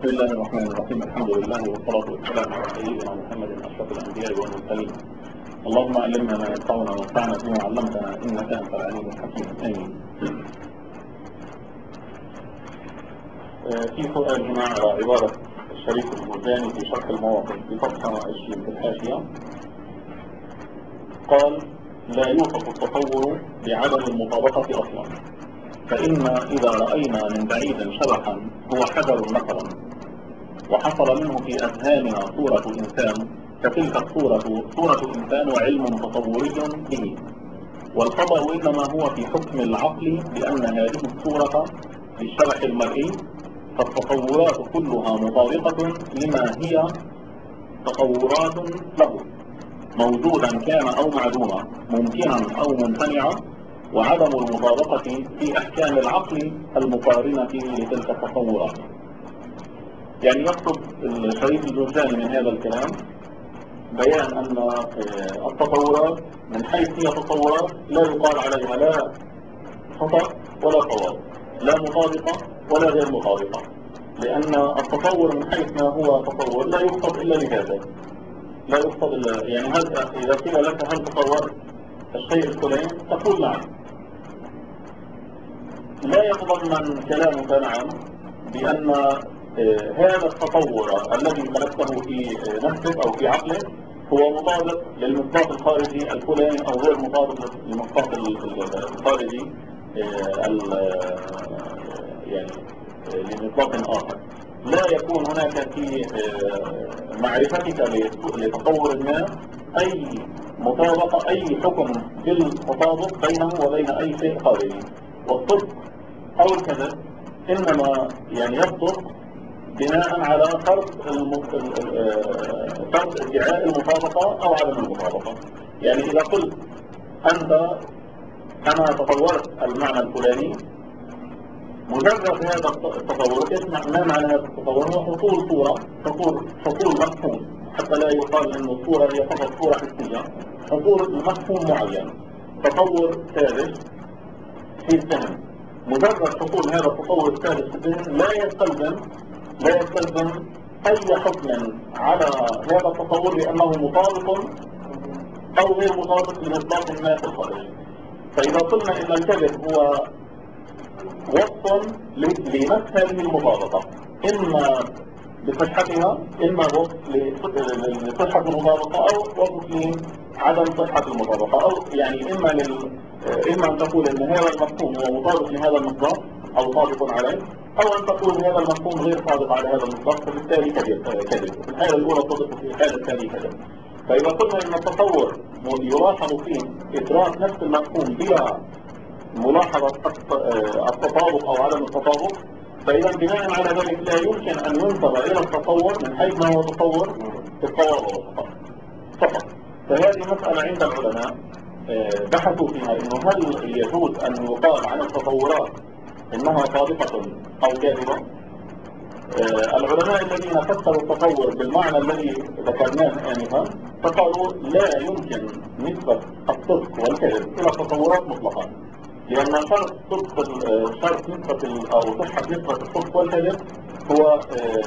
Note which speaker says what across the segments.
Speaker 1: بسم الله الرحمن الرحيم. الحمد لله والصلاة والسلام على سيدنا محمد أشرف الأنبياء والمرسلين. اللهم علمنا ما ينفعنا وانفعنا بما علمتنا إنك أنت العليم الحكيم. آمين. في سؤال هنا على عبارة الشريف الجرجاني في شرح المواقف في صفحة 20 في الحاشية. قال: لا يوصف التطور بعدم المطابقة أصلا، فإن إذا رأينا من بعيد شبحا هو حجر مثلا وحصل منه في أذهاننا صورة إنسان، فتلك الصورة صورة إنسان وعلم تطوري به، والخبر إنما هو في حكم العقل بأن هذه الصورة للشبح المرئي، فالتطورات كلها مطابقة لما هي تطورات له، موجودا كان أو معدوما، ممكنا أو ممتنعا، وعدم المطابقة في أحكام العقل المقارنة لتلك التطورات. يعني يقصد الشريف الجرجاني من هذا الكلام بيان أن التطورات من حيث هي تطورات لا يقال عليها لا خطأ ولا صواب، لا مطابقة ولا غير مطابقة، لأن التطور من حيث ما هو تطور لا يقصد إلا لهذا، لا يقصد إلا يعني إذا قيل لك هل تطور الشيء الفلاني تقول نعم، لا يتضمن كلامك نعم بأن هذا التطور الذي ملكته في نفسك أو في عقلك هو مطابق للمصداق الخارجي الفلاني أو غير مطابق للمصداق الخارجي يعني لمصداق آخر. لا يكون هناك في معرفتك لتطور ما أي مطابقة، أي حكم بالتطابق بينه وبين أي شيء خارجي. والصدق أو الكذب إنما يعني يصدق بناء على فرض ادعاء المطابقة أو عدم المطابقة. يعني إذا قلت أنا تطورت المعنى الفلاني، مجرد هذا التطور اسمع ما معنى هذا التطور؟ هو حصول صورة، حصول مفهوم، حتى لا يقال أن الصورة هي فقط صورة حسية، حصول مفهوم معين، تطور ثالث في الذهن. مجرد حصول هذا التطور الثالث في الذهن لا يستلزم أي حكم على هذا التطور بأنه مطابق أو غير مطابق لمصداق ما في الخارج. فإذا قلنا إن الكذب هو وصف لنفس هذه المطابقة، إما بصحتها، إما وصف لصحة المطابقة، أو وصف لعدم صحة المطابقة، أو يعني إما أن تقول إن هذا المفهوم هو مطابق لهذا المصداق أو صادق عليه، أو أن تقول هذا المفهوم غير صادق على هذا المصداق، فبالتالي كذب. في الحالة الأولى صدق وفي الحالة الثانية كذب. فإذا قلنا إن التصور يلاحظ فيه إدراك نفس المفهوم بلا ملاحظة التطابق أو عدم التطابق، فإذا بناء على ذلك لا يمكن أن ينسب إلى التصور من حيث ما هو تصور في التواضع فقط. فهذه مسألة عند العلماء بحثوا فيها، إنه هل يجوز أن يقال عن التطورات إنها صادقة أو كاذبة؟ العلماء الذين فسروا التطور بالمعنى الذي ذكرناه آنفا فقالوا لا يمكن نسبة الصدق والكذب إلى التطورات مطلقا، لأن شرط نسبة أو صحة نسبة الصدق والكذب هو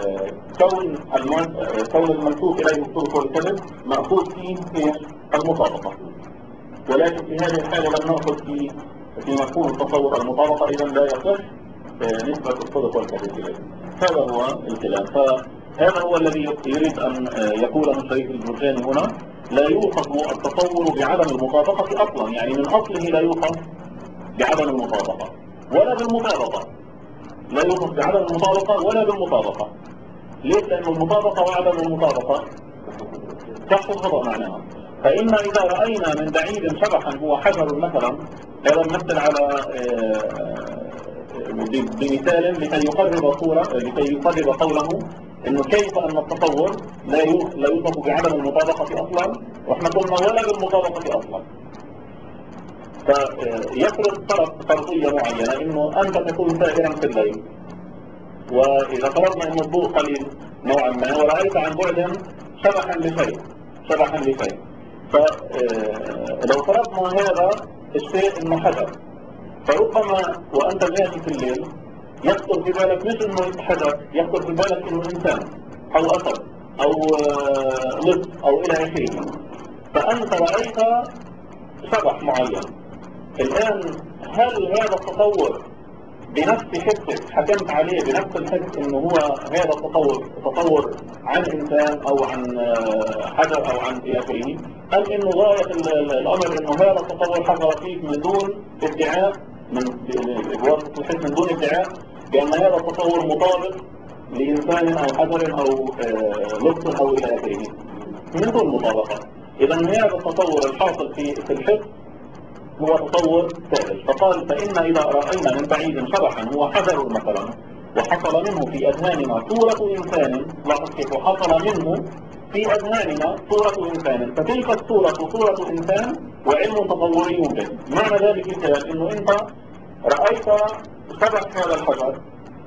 Speaker 1: كون المنسوب إليه الصدق والكذب مأخوذ فيه المطابقة، ولكن في هذه الحالة لم نأخذ في مفهوم التصور المطابقة، إذا لا يصح نسبة الصدق والكذب إليه. هذا هو الكلام. فهذا هو الذي يريد أن يقوله الشريف الجرجاني هنا: لا يوصف التصور بعدم المطابقة أصلا، يعني من أصله لا يوصف بعدم المطابقة ولا بالمطابقة، لا يوصف بعدم المطابقة ولا بالمطابقة. ليش؟ لأن المطابقة وعدم المطابقة تحصل خطأ معناها. فإن إذا رأينا من بعيد شبحا هو حجر مثلا، هذا نمثل على بمثال لكي يقرب قوله إنه كيف أن التصور لا يوصف بعدم المطابقة أصلا، وإحنا قلنا ولا بالمطابقة أصلا. فيفرض فرضية معينة إنه أنت تكون سائرا في الليل، وإذا فرضنا إنه الضوء قليل نوعا ما ورأيت عن بعد شبحا لشيء، فلو فرضنا هذا الشيء إنه حجر، فربما وأنت ماشي في الليل يخطر في بالك مش انه حجر، يخطر في بالك انه انسان او اسد او لص او الى اخره. فانت رايت شبح معين. الان هل هذا التصور بنفس حسك حكمت عليه بنفس الحس انه هو هذا تطور عن انسان او عن حجر او عن الى اخره، ام انه غايه الامر انه هذا التطور حصل فيك من دون ادعاء، من بواسطه الحس من دون ادعاء بان هذا التطور مطابق لانسان او حجر او لص او الى اخره، من دون مطابقه. اذا هذا التطور الحاصل في الحس هو تطور ثالث. فقال فإن إذا رأينا من بعيد شبحا هو حجر مثلا وحصل منه في أذهاننا صورة إنسان، لاحظ كيف حصل منه في أذهاننا صورة إنسان، فتلك الصورة صورة إنسان وعلم تطوري به. معنى ذلك الكلام إنه أنت رأيت شبح هذا الحجر،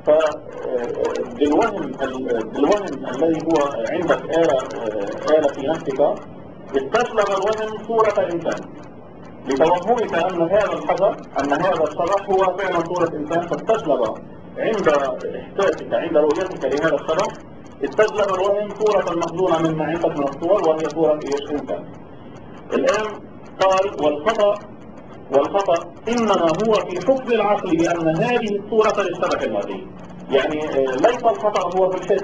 Speaker 1: فبالوهم الذي هو عندك آلة في نفسك استسلم الوهم صورة إنسان، لتوهمك أن هذا الحجر أن هذا الشبح هو فعلا صورة إنسان، فاستجلب عند إحساسك عند رؤيتك لهذا الشبح استجلب الوهم صورة مخزونة مما عندك من الصور وهي صورة إنسان. الآن قال والخطأ إنما هو في حكم العقل بأن هذه الصورة للشبح المادي. يعني ليس الخطأ هو في الحس،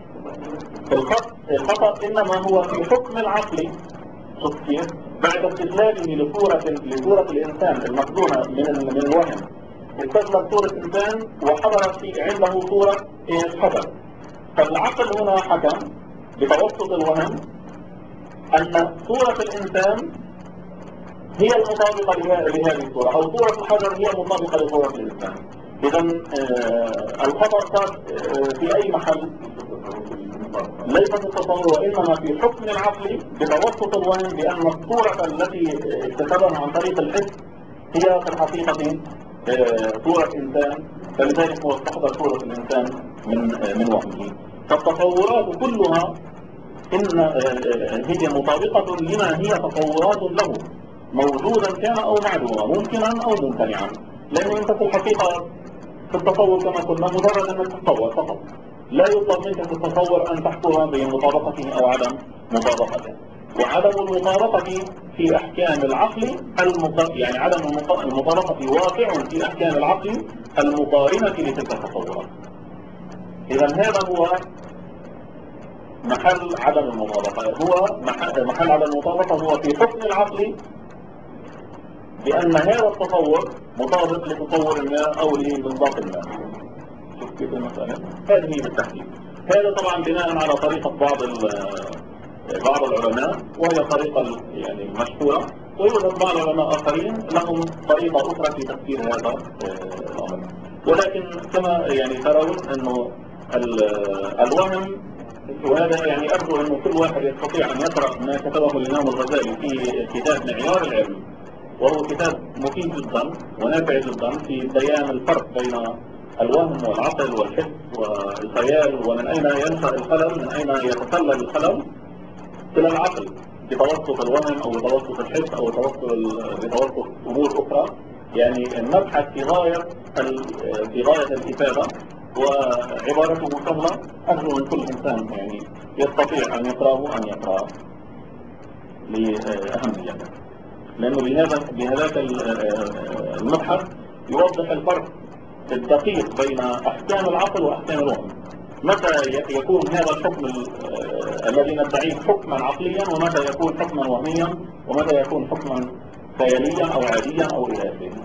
Speaker 1: الخطأ إنما هو في حكم العقل. شوف كيف بعد استسلامه لصورة الإنسان المخزونة من الوهم استسلم صورة إنسان وحضرت في عنده صورة حجر. فالعقل هنا حكم بتوسط الوهم أن صورة الإنسان هي المطابقة لهذه الصورة، أو صورة الحجر هي المطابقة لصورة الإنسان. إذا الخطأ صار في أي محل؟ ليس في التصور وإنما في حكم العقل بتوسط الوهم بأن الصورة التي اكتسبها عن طريق الحس هي في الحقيقة صورة إنسان، فلذلك هو استحضر صورة الإنسان من وهمه. فالتصورات كلها إن هي مطابقة لما هي تصورات له، موجودا كان أو معدوما، ممكنا أو ممتنعا. لأن أنت في الحقيقة في التصور كما قلنا مجرد أنك تتصور فقط، لا يطلب منك في التصور أن تحكم بمطابقته أو عدم مطابقته. وعدم المطابقة في أحكام العقل يعني عدم المطابقة واقع في أحكام العقل المقارنة لتلك التصورات. إذا هذا هو محل عدم المطابقة، هو محل عدم المطابقة هو في حكم العقل بأن هذا التصور مطابق لتصور ما أو لمنطاق ما. شوف كيف المسألة؟ هذه بالتحديد. هذا طبعا بناء على طريقة بعض العلماء، وهي طريقة يعني مشهورة، ويوجد بعض العلماء آخرين لهم طريقة أخرى في تفسير هذا الأمر. ولكن كما يعني ترون أنه الوهم، وهذا يعني أرجو أنه كل واحد يستطيع أن يقرأ ما كتبه الإمام الغزالي في كتاب معيار العلم، وهو كتاب مفيد جدا ونافع جدا في بيان الفرق بين الوهم والعقل والحس والخيال، ومن أين ينشأ الخلل، من أين يتخلل الخلل إلى العقل بتوسط الوهم أو بتوسط الحس أو بتوسط أمور أخرى. يعني المبحث في غاية الإفادة، وعبارته سهلة، أرجو من كل إنسان يعني يستطيع أن يقرأه لأهميته، لأنه بهذاك المبحث يوضح الفرق الدقيق بين أحكام العقل وأحكام الوهم. متى يكون هذا الحكم الذي ندعيه حكما عقليا، ومتى يكون حكما وهميا، ومتى يكون حكما خياليا أو عاديا أو إلى آخره.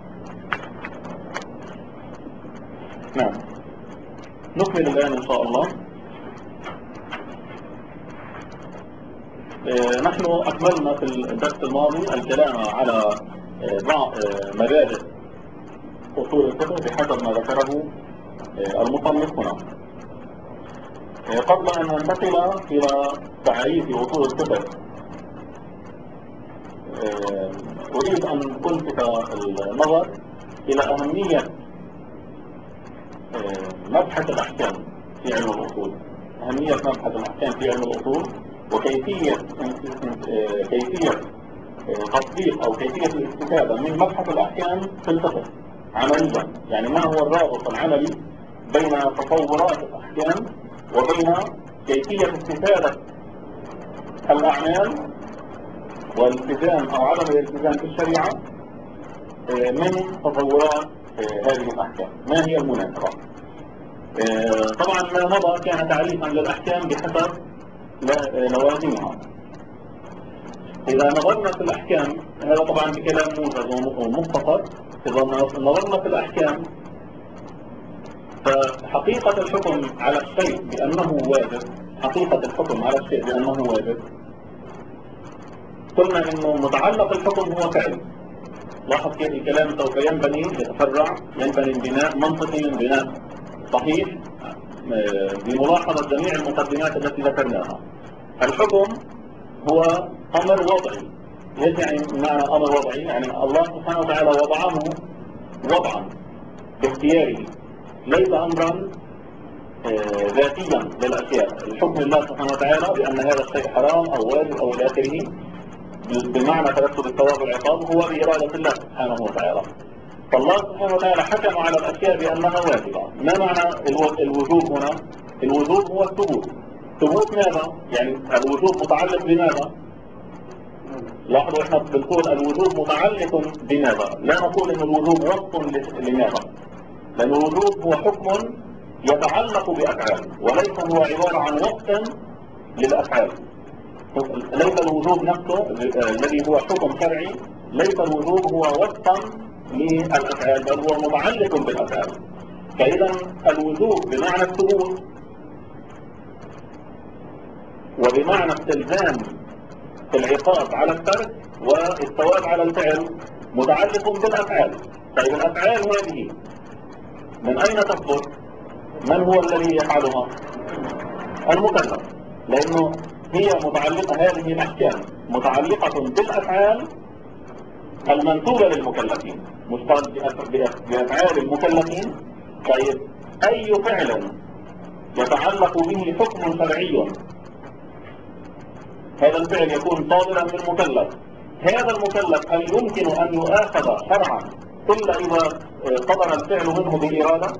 Speaker 1: نعم، نكمل الآن إن شاء الله. نحن أكملنا في الدرس الماضي الكلام على بعض مبادئ أصول الفقه بحسب ما ذكره المصنف هنا. قبل أن ننتقل إلى تعريف أصول الفقه أريد أن ألفت النظر إلى أهمية مبحث الأحكام في علم الأصول، أهمية مبحث الأحكام في علم الأصول، وكيفية تطبيق أو كيفية الاستفادة من مبحث الأحكام في الفقه. عمليا، يعني ما هو الرابط العملي بين تصورات الأحكام وبين كيفية استفادة الأعمال والالتزام أو عدم الالتزام في الشريعة من تصورات هذه الأحكام. ما هي المناسبة؟ طبعا ما مضى كان تعريفا للأحكام بحسب لوازمها. إذا نظرنا في الأحكام، هذا طبعا بكلام موجز ومختصر، إذا نظرنا في الأحكام فحقيقة الحكم على الشيء بأنه واجب، حقيقة الحكم على الشيء بأنه واجب، قلنا إنه متعلق الحكم هو فعل. لاحظ كيف الكلام سوف ينبني يتفرع، ينبني بناء منطقي من بناء صحيح بملاحظة جميع المقدمات التي ذكرناها. الحكم هو أمر وضعي. ايش يعني معنى أمر وضعي؟ يعني الله سبحانه وتعالى وضعه وضعا باختياره، ليس أمرا ذاتيا للأشياء. الحكم الله سبحانه وتعالى بأن هذا الشيء حرام أو واجب أو إلى آخره بمعنى ترتب الثواب والعقاب هو بإرادة الله سبحانه وتعالى. فالله سبحانه وتعالى حكم على الأشياء بأنها واجبة. ما معنى الوجوب هنا؟ الوجوب هو الثبوت. ثبوت ماذا؟ يعني الوجوب متعلق بماذا؟ لاحظوا احنا بنقول الوجوب متعلق بماذا؟ لا نقول ان الوجوب وصف لماذا؟ لأن الوجوب هو حكم يتعلق بأفعال، وليس هو عبارة عن وصف للأفعال. ليس الوجوب نفسه الذي هو حكم شرعي، ليس الوجوب هو وصفا للأفعال، بل هو متعلق بالأفعال. فإذا الوجوب بمعنى الثبوت وبمعنى استلزام العقاب على الترك والثواب على الفعل متعلق بالأفعال. طيب الأفعال هذه من أين تصدر؟ من هو الذي يفعلها؟ المكلف، لأنه هي متعلقة، هذه الأحكام متعلقة بالأفعال المنسوبة للمكلفين، مش بأفعال المكلفين. طيب أي فعل يتعلق به حكم شرعي هذا الفعل يكون صادرا من مكلف. هذا المكلف هل يمكن أن يؤاخذ شرعا إلا إذا صدر الفعل منه بإرادة؟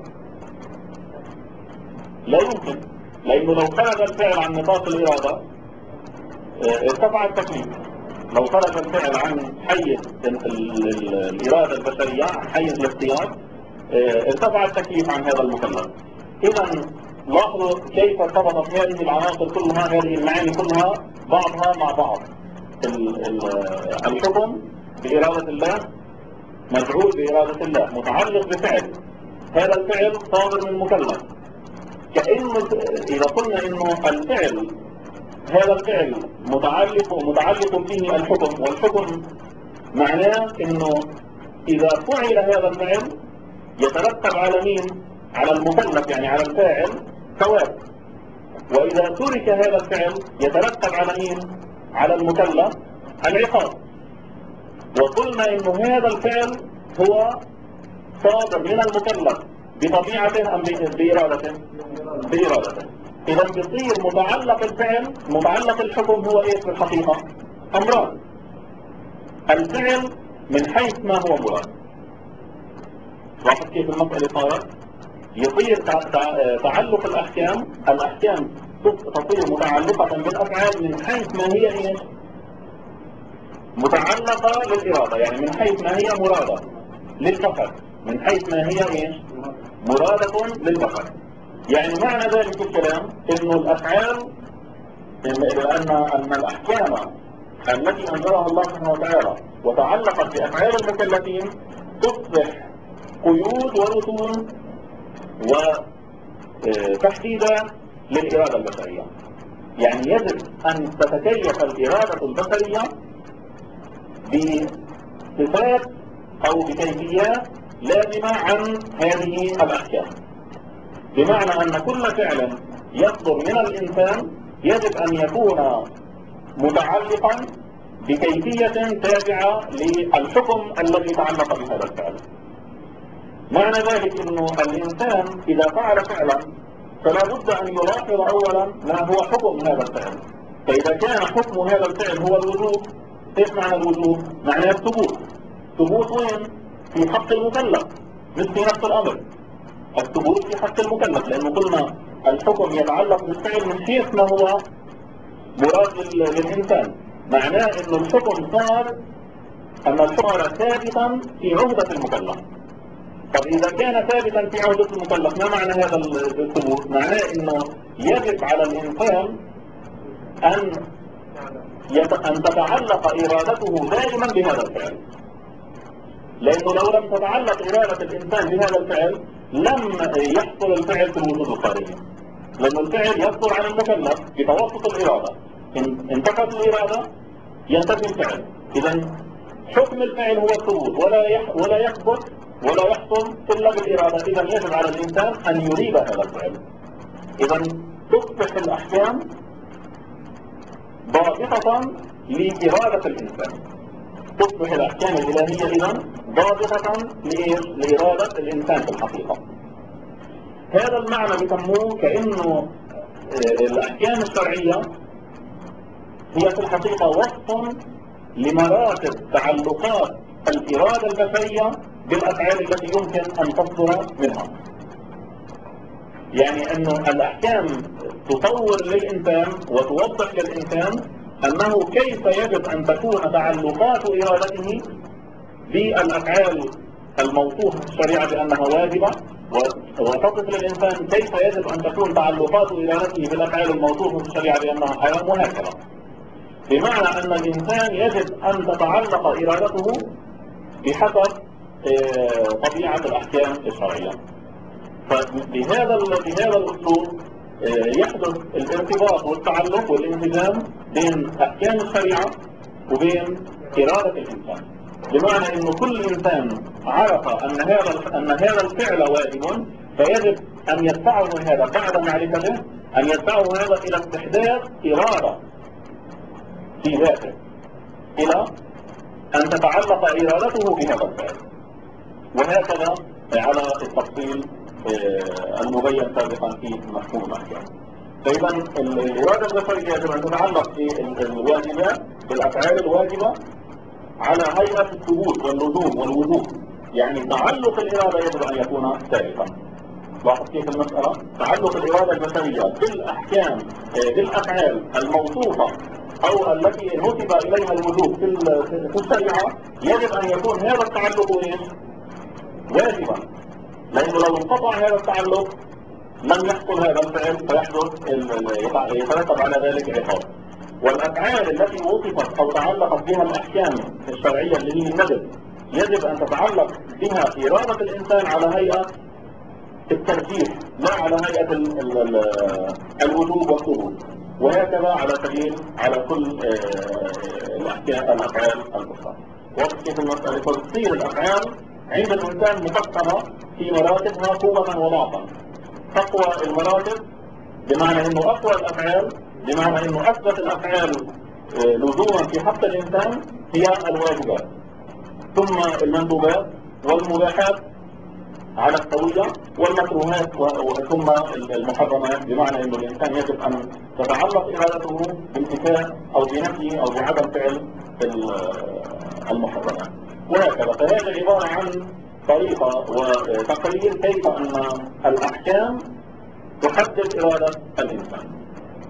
Speaker 1: لا يمكن، لأنه لو خرج الفعل عن نطاق الإرادة ارتفع التكليف. لو خرج الفعل عن حيز الإرادة البشرية، عن حيز الاختيار، ارتفع التكليف عن هذا المكلف. إذا لاحظوا كيف ارتبطت هذه العناصر كلها، هذه المعاني كلها بعضها مع بعض. الحكم بإرادة الله، مفعول بإرادة الله، متعلق بفعل، هذا الفعل صادر من مكلف. كأن إذا قلنا إنه الفعل، هذا الفعل متعلق به الحكم، والحكم معناه إنه إذا فعل هذا الفعل يترتب على مين؟ على المكلف، يعني على الفاعل ثواب. وإذا ترك هذا الفعل يترتب على مين؟ على المكلف العقاب. وقلنا إنه هذا الفعل هو صادر من المكلف بطبيعته أم بإرادته؟ بإرادته. إذا بيصير متعلق الفعل، متعلق الحكم هو إيه في الحقيقة؟ أمران. الفعل من حيث ما هو مراد. لاحظ كيف المسألة صارت؟ يصير تعلق الأحكام تصير متعلقة بالأفعال من حيث ما هي إيه؟ متعلقة للإرادة، يعني من حيث ما هي مرادة للبشر، من حيث ما هي إيه؟ مرادة للبشر. يعني معنى ذلك الكلام إنه الأفعال، أن الأحكام التي أنزلها الله سبحانه وتعالى وتعلقت بأفعال المكلفين تصبح قيود ورسوم وتحديدا للإرادة البشرية. يعني يجب أن تتكيف الإرادة البشرية بصفات أو بكيفيات لازمة عن هذه الأحكام. بمعنى أن كل فعل يصدر من الإنسان يجب أن يكون متعلقا بكيفية تابعة للحكم الذي تعلق بهذا الفعل. معنى ذلك أنه الإنسان إذا فعل فعلا فلا بد أن يلاحظ أولا ما هو حكم هذا الفعل. فإذا كان حكم هذا الفعل هو الوجوب، إيش معنى الوجوب؟ معنى الثبوت. ثبوت وين؟ في حق المكلف. مثل في نفس الأمر الثبوت في حق المكلف، لأنه قلنا الحكم يتعلق بالفعل من حيث ما هو مراد للإنسان. معناه أن الحكم صار ثابتا في عهدة المكلف. طب إذا كان ثابتا في عهدة المكلف، ما معنى هذا الثبوت؟ معناه أنه يجب على الإنسان أن تتعلق إرادته دائما بهذا الفعل، لأنه لو لم تتعلق إرادة الإنسان بهذا الفعل لم يحصل الفعل في الوجود الخارجي، لأن الفعل يصدر عن المكلف بتوسط الإرادة. إن انتفت الإرادة ينتفي الفعل. إذا حكم الفعل هو الثبوت، ولا يثبت ولا يحصل إلا بالإرادة. إذا يجب على الإنسان أن يريد هذا الفعل. إذا تصبح الأحكام ضابطة لإرادة الإنسان. تصبح الأحكام الإلهية إذا ضابطة لإرادة الإنسان في الحقيقة. هذا المعنى بيسموه كأنه الأحكام الشرعية هي في الحقيقة وصف لمراتب تعلقات الإرادة البشرية بالأفعال التي يمكن أن تصدر منها. يعني أن الأحكام تصور للإنسان وتوضح للإنسان أنه كيف يجب أن تكون تعلقات إرادته بالأفعال الموصوفة في الشريعة بأنها واجبة، وتصف للإنسان كيف يجب أن تكون تعلقات إرادته بالأفعال الموصوفة في الشريعة بأنها حرام، وهكذا. بمعنى أن الإنسان يجب أن تتعلق إرادته بحسب طبيعة الأحكام الشرعية. فبهذا الأسلوب يحدث الارتباط والتعلق والانسجام بين أحكام الشريعة وبين إرادة الإنسان. بمعنى أن كل إنسان عرف أن هذا الفعل واجب، فيجب أن يدفعه هذا بعد معرفته، أن يدفعه هذا إلى استحداث إرادة في ذاته، إلى أن تتعلق إرادته بهذا الفعل، وهكذا على التفصيل المبين سابقا في مفهوم الأحكام. فإذا الإرادة البشرية يجب أن تتعلق بالواجبات، بالأفعال الواجبة على هيئة الثبوت واللزوم والوجوب. يعني تعلق الإرادة يجب أن يكون ثابتا. لاحظ كيف المسألة؟ تعلق الإرادة البشرية بالأحكام بالأفعال الموصوفة أو التي نسب إليها الوجوب في الشريعة، يجب أن يكون هذا التعلق واجبا، لأنه لو انقطع هذا التعلق لم يحصل هذا الفعل فيحدث يترتب على ذلك عقاب. والأفعال التي وصفت أو تعلقت بها الأحكام الشرعية اللي هي الندب يجب أن تتعلق بها إرادة الإنسان على هيئة الترجيح، لا على هيئة الوجوب والثبوت، وهكذا على كل الأفعال الأخرى. واضح كيف المسألة؟ فتصير الأفعال عند الإنسان مقسمة في مراتبها قوة وضعفا. أقوى المراتب بمعنى أنه أقوى الأفعال، بمعنى أنه أثبت الأفعال لزوما في حق الإنسان هي الواجبات، ثم المندوبات والمباحات على السوية، والمكروهات ثم المحرمات، بمعنى أن الإنسان يجب أن تتعلق إرادته بانتفاء أو بنفي أو بعدم فعل المحرمات، وهكذا. فهذا عبارة عن طريقة وتقرير كيف أن الأحكام تحدد إرادة الإنسان.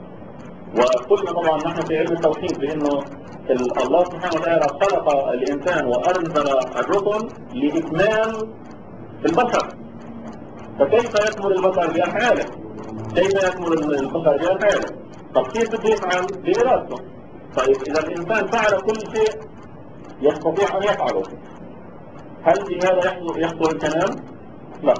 Speaker 1: وقلنا طبعا نحن في علم التوحيد بأنه الله سبحانه وتعالى خلق الإنسان وأنزل الرسل لإكمال البشر. فكيف يكمل البشر بأفعاله؟ كيف يكمل البشر بأفعاله؟ طب كيف بده يفعل؟ بإرادته. طيب إذا الإنسان فعل كل شيء يستطيع أن يفعله، هل في هذا يحصل الكمال؟ لا.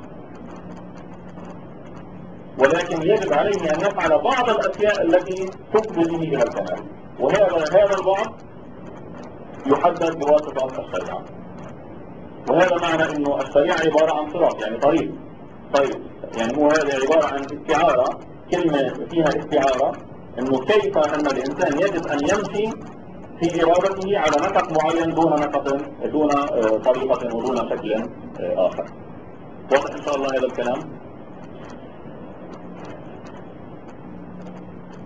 Speaker 1: ولكن يجب عليه أن يفعل بعض الأشياء التي تفضي به إلى الكمال، وهذا البعض يحدد بواسطة الشريعة. وهذا معنى أنه الشريعة عبارة عن صراط، يعني طريق. طيب يعني هو هذا عبارة عن استعارة، كلمة فيها استعارة، أنه كيف أن الإنسان يجب أن يمشي في إرادته على نسق معين دون طريقة ودون شكل آخر. واضح إن شاء الله هذا الكلام؟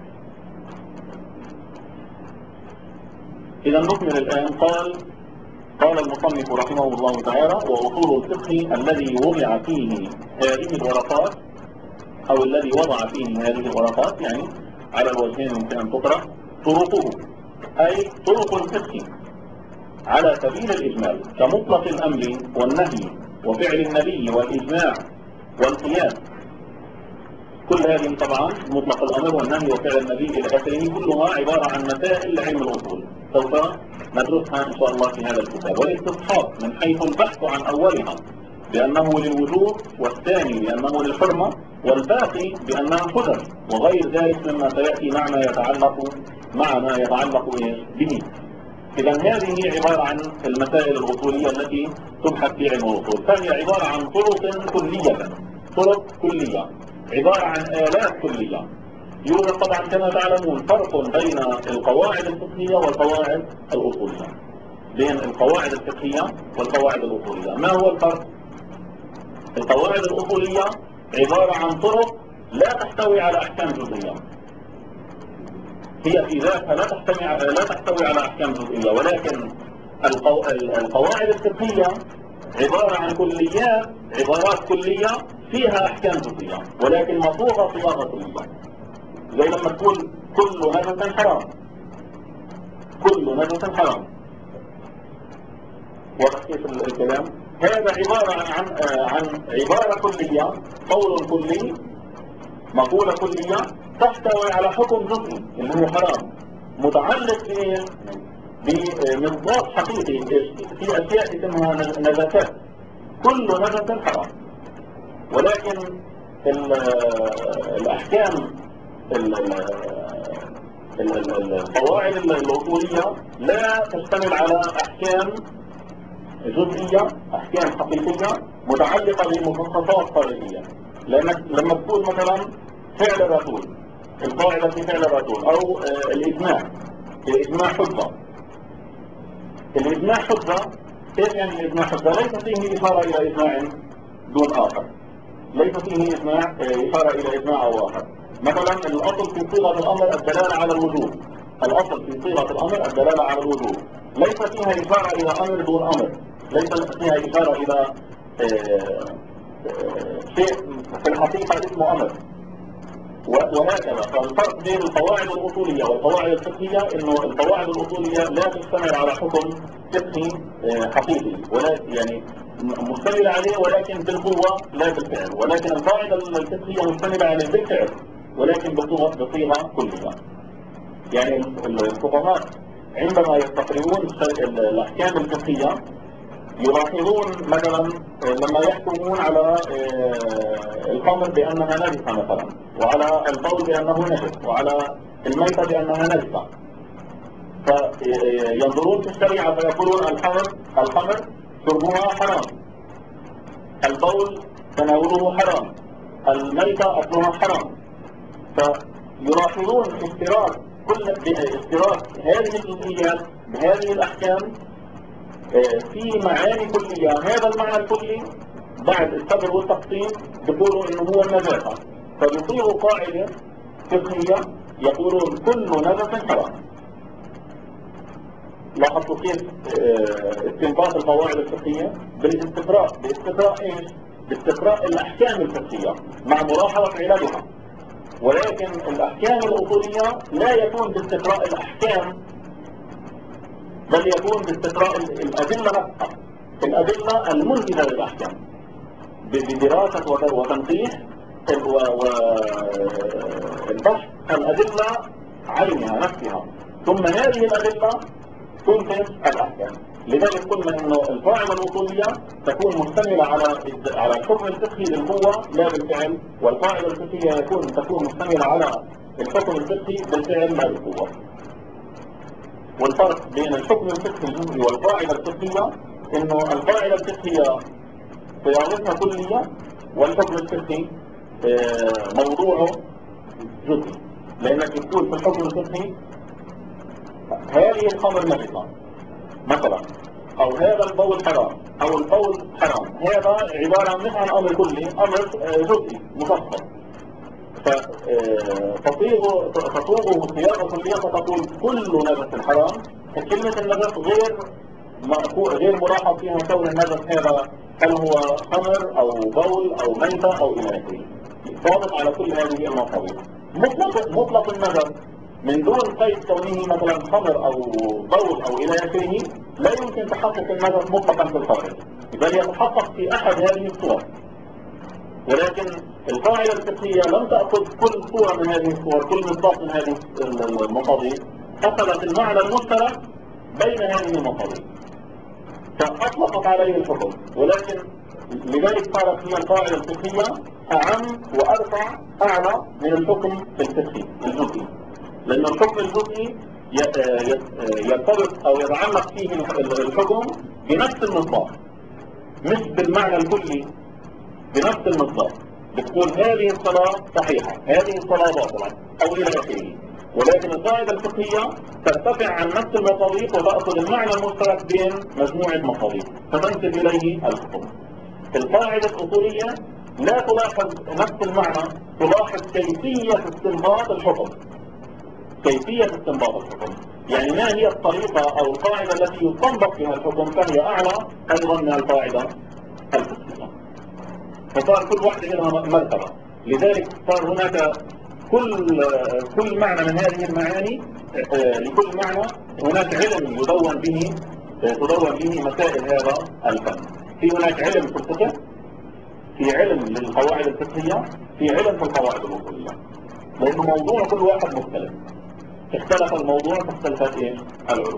Speaker 1: إذا نكمل الآن. قال قال المصنف رحمه الله تعالى: وأصول الفقه الذي وضع فيه هذه الورقات، أو الذي وضع فيه هذه الورقات، يعني على الوجهين يمكن أن تقرأ: طرقه، أي طرق الفقه على سبيل الإجمال، كمطلق الأمر والنهي وفعل النبي والإجماع والقياس. كل هذه طبعا مطلق الأمر والنهي وفعل النبي إلى آخره كلها عبارة عن مسائل علم الأصول، سوف ندرسها إن شاء الله في هذا الكتاب. والاستصحاب من حيث البحث عن أولها بأنه للوجوب، والثاني بأنه للحرمة، والباقي بأنها حجج، وغير ذلك مما سيأتي مع ما يتعلق به. إذا هذه عبارة عن المسائل الأصولية التي تبحث في علم الأصول. ثانية عبارة عن طرق كلية، طرق كلية عبارة عن آلات كلية. يوجد طبعا كما تعلمون فرق بين القواعد الفقهية والقواعد الأصولية، بين القواعد الفقهية والقواعد الأصولية. ما هو الفرق؟ القواعد الأصولية عبارة عن طرق لا تحتوي على أحكام جزئية، هي في ذاتها لا تحتوي على أحكام جزئية، ولكن القواعد الفقهية عبارة عن كليات، عبارات كلية فيها أحكام جزئية ولكن مصوغة صياغة كلية. زي لما تقول كل نجس حرام، كل نجس حرام، واضح كيف الكلام؟ هذا عبارة عن عبارة كلية، قول كلي، مقولة كلية تحتوي على حكم جزئي اللي هو حرام، متعلق بمصداق حقيقي في أشياء اسمها نجاسات. كل نجس حرام، ولكن الأحكام القواعد الأصولية لا تشتمل على أحكام جزئية، أحكام حقيقية متعلقة بمخصصات خارجية. لما تقول مثلا فعل الرسول، القاعدة في فعل الرسول، أو الإجماع حجة. الإجماع حجة، كيف يعني الإجماع حجة؟ ليس فيه إشارة إلى إجماع دون آخر، ليس فيه إشارة إلى إجماع أو آخر. مثلا الأصل في صيغة الأمر الدلالة على الوجوب، الأصل في صيغة الأمر الدلالة على الوجوب، ليس فيها إشارة إلى أمر دون أمر، ليس فيها إشارة إلى شيء في الحقيقة اسمه أمر، وهكذا. فالفرق بين القواعد الأصولية والقواعد الفقهية إنه القواعد الأصولية لا تشتمل على حكم فقهي حقيقي، ولا يعني مشتملة عليه ولكن بالقوة لا بالفعل، ولكن القاعدة الفقهية مشتملة عليه بالفعل ولكن بصيغة كلية. يعني الفقهاء عندما يستقرئون الأحكام الفقهية يلاحظون مثلا لما يحكمون على الخمر بأنها نجسة مثلا، وعلى البول بأنه نجس، وعلى الميتة بأنها نجسة، فينظرون في الشريعة فيقولون الخمر شربها حرام، البول تناوله حرام، الميتة أكلها حرام. فيلاحظون اشتراك هذه الجزئيات بهذه الأحكام في معاني كلية. هذا المعنى الكلي بعد الصبر والتقسيم بيقولوا انه هو النجاسة، فبيصيغوا قاعدة فقهية يقولون كل نجس حرام. لاحظوا كيف استنباط القواعد الفقهية باستقراء ايش؟ باستقراء الاحكام الفقهية مع ملاحظة عللها. ولكن الاحكام الاصولية لا يكون باستقراء الاحكام، بل يكون باستقراء الأدلة نفسها، الأدلة المنتجة للأحكام، بدراسة وتنقيح والبحث الأدلة عينها نفسها، ثم هذه الأدلة تنتج الأحكام. لذلك قلنا إنه القاعدة الأصولية تكون مشتملة على الحكم الفقهي بالقوة لا بالفعل، والقاعدة الفقهية تكون مشتملة على الحكم الفقهي بالفعل لا بالقوة. والفرق بين الحكم الفقهي الجزئي والقاعدة الفقهية انه القاعدة الفقهية صياغتها كلية، والحكم الفقهي موضوعه جزئي. لانك تقول في الحكم الفقهي هذه الخمر نجسة مثلا، او هذا البول حرام، او البول حرام، هذا عبارة مش عن امر كلي، امر جزئي مفصل. فتصوغه صياغة كلية فتقول كل نجس حرام. كلمة النجس غير غير ملاحظ فيها كون النجس هذا هل هو خمر أو بول أو ميتة أو إلى آخره. ضابط على كل هذه المصادر. مطلق النجس من دون قيد كونه مثلا خمر أو بول أو إلى آخره لا يمكن تحقق النجس مطلقا في الخارج، بل يتحقق في أحد هذه الصور. ولكن القاعدة الفقهية لم تأخذ كل صورة من هذه الصور، كل مصداق من هذه المصادر، أخذت المعنى المشترك بين هذه المصادر فأطلقت عليه الحكم. ولكن لذلك صارت هي القاعدة الفقهية أعم وأرفع أعلى من الحكم الفقهي الجزئي، لأن الحكم الجزئي يرتبط أو يتعلق فيه الحكم بنفس المصداق مش بالمعنى الكلي، بنفس المصداق. بتقول هذه الصلاة صحيحة، هذه الصلاة باطلة أو إلى آخره. ولكن القاعدة الفقهية ترتفع عن نفس المصادق وتأخذ المعنى المشترك بين مجموعة مصادق فتنسب إليه الحكم. القاعدة الأصولية لا تلاحظ نفس المعنى، تلاحظ كيفية استنباط الحكم. كيفية استنباط الحكم يعني ما هي الطريقة أو القاعدة التي يستنبط بها الحكم، فهي أعلى أيضا من القاعدة الفقهية. فصار كل واحدة لها مرتبة. لذلك صار هناك كل معنى من هذه المعاني، لكل معنى هناك علم تدون به مسائل هذا الفن. في هناك علم في الفقه، في علم للقواعد الفقهية، في علم في القواعد الأصولية، لأنه موضوع كل واحد مختلف. اختلف الموضوع فاختلفت العلوم.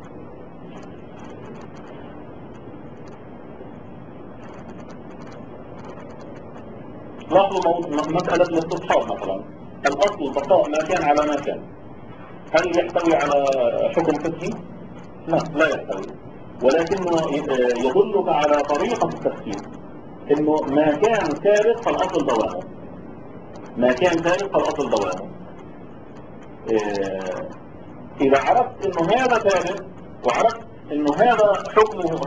Speaker 1: لاحظوا مسألة الاستصحاب مثلا، الأصل بقاء ما كان على ما كان، هل يحتوي على حكم فقهي؟ لا يحتوي، ولكنه يدلك على طريقة التفسير، انه ما كان ثابت فالأصل دوامه. ما كان ثابت فالأصل دوامه. إذا عرفت انه هذا ثابت وعرفت انه هذا حكمه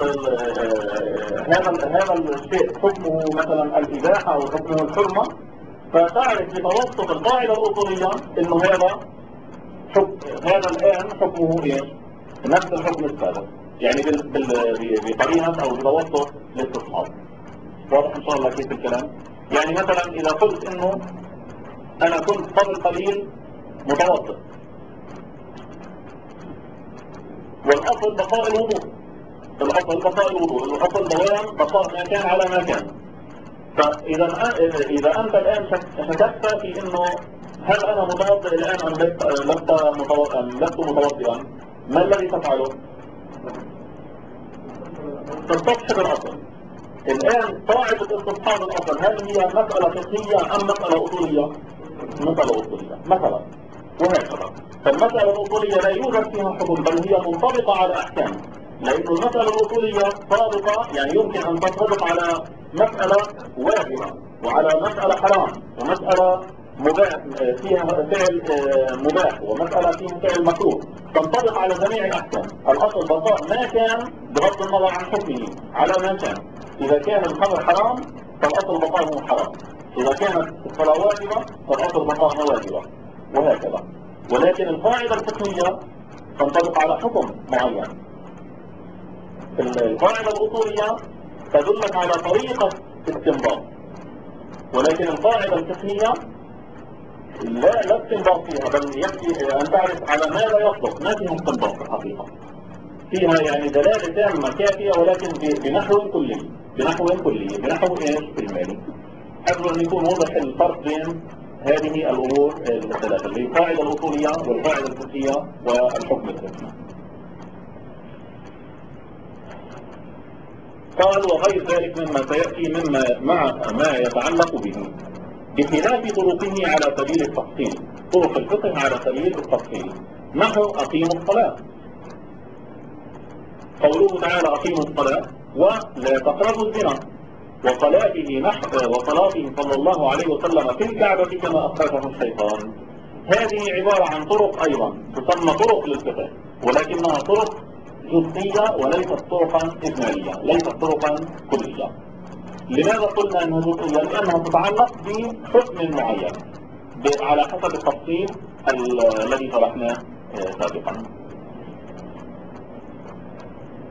Speaker 1: هذا الشيء حكمه مثلا الإباحة او حكمه الحرمة، فتعرف بتوسط القاعدة الأصولية انه هذا الآن حكمه نفس الحكم السابق، يعني بطريقة او بتوسط الاستصحاب. واضح ان شاء الله كيف الكلام؟ يعني مثلا اذا قلت انه انا كنت قبل قليل متوسط والاصل بقاء الوضوء، الاصل دوام بقاء ما كان على ما كان. فاذا انت الان شككت في انه هل انا متوضئ الان ام لست متوضئا، ما الذي تفعله؟ تستصحب الاصل. الان قاعدة استصحاب الاصل هل هي مسألة فقهية ام مسألة اصولية؟ مسألة اصولية مثلا، وهكذا. فالمسألة الأصولية لا يوجد فيها حكم، بل هي منطبقة على أحكام، لأن المسألة الأصولية صادقة، يعني يمكن أن تنطبق على مسألة واجبة وعلى مسألة حرام ومسألة مباح فيها فعل مباح ومسألة فيها فعل مكروه، تنطبق على جميع الأحكام. الأصل بقاء ما كان بغض النظر عن حكمه على ما كان. إذا كان الخمر حرام فالأصل بقاءه حرام، إذا كانت الصلاة واجبة فالأصل بقاءها واجبة، وهكذا. ولكن القاعدة الفقهية تنطبق على حكم معين. القاعدة الأصولية تدلك على طريقة استنباط، ولكن القاعدة الفقهية لا استنباط فيها، بل يكفي أن تعرف على ماذا يصدق، ما فيها استنباط في الحقيقة، فيها يعني دلالة تامة كافية، ولكن بنحو كلي، بنحو إجمالي. أرجو أن يكون واضح الفرق بين هذه الأمور الثلاثة، اللي هي القاعدة الأصولية والقاعدة الفقهية والحكم الفقهي. قال وغير ذلك مما سيأتي مع ما يتعلق به، بخلاف طرقه على سبيل التفصيل، طرق الفقه على سبيل التفصيل، نحو أقيموا الصلاة. قوله تعالى أقيموا الصلاة ولا تقربوا الزنا، وصلاته صلى الله عليه وسلم في الكعبة كما أخرجه الشيطان. هذه عبارة عن طرق أيضا تسمى طرق للفقه، ولكنها طرق جزئية وليست طرقا إجمالية، ليست طرقا كلية. لماذا قلنا أنها جزئية؟ لأنها تتعلق بحكم معين على حسب التفصيل الذي شرحناه سابقا.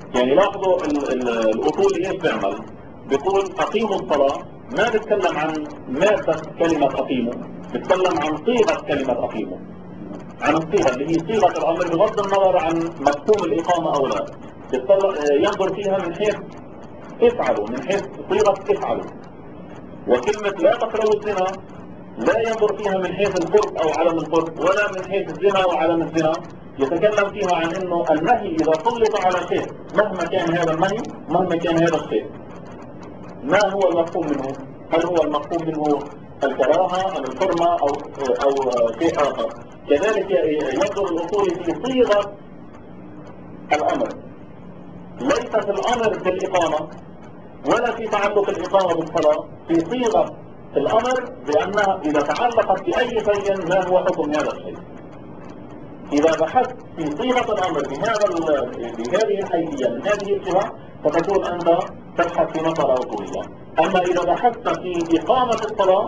Speaker 1: يعني لاحظوا الأصول ايش بيعمل؟ بيقول أقيموا الصلاة، ما بيتكلم عن مادة كلمة أقيموا، بيتكلم عن صيغة كلمة أقيموا، عن الصيغة اللي هي صيغة الأمر بغض النظر عن مفهوم الإقامة أو لا. ينظر فيها من حيث افعلوا، من حيث صيغة افعلوا. وكلمة لا تقربوا الزنا لا ينظر فيها من حيث القرب أو عدم القرب، ولا من حيث الزنا وعدم الزنا. يتكلم فيها عن انه النهي اذا سلط على شيء مهما كان هذا النهي، مهما كان هذا الشيء، ما هو المفهوم منه؟ هل هو المفهوم منه الكراهه ام الحرمه او شيء اخر؟ كذلك ينظر الاصول في صيغه الامر، ليس في الامر بالاقامه ولا في تعلق الاقامه بالصلاه، في صيغه الامر بانها اذا تعلقت باي شيء ما هو حكم هذا الشيء. إذا بحثت في صيغة الأمر بهذه الحيثية من هذه الجهة فتكون أنت تبحث في مسألة أصولية. أما إذا بحثت في إقامة الصلاة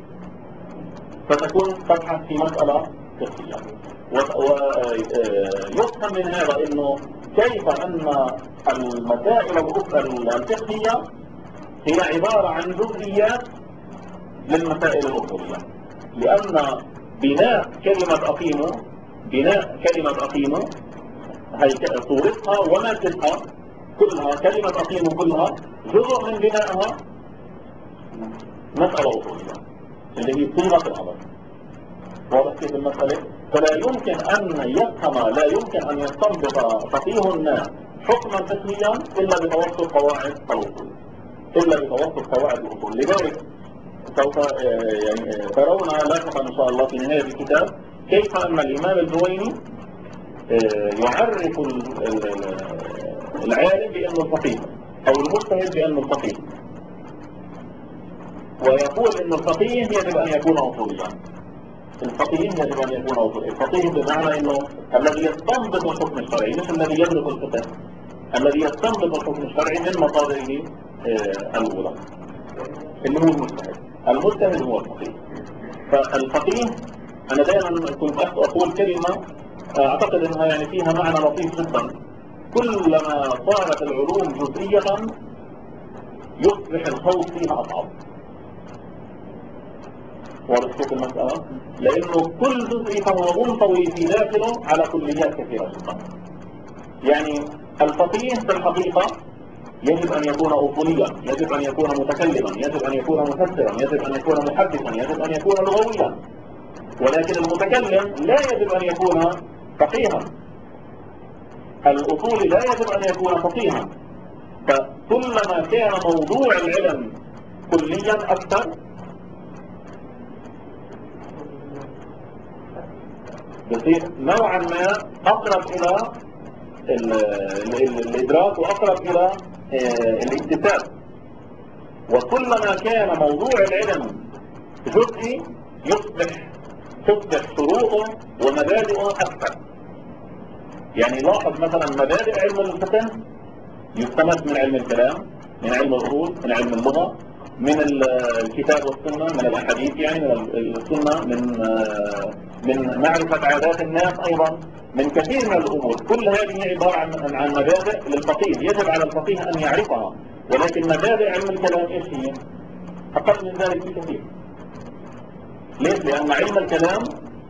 Speaker 1: فتكون تبحث في مسألة فقهية. ويفهم من هذا أنه كيف أن المسائل الفقهية هي عبارة عن جزئيات للمسائل الأصولية، لأن بناء كلمة أقيموا هي صورتها ومادتها كلها، كلمة أقيموا كلها جزء من بنائها مسألة أصولية اللي هي صيغة الأمر. واضح كيف المسألة؟ فلا يمكن أن يفهم، لا يمكن أن يستنبط فقيه الناس حكما فقهيا إلا بتوسط قواعد الأصول. لذلك سوف ترون لاحقا إن شاء الله في نهاية الكتاب كيف أن الإمام الجويني يعرف العالم بأنه الفقيه أو المجتهد بأنه الفقيه، ويقول أن الفقيه يجب أن يكون أصوليا. الفقيه بمعنى أنه الذي يستنبط الحكم الشرعي، مش الذي يدرس الفقه، الذي يستنبط الحكم الشرعي من مصادره الأولى اللي هو المجتهد هو الفقيه. فالفقيه أنا دائما كنت أقول كلمة أعتقد أنها يعني فيها معنى لطيف جدا: كلما صارت العلوم جزئية يصبح الخوض فيها أصعب. واضح كيف المسألة؟ لأنه كل جزء فهو منطوي في داخله على كليات كثيرة جدا. يعني الفقيه في الحقيقة يجب أن يكون أصوليا، يجب أن يكون متكلما، يجب أن يكون مفسرا، يجب أن يكون محدثا، يجب أن يكون لغويا. ولكن المتكلم لا يجب أن يكون فقيها، الأصول لا يجب أن يكون فقيها. فكلما كان موضوع العلم كليا أكثر يصير نوعا ما أقرب إلى الإدراك وأقرب إلى الاكتساب. وكلما كان موضوع العلم جزئي تصبح شروطه ومبادئه أكثر. يعني لاحظ مثلا مبادئ علم الفقه يستمد من علم الكلام، من علم الأصول، من علم اللغة، من الكتاب والسنة، من الأحاديث يعني من السنة، من معرفة عادات الناس، أيضا من كثير من الأمور. كل هذه عبارة عن مبادئ للفقيه يجب على الفقيه أن يعرفها. ولكن مبادئ علم الكلام إيش هي؟ أقل من ذلك بكثير. ليش؟ لأن علم الكلام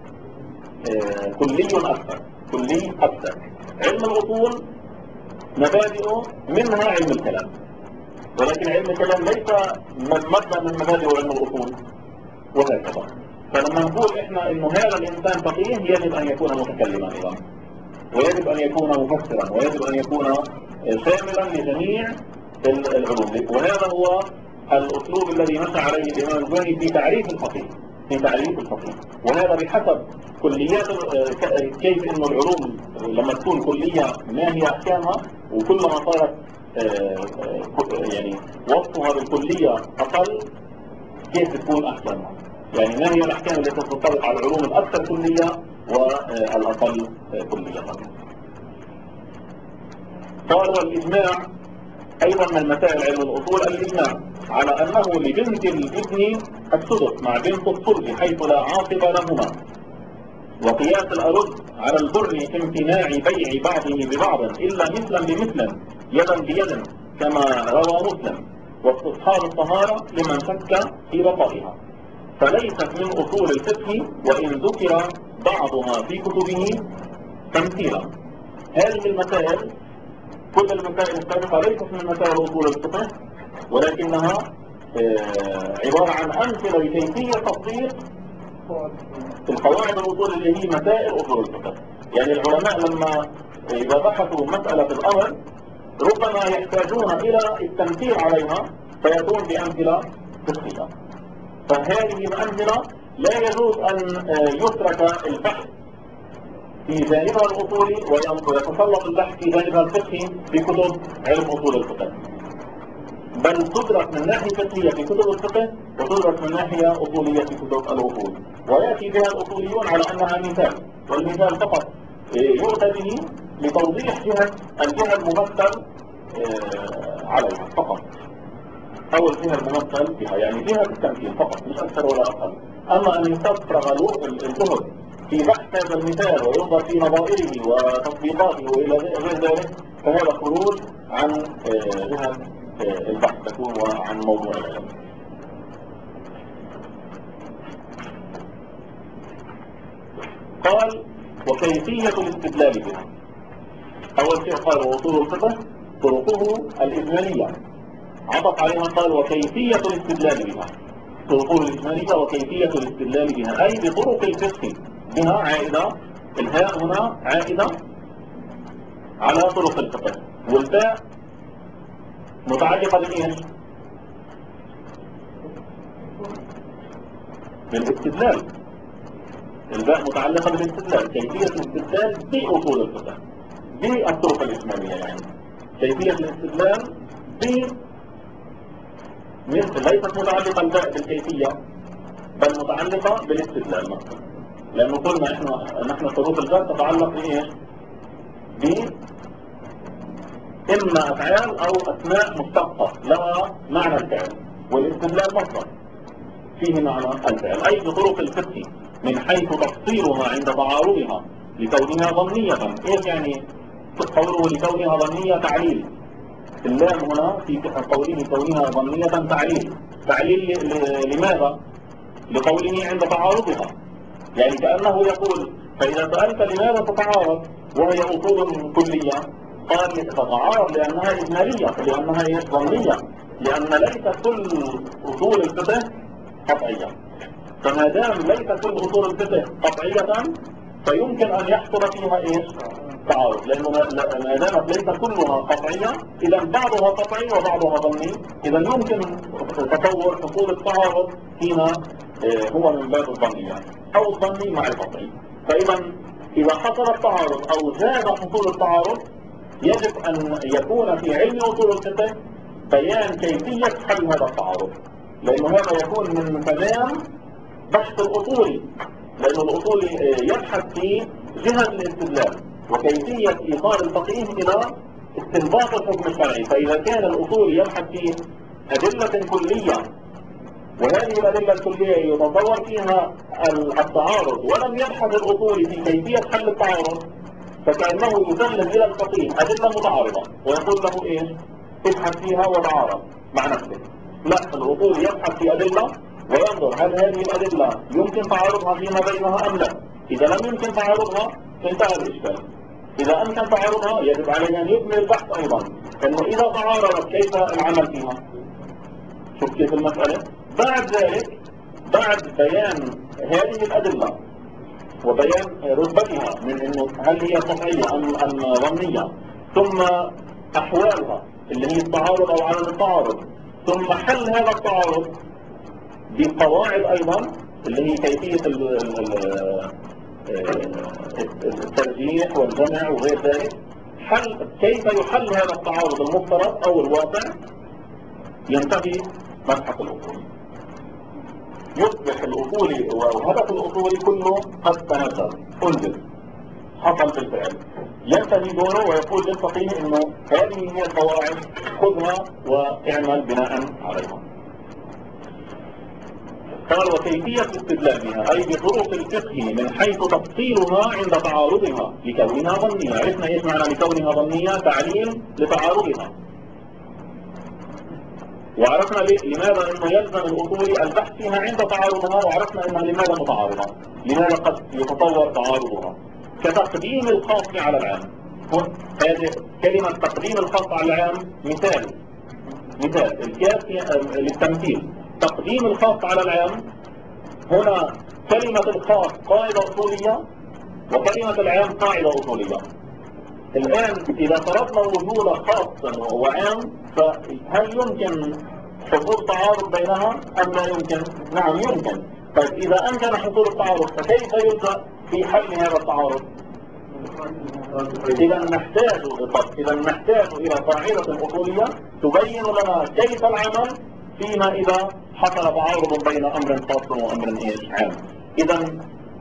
Speaker 1: كلي أكثر. علم الأصول مبادئه منها علم الكلام، ولكن علم الكلام ليس مبدأ من مبادئ علم الأصول، وهكذا. فلما نقول إحنا إنه هذا الإنسان فقيه يجب أن يكون متكلما أيضا، ويجب أن يكون مفسرا، ويجب أن يكون شاملا لجميع العلوم. وهذا هو الأسلوب الذي مشى عليه الإمام الجويني في تعريف الفقيه. وهذا بحسب كليات كيف إنه العلوم لما تكون كلية ما هي أحكامها، وكلما صارت يعني وصفها بالكلية أقل كيف تكون أحكامها. يعني ما هي الأحكام التي تنطبق على العلوم الأكثر كلية والأقل كلية. قال والإجماع أيضا من مسائل علم الأصول الإجماع على أنه لبنت الابن السدس مع بنت الصلب حيث لا عاصب لهما، وقياس الأرز على البر في امتناع بيع بعضه ببعض إلا مثلا بمثل يدا بيد كما روى مسلم، واستصحاب الطهارة لمن شك في بقائها، فليست من أصول الفقه وإن ذكر بعضها في كتبه تمثيلا. هذه المسائل، كل المسائل السابقة ليست من مسائل أصول الفقه، ولكنها عبارة عن أمثلة لكيفية تطبيق القواعد الأصول اللي هي مسائل أصول الفقه. يعني العلماء لما إذا بحثوا مسألة في الأمر ربما يحتاجون إلى التمثيل عليها فيكون بأمثلة فقهية. فهذه الأمثلة لا يجوز أن يترك البحث في جانبها الأصولي ويتسلط البحث في جانبها الفقهي في كتب علم أصول الفقه، بل تدرس من ناحية فقهية في كتب الفقه وتدرس من ناحية أصولية في كتب الأصول، ويأتي بها الأصوليون على أنها مثال، والمثال فقط يؤتى به لتوضيح الجهة الممثل عليها فقط، أو الجهة الممثل بها، يعني جهة التمثيل فقط مش أكثر ولا أقل. أما أن يستفرغ الجهد في بحث هذا المثال وينظر في نظائره وتطبيقاته وإلى غير ذلك فهذا خروج عن جهة البحث تكون وعن موضوع العلم. قال وكيفية الاستدلال بها. أول شيء قال وصول الفقه طرقه الإجمالية، عطف عليها قال وكيفية الاستدلال بها، طرقه الإجمالية وكيفية الاستدلال بها أي بطرق الفقه بها، عائدة الهاء هنا عائدة على طرق الفقه، والباء متعلقة بإيش؟ بالاستدلال. الباء متعلقة بالاستدلال، كيفية الاستدلال بأصول الفقه بالطرق الإجمالية، يعني كيفية الاستدلال ليست متعلقة الباء بالكيفية بل متعلقة بالاستدلال مثلا، لأنه قلنا نحن حروف الباء تتعلق بإيش؟ إما أفعال أو أسماء مشتقة لها معنى الفعل، والاستدلال مصدر فيه معنى الفعل، أي بطرق الفقه من حيث تفصيلها عند تعارضها لكونها ظنية. إيش يعني قوله لكونها ظنية؟ تعليل. اللام هنا في قوله كونها ظنية تعليل لماذا؟ لقوله عند تعارضها، يعني كأنه يقول فإذا سألت لماذا تتعارض وهي أصول كلية قال تتعارض لأنها إجمالية، لأنها ظنية، لأن ليس كل أصول الفقه قطعية، فما دام ليس كل أصول الفقه قطعية فيمكن أن يحصل فيها إيش؟ تعارض، لأنه ما دامت ليس كلها قطعية إذا بعضها قطعي وبعضها ظني، إذا يمكن تصور حصول التعارض فيما هو من باب الظنية أو الظني مع القطعي. إذا حصل التعارض أو زاد حصول التعارض يجب أن يكون في علم أصول الفقه بيان كيفية حل هذا التعارض، لأنه هذا يكون من تمام بحث الأصولي، لأن الأصولي يبحث في جهة الاستدلال وكيفية إيصال الفقيه إلى استنباط الحكم الشرعي. فإذا كان الأصولي يبحث في أدلة كلية وهذه الأدلة الكلية يتصور فيها التعارض ولم يبحث الأصولي في كيفية حل التعارض فكأنه يسلم إلى الفقيه أدلة متعارضة ويقول له إيش؟ ابحث فيها وتعارض مع نفسك. لا، الأصولي يبحث في أدلة وينظر هل هذه الأدلة يمكن تعارضها فيما بينها أم لا. إذا لم يمكن تعارضها انتهى الإشكال. إذا أمكن تعارضها يجب علينا أن يكمل البحث أيضا، لأنه إذا تعارضت كيف العمل فيها؟ شوف كيف المسألة. بعد ذلك بعد بيان هذه الأدلة وبيان رتبتها من إنه هل هي قطعية أم ظنية، ثم أحوالها اللي هي التعارض أو عدم التعارض، ثم حل هذا التعارض بقواعد أيضا اللي هي كيفية الترجيح والجمع وغير ذلك، كيف يحل هذا التعارض المفترض أو الواقع، ينتهي مبحث الأصولي. يصبح الأصولي وهدف الأصولي كله قد أنزل حصل بالفعل، ينتهي دوره ويقول للفقيه إنه هذه هي القواعد خذها واعمل بناء عليها. قال وكيفية الاستدلال بها أي بطرق الفقه من حيث تفصيلها عند تعارضها لكونها ظنية. عرفنا إيش معنى لكونها ظنية؟ تعليل لتعارضها. وعرفنا لماذا أنه يلزم الأصول البحث فيها عند تعارضها، وعرفنا أنها لماذا متعارضة، لماذا قد يتصور تعارضها. كتقديم الخاص على العام، هذه كلمة تقديم الخاص على العام مثال الكاف للتمثيل. تقديم الخاص على العام، هنا كلمة الخاص قاعدة أصولية وكلمة العام قاعدة أصولية. الآن إذا فرضنا وجود خاص وعام، فهل يمكن حصول تعارض بينها أم لا يمكن؟ نعم يمكن. طيب إذا أمكن حصول التعارض فكيف يلجأ في حل هذا التعارض؟ إذا نحتاج إلى قاعدة أصولية تبين لنا كيف العمل فيما إذا حصل تعارض بين أمر خاص وأمر عام. إذا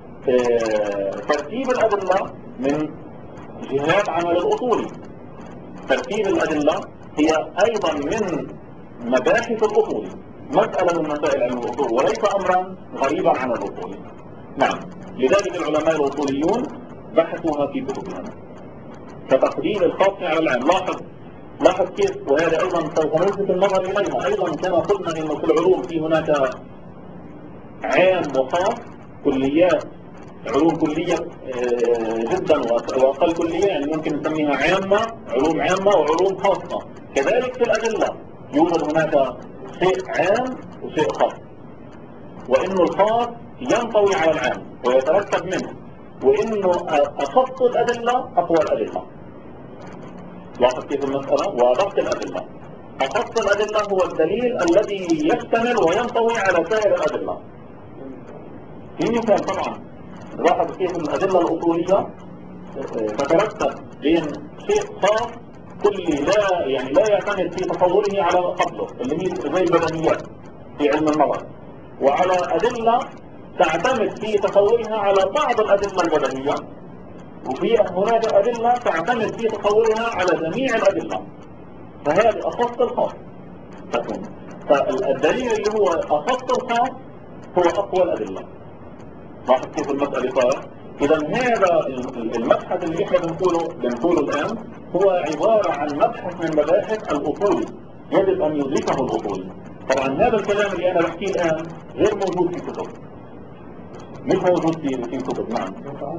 Speaker 1: ترتيب الأدلة من جهات عمل الأصولي. ترتيب الأدلة هي أيضا من مباحث الأصول، مسألة من مسائل علم الأصول وليس أمرا غريبا عن الأصول. نعم، لذلك العلماء الأصوليون بحثوها في كتبهم كتقديم الخاص على العام. لاحظ كيف، وهذا أيضا سوف نلفت النظر إليها. أيضا كما قلنا إنه في العلوم في هناك عام وخاص، كليات، علوم كلية جدا وأقل كلية، يعني ممكن نسميها عامة، علوم عامة وعلوم خاصة. كذلك في الأدلة يوجد هناك شيء عام وشيء خاص، وإنه الخاص ينطوي على العام ويتركب منه، وإنه أخص الأدلة أقوى الأدلة. لاحظ كيف المسألة وضبط الأدلة. أخص الأدلة هو الدليل الذي يشتمل وينطوي على سائر الأدلة. في مثال طبعا لاحظ كيف الأدلة الأصولية تترتب بين شيء خاص كلي لا يعتمد في تصوره على قبله، اللي هي زي البدنيات في علم النظر، وعلى أدلة تعتمد في تصورها على بعض الأدلة البدنية، وفي هناك أدلة تعتمد في تصورها على جميع الأدلة. فهذا أخص الخاص تكون. فالدليل اللي هو أخص الخاص هو أقوى الأدلة. لاحظ كيف المسألة صارت. إذا هذا المبحث اللي احنا بنقوله الآن هو عبارة عن مبحث من مباحث الأصول، يجب أن يدركه الأصول. طبعا هذا الكلام اللي أنا بحكيه الآن غير موجود في كتب، مش موجود في كتب. نعم.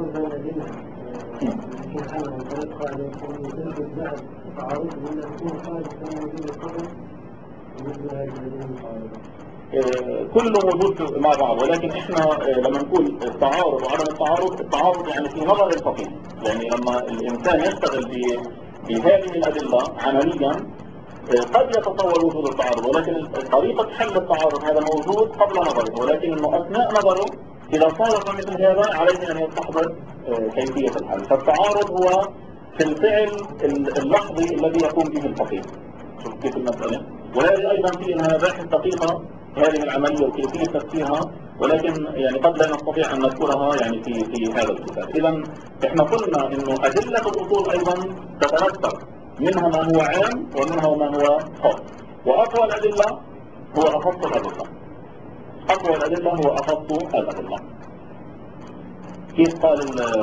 Speaker 1: كله موجود مع بعض، ولكن احنا لما نقول التعارض وعدم التعارض يعني في نظر الفقيه، يعني لما الانسان يشتغل بهذه الادله عمليا قد يتصور وجود التعارض، ولكن طريقه حل التعارض هذا موجود قبل نظره، ولكن انه اثناء نظره اذا صادف مثل هذا عليه ان يستحضر كيفيه الحل. فالتعارض هو في الفعل اللحظي الذي يقوم به الفقيه. شوف كيف المساله. وهذه ايضا في انها مباحث دقيقه هذه العملية وكيفية تفسيرها، ولكن يعني قد لا نستطيع أن نذكرها يعني في هذا الكتاب. إذا احنا قلنا إنه أدلة الأصول أيضا تترتب منها ما هو عام ومنها ما هو خاص، وأقوى الأدلة هو أخص الأدلة. أقوى الأدلة هو أخص الأدلة. كيف قال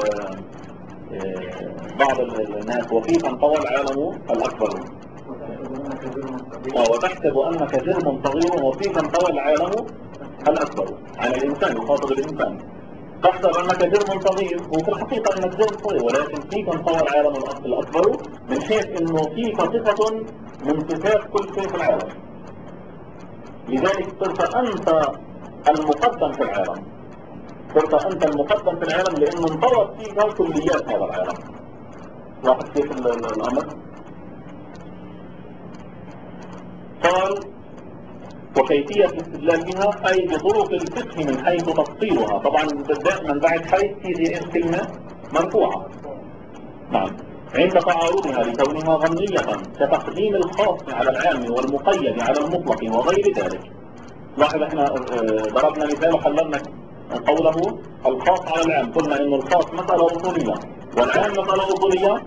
Speaker 1: بعض الناس وفيك انطوى العالم الأكبر وتحسب أنك جرم صغير وفيك انطوى العالم الأكبر. عن الإنسان يخاطب الإنسان، تحسب أنك جرم صغير وفي الحقيقة أنك جرم صغير، ولكن فيك انطوى العالم الأكبر، من حيث أنه فيك صفة من صفات كل شيء في العالم. لذلك صرت أنت المقدم في العالم، لأنه انطوت فيك كليات هذا العالم. لاحظ كيف الأمر. قال وكيفية الاستدلال بها أي بطرق الفقه من حيث تفصيلها. طبعا من بعد حيث تيجي كلمة مرفوعة. نعم. عند تعارضها لكونها ظنية كتقديم الخاص على العام والمقيد على المطلق وغير ذلك. لاحظ احنا ضربنا مثال وحللنا قوله الخاص على العام، قلنا انه الخاص مسألة أصولية والعام مسألة أصولية،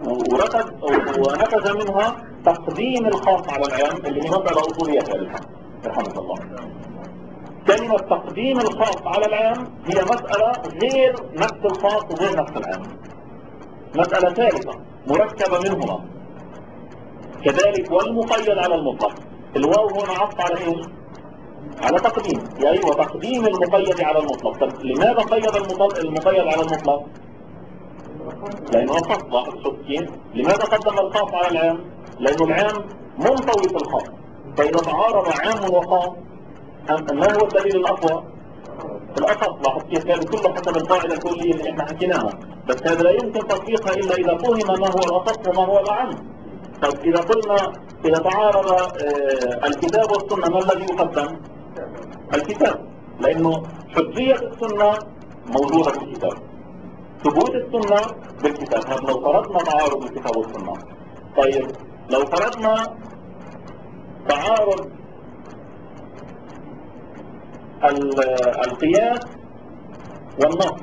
Speaker 1: ونتج منها تقديم الخاص على العام اللي هي مسألة أصولية ثالثة. رحمة الله. كلمة تقديم الخاص على العام هي مسألة غير نفس الخاص وغير نفس العام، مسألة ثالثة مركبة منهما. كذلك والمقيد على المطلق، الواو هنا عطف على ايش؟ على تقديم، ايوه تقديم المقيد على المطلق. طب لماذا قيد المقيد على المطلق؟ لانه خاص. لاحظ شوف كيف؟ لماذا قدم الخاص على العام؟ لانه العام منطوي في الخاص، فاذا تعارض عام وخاص ما هو الدليل الاقوى؟ الأخص. لاحظ كيف؟ هذا كله حسب القاعدة الكلية اللي احنا حكيناها، بس هذا لا يمكن تطبيقها إلا إذا فهم ما هو الأخص وما هو الأعم. طيب إذا قلنا إذا تعارض الكتاب والسنة ما الذي يقدم؟ الكتاب، لأنه حجية السنة موجودة في الكتاب، ثبوت السنة بالكتاب. هذا لو فرضنا تعارض الكتاب والسنة. طيب لو فرضنا تعارض القياس والنص،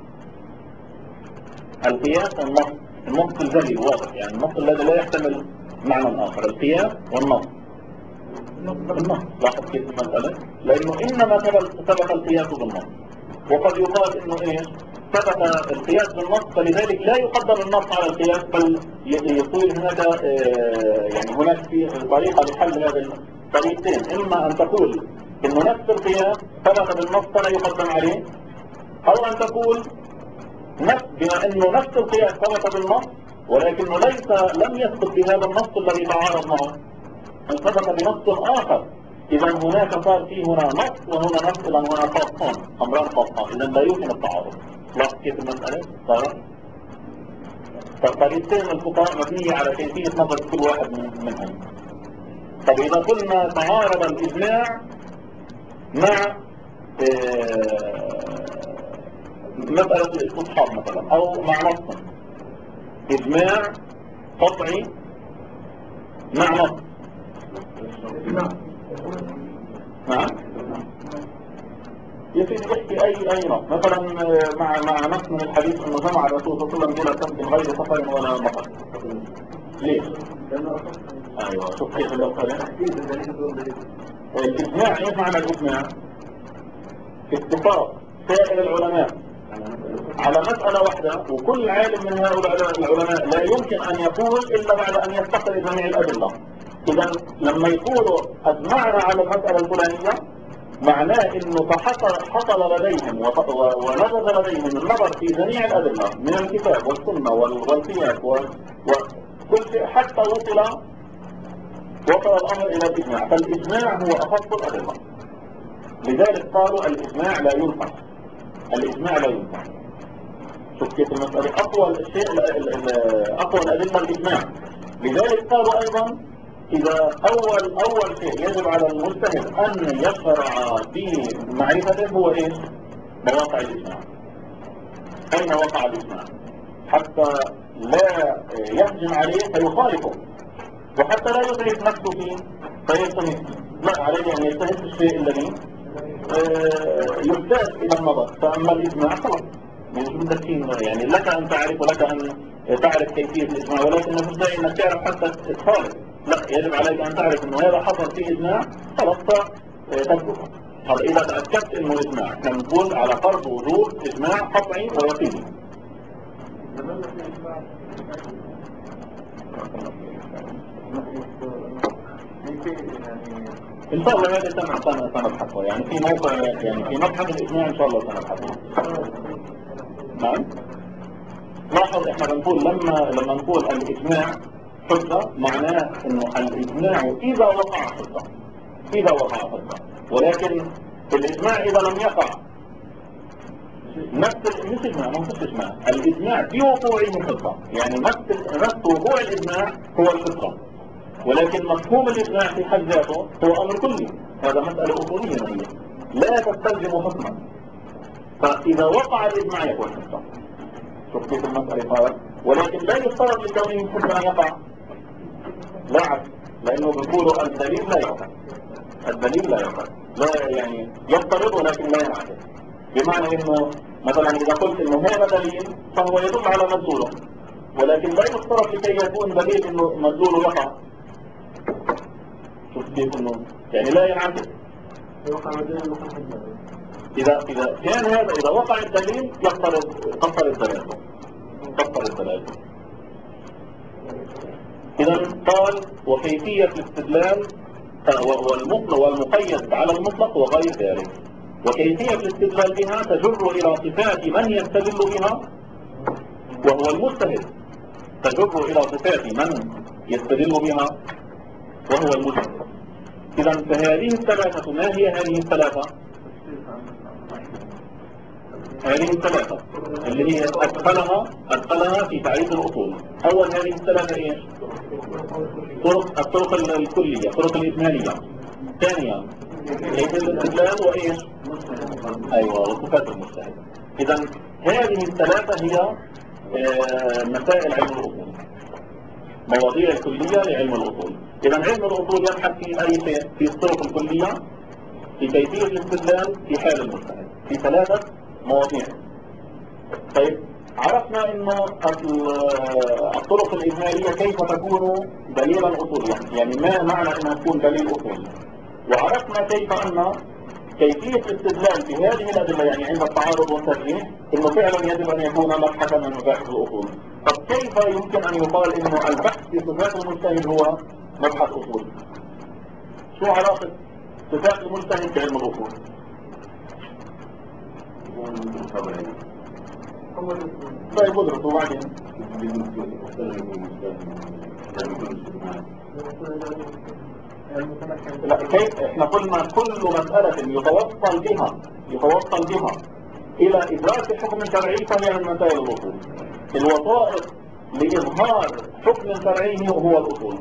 Speaker 1: القياس والنص، النص الجلي الواضح، يعني النص الذي لا يحتمل معنى آخر، القياس والنص. النص لاحظ كيف المسألة؟ لأنه إنما ثبت القياس بالنص، وقد يقال إنه إيش؟ ثبت القياس بالنص، فلذلك لا يقدم النص على القياس، بل يصير هناك يعني هناك في طريقة لحل هذه الطريقتين. إما أن تقول إنه نفس القياس ثبت بالنص فلا يقدم عليه، أو أن تقول بما أنه نفس القياس ثبت بالنص ولكنه لم يثبت بهذا النص الذي تعارض معه، بل ثبت بنص آخر. إذا هناك صار فيه هنا نص وهنا نص، إذا هنا خاصان، أمران خاصان، إذا لا يمكن التعارض. لاحظ كيف المسألة صارت؟ فطريقتين الفقهاء مبنية على كيفية نظر كل واحد منهم. طب إذا قلنا تعارض الإجماع مع مسألة الاستصحاب مثلا، أو مع نص، إجماع قطعي مع نص. نعم يسير يحكي أي نص مثلا مع نص من الحديث أنه جمع الرسول صلى الله عليه وسلم بلا سبب غير سفر ولا مطر. ليش؟ أيوة شوف كيف الإجماع. إيش معنى الإجماع؟ اتفاق سائر العلماء على مسألة واحدة، وكل عالم من هؤلاء العلماء لا يمكن أن يقول إلا بعد أن يتصل جميع الأدلة. إذا لما يقولوا أجمعنا على المسألة الفلانية معناه إنه حصل لديهم ونفذ لديهم النظر في جميع الأدلة من الكتاب والسنة والقياس وكل شيء حتى وصل الأمر إلى الإجماع. فالإجماع هو أخص الأدلة، لذلك قالوا الإجماع لا ينفع. الإجماع لا ينفع. شوف كيف المسألة؟ أقوى الأدلة الإجماع. لذلك قالوا أيضا إذا أول شيء يجب على المجتهد أن يشرع بمعرفته هو إيش؟ مواقع الإجماع. أين وقع الإجماع؟ حتى لا يهجم عليه فيخالفه، وحتى لا يدرك نفسه فيه فيلتمس فيه. لا، عليه أن يجتهد في الشيء الذي يحتاج إلى النظر. فأما الإجماع خلاص يعني لك أن تعرف ولك أن تعرف كيفية الإجماع، ولكن مش داعي أنك تعرف حتى تخالف. لا، يجب عليك أن تعرف أنه هذا حصل فيه إجماع، خلاص تتركه. هذا إذا تأكدت أنه إجماع. احنا نقول على فرض وجود إجماع قطعي ويقيني. إن شاء الله هذا سنبحثه، يعني في موقع، يعني في مبحث الإجماع إن شاء الله سنبحثه. نعم. لاحظ احنا بنقول لما نقول الإجماع حجة معناه إنه الإجماع إذا وقع حجة، إذا وقع حجة. ولكن الإجماع إذا لم يقع مش إجماع، ما هوش إجماع. الإجماع في وقوعه حجة، يعني نفس وقوع الإجماع هو الحجة، ولكن مفهوم الإجماع في حد ذاته هو أمر كلي. هذا مسألة أصولية هي لا تستلزم حكما، فإذا وقع الإجماع يكون حجة. شوف كيف المسألة قال، ولكن لا يفترض لكونه حجة أن يقع، لا عكس، لأنه بيقولوا الدليل لا يقع. الدليل لا يقع، لا يعني يفترض ولكن لا ينعكس. بمعنى إنه مثلا إذا قلت إنه هذا دليل فهو يدل على مدلوله، ولكن لا يفترض لكي يكون دليل إنه مدلوله يقع. شوف كيف إنه يعني لا ينعكس. إذا كان هذا، إذا وقع الدليل قصر الدلالة. إذا قال وكيفية الاستدلال والمطلق والمقيد على المطلق وغير ذلك، وكيفية الاستدلال بها تجر إلى صفات من يستدل بها وهو المجتهد، تجر إلى صفات من يستدل بها وهو المجتهد. إذا فهذه الثلاثة، ما هي هذه الثلاثة؟ هذه الثلاثة اللي هي أدخلها في تعريف الأصول. أول هذه الثلاثة إيش؟ الطرق الكلية، الطرق الإجمالية. ثانيا كيف الاستدلال وإيش؟ أيوة، وصفات المجتهد. إذا هذه الثلاثة هي مسائل علم الأصول، مواضيع الكلية لعلم الأصول. إذا علم الأصول يبحث في أي شيء؟ في الطرق الكلية، في كيفية الاستدلال، في حال المجتهد، في ثلاثة مواضيع. طيب عرفنا انه الطرق الإجمالية كيف تكون دليلا أصوليا، يعني ما معنى انها تكون دليل أصولي، وعرفنا كيف ان كيفية الاستدلال في هذه الأدلة، يعني عند التعارض والترجيح، انه فعلا يجب ان يكون مبحثا من مباحث الأصول. طب كيف يمكن ان يقال انه البحث في صفات المجتهد هو مبحث أصولي؟ شو علاقة صفات المجتهد بعلم الأصول؟ طيب ادرسوا وبعدين. لا، كيف احنا قلنا كل مسألة يتوصل بها الى ادراك حكم شرعي فهي من مسائل الاصول. الوسائط لإظهار حكم شرعي هو الأصول.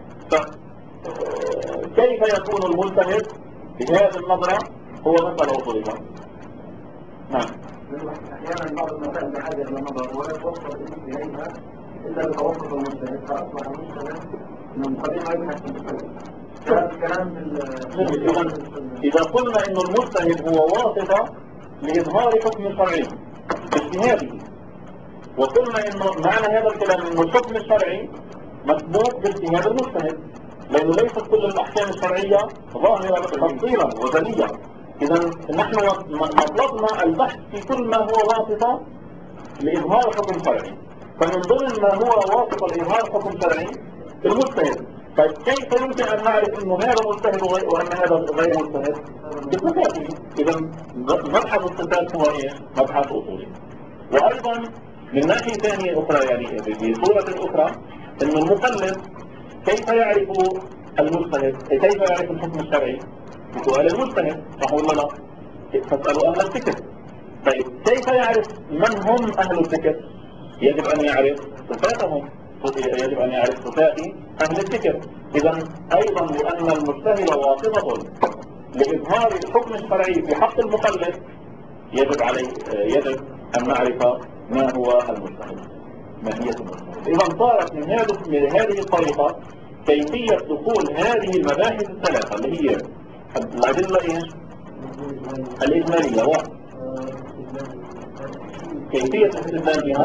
Speaker 1: فكيف يكون المجتهد بهذه النظرة هو مسألة أصولية؟ نعم.
Speaker 2: أحيانا بعض المسائل بحاجة إلى النظر ولا توصل إليها إلا بتوسط المجتهد، فأصبح المجتهد من طريق يبحث في الكلام
Speaker 1: إذا قلنا إن المجتهد هو واسطة لإظهار حكم شرعي باجتهاده، وقلنا إنه معنى هذا الكلام إنه الحكم الشرعي مسبوق باجتهاد المجتهد، لأنه ليست كل الأحكام الشرعية ظاهرة تفصيلا وجلية. إذا نحن مطلبنا البحث في كل ما هو واسطة لإظهار حكم شرعي، فمن ضمن ما هو واسطة لإظهار حكم شرعي المجتهد. طيب كيف يمكن أن نعرف أنه هذا مجتهد وأن هذا غير مجتهد؟ بصفاته. إذا مبحث الصفات هو إيه؟ مبحث أصولي. وأيضا من ناحية ثانية أخرى، يعني بصورة أخرى، أن المقلد كيف يعرف المجتهد؟ كيف يعرف الحكم الشرعي؟ بسؤال المجتهد، صح ولا لا؟ فاسألوا أهل الذكر. طيب كيف يعرف من هم أهل الذكر؟ يجب أن يعرف صفاتهم، يجب أن يعرف صفات أهل الذكر. إذا أيضا لأن المجتهد واسطة لإظهار الحكم الشرعي في حق المقلد، يجب أن نعرف ما هو المجتهد، ماهية المجتهد. إذا صارت من هذه الطريقة كيفية دخول هذه المباحث الثلاثة اللي هي الأدلة إيش؟ الإجمالية كيفية الاستدلال بها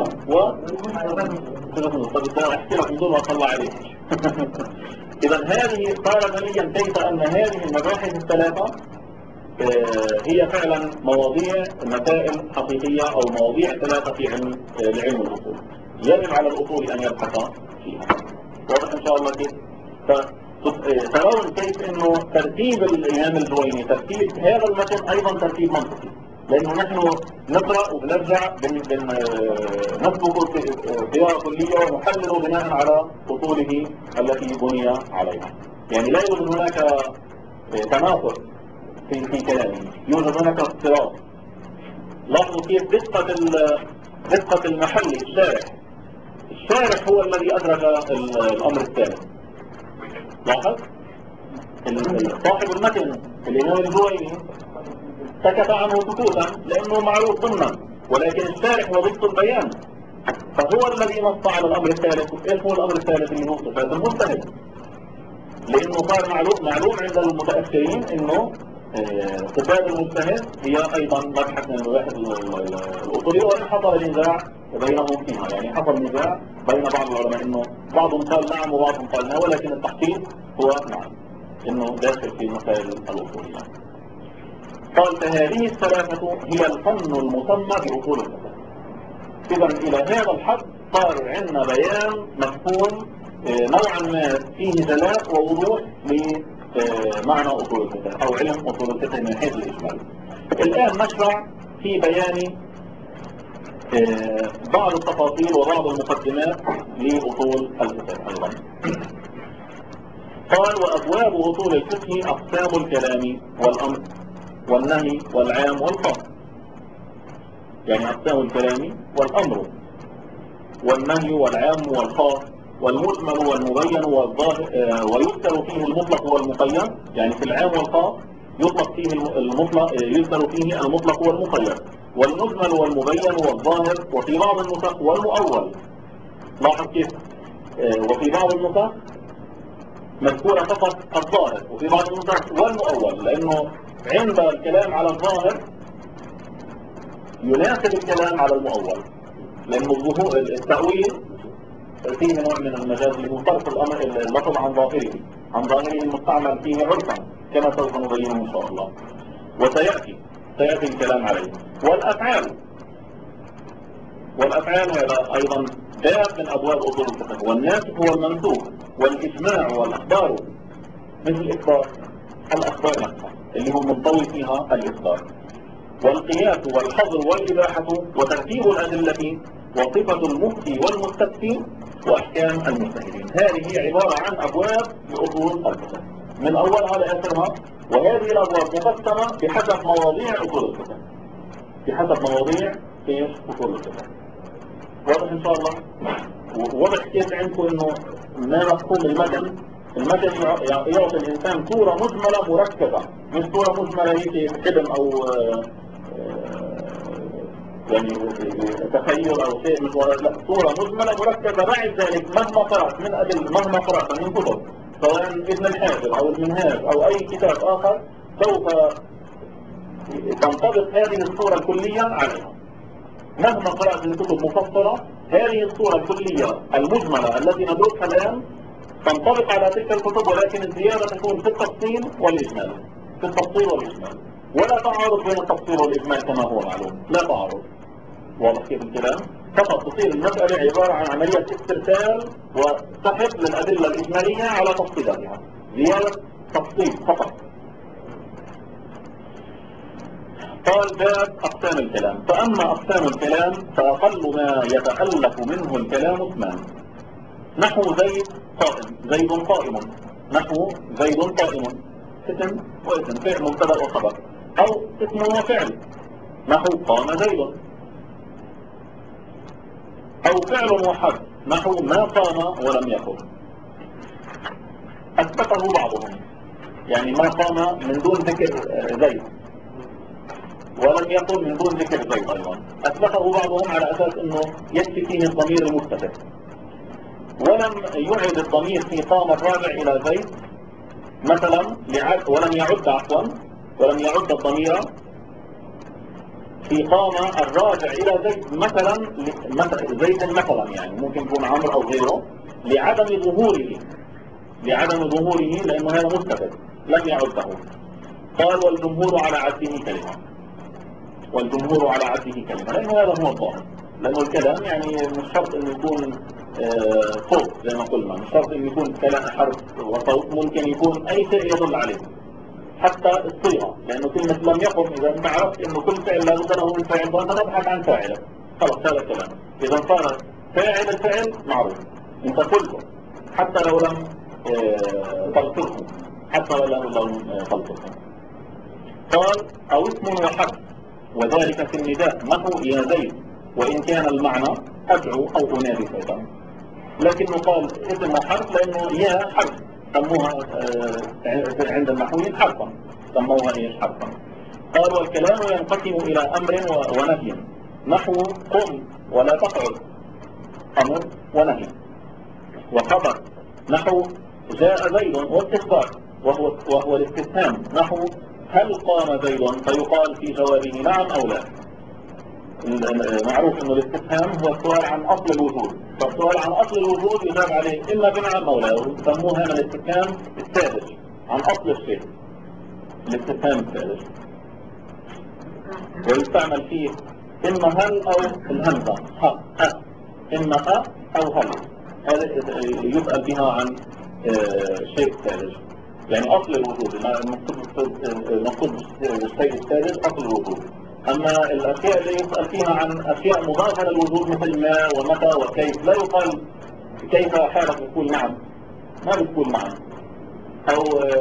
Speaker 1: احكي لك بدون ما اطلع عليك. إذا هذه صار دليلا كيف أن هذه المباحث الثلاثة هي فعلا مواضيع مسائل حقيقية أو مواضيع ثلاثة في لعلم الأصول، يجب على الأصول أن يبحث فيها. واضح إن شاء الله كيف؟ ترون كيف إنه ترتيب الإمام الجويني، ترتيب هذا المتن أيضا ترتيب منطقي، لأنه نحن نقرأ وبنرجع نسبق قراءة كلية ونحلل بناء على أصوله التي بني عليها. يعني لا يوجد هناك تناقض في كلامه، يوجد هناك اضطراب. لاحظوا كيف دقة المحل. الشارح هو الذي أدرك الأمر الثالث. لاحظ صاحب المتن الإمام الجويني سكت عنه سكوتا لأنه معروف ضمنا، ولكن الشارح وضبط البيان فهو الذي نص على الأمر الثالث. إيش هو الأمر الثالث اللي هو صفات المجتهد؟ لأنه صار معلوم عند المتأخرين إنه صفات المجتهد هي أيضا مبحث من المباحث الأصولية، وإن حصل نزاع بينهم فيها، يعني حصل نزاع بين بعض العلماء إنه بعضهم قال نعم وبعضهم قال لا، ولكن التحقيق هو نعم، إنه داخل في مسائل الأصولية. قال فهذه الثلاثة هي الفن المسمى بأصول الفقه. إذا إلى هذا الحد صار عندنا بيان مفهوم نوعا ما فيه جلاء ووضوح لمعنى أصول الفقه أو علم أصول الفقه من حيث الإجمال. الآن نشرع في بيان بعض التفاصيل وبعض المقدمات لأصول الفقه أيضا. قال وأبواب أصول الفقه أقسام الكلام والأمر والنهي والعام والخاص. يعني أقسام الكلام والأمر والنهي والعام والخاص والمجمل والمبين والظاهر ويذكر فيه المطلق والمقيد. يعني في العام والخاص يطلق فيه المطلق يذكر فيه المطلق والمقيد والمجمل والمبين والظاهر وفي بعض النسخ والمؤول. لاحظ كيف وفي بعض النسخ مذكورة فقط الظاهر وفي بعض النسخ والمؤول، لأنه عند الكلام على الظاهر يناسب الكلام على المؤول، لأنه التأويل فيه نوع من المجاز اللي هو صرف الأمر اللفظ عن ظاهره المستعمل فيه عرفا كما سوف نبينه إن شاء الله، وسيأتي الكلام عليه. والأفعال هذا أيضا باب من أبواب أصول الفقه. والناسخ والمنسوخ والإجماع والأخبار، مثل الأخبار نفسها اللي هو منطوي فيها الإخبار، والقياس والحظر والإباحة وترتيب الأدلة وصفة المفتي والمستفتي وأحكام المجتهدين. هذه عبارة عن أبواب لأصول الفقه من أولها لآخرها، وهذه الأبواب مقسمة بحسب مواضيع أصول الفقه، بحسب مواضيع أصول الفقه. واضح إن شاء الله؟ وواضح كيف عندكم إنه ما مفهوم المتن يعطي الإنسان صورة مجملة مركبة، مش صورة مجملة هيك حلم أو يعني تخيل أو شيء مش ورد، لا، صورة مجملة مركبة. بعد ذلك مهما قرأت من أدلة، مهما قرأت من كتب سواء ابن الحاجب أو المنهاج أو أي كتاب آخر، سوف تنطبق هذه الصورة الكلية عليها. مهما قرأت من كتب مفصلة، هذه الصورة الكلية المجملة التي ندرسها الآن تنطبق على تلك الكتب، ولكن الزيادة تكون في التفصيل والإجمال، ولا تعارض بين التفصيل والإجمال كما هو معلوم، لا تعارض. واضح كيف الكلام؟ فقط تصير المسألة عبارة عن عملية استرسال وسحب للأدلة الإجمالية على تفصيلاتها، زيادة تفصيل فقط. قال باب أقسام الكلام. فأما أقسام الكلام فأقل ما يتألف منه الكلام اثنان: نحو زيد قائم، نحو زيد قائم، اسم واسم، فعل مبتدأ وخبر، أو اسم وفعل، نحو قام زيد، أو فعل وحرف، نحو ما قام ولم يقم. أثبته بعضهم، يعني ما قام من دون ذكر زيد، ولم يقم من دون ذكر زيد أيضا. أثبته بعضهم على أساس أنه يكفي فيه الضمير المتصل، ولم يعد الضمير في قام الراجع إلى زيد مثلا، ولم يعد الضمير في قام الراجع إلى زيد مثلا زيد مثلا، يعني ممكن يكون عمرو أو غيره، لعدم ظهوره لأنه هذا مستفد لم يعده. قال والجمهور على عده كلمة، لأنه هذا هو الظاهر، لأنه الكلام يعني مش شرط أنه يكون صوت زي ما قلنا، مش شرط أنه يكون كلام حرف وصوت، ممكن يكون أي شيء يدل عليه، حتى الصيغة، لأنه كلمة لم يقم إذا أنت عرفت أنه كل فعل لا بد له من فاعل فتبحث عن فاعله، خلاص هذا الكلام. إذا صار فاعل الفعل معروف، أنت قلته حتى لو لم تلفظه، قال أو اسم وحرف، وذلك في النداء نحو يا زيد، وإن كان المعنى أدعو أو أنادي أيضا، لكنه قال اسم وحرف لأنه يا حرف، سموها عند النحويين حرفا، سموها حرفا. قال والكلام ينقسم إلى أمر ونهي، نحو قم ولا تقعد، أمر ونهي. وخبر نحو جاء زيد، واستخبار وهو الاستفهام، نحو هل قام زيد، فيقال في جوابه نعم أو لا. معروف أنه الاستفهام هو السؤال عن أصل الوجود، فالسؤال عن أصل الوجود يجاب عليه إما بنعم أو لا، يسموه هنا الاستفهام السادس عن أصل الشيء، الاستفهام السادس. ويستعمل فيه إما هل أو الهمزة ها ها، إما ها أو هل. هذا يسأل بها عن شيء ثالث، يعني أصل الوجود. المقصود بالشيء الثالث أصل الوجود. أما الأشياء اللي يسأل فيها عن أشياء مضافة للوجود مثل ما ومتى وكيف، لا يقال كيف حالك بتقول نعم، ما بتقول نعم. أو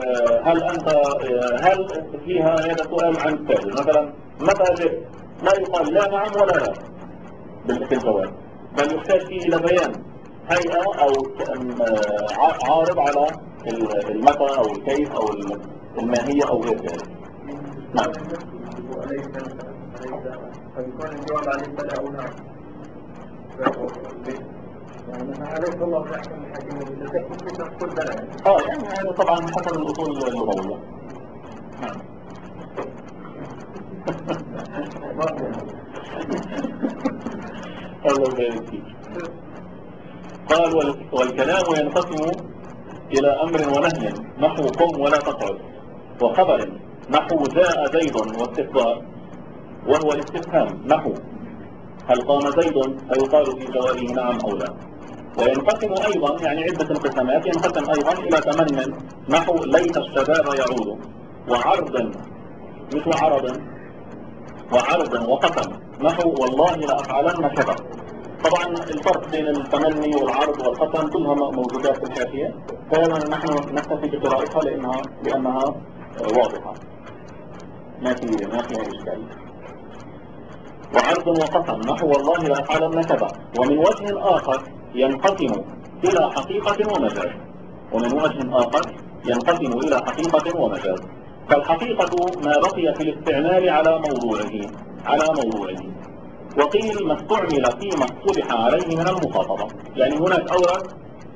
Speaker 1: هل فيها هذا سؤال عن الثالث، مثلا متى جئت، لا يقال لا نعم ولا لا بالجواب، بل يحتاج فيه إلى بيان هيئة أو عارض على المتى أو الكيف أو الماهية أو غير ذلك. نعم.
Speaker 2: فيكون الجواب عليه بلا أو نعم. يعني مثلا عليك الله في أحسن الحاكمين إذا تكون تقول بلا.
Speaker 1: يعني هذا طبعا حسب الأصول اللغوية. نعم. الله يبارك فيك. قال والكلام ينقسم إلى أمر ونهي نحو قم ولا تقعد، وخبر نحو جاء زيد واستخبار وهو الاستفهام نحو هل قام زيد فيقال في جوابه نعم أو لا. وينقسم أيضا يعني عدة انقسامات، ينقسم أيضا إلى تمن نحو ليت الشباب يعود، وعرض مثل وعرض وقسم نحو والله لأفعلن كذا. طبعا الفرق بين التمني والعرض والقسم كلها موجودات في الحاشية، فنحن نكتفي بقراءتها لأنها واضحة ما فيها إشكال. وعرض وقسم نحو والله لأفعلن كذا. ومن وجه آخر ينقسم إلى حقيقة ومجاز، إلى حقيقة ومجاز. فالحقيقة ما بقي في الاستعمال على موضوعه. وقيل ما استعمل فيما اصطلح عليه من المخاطبة. يعني هناك أورد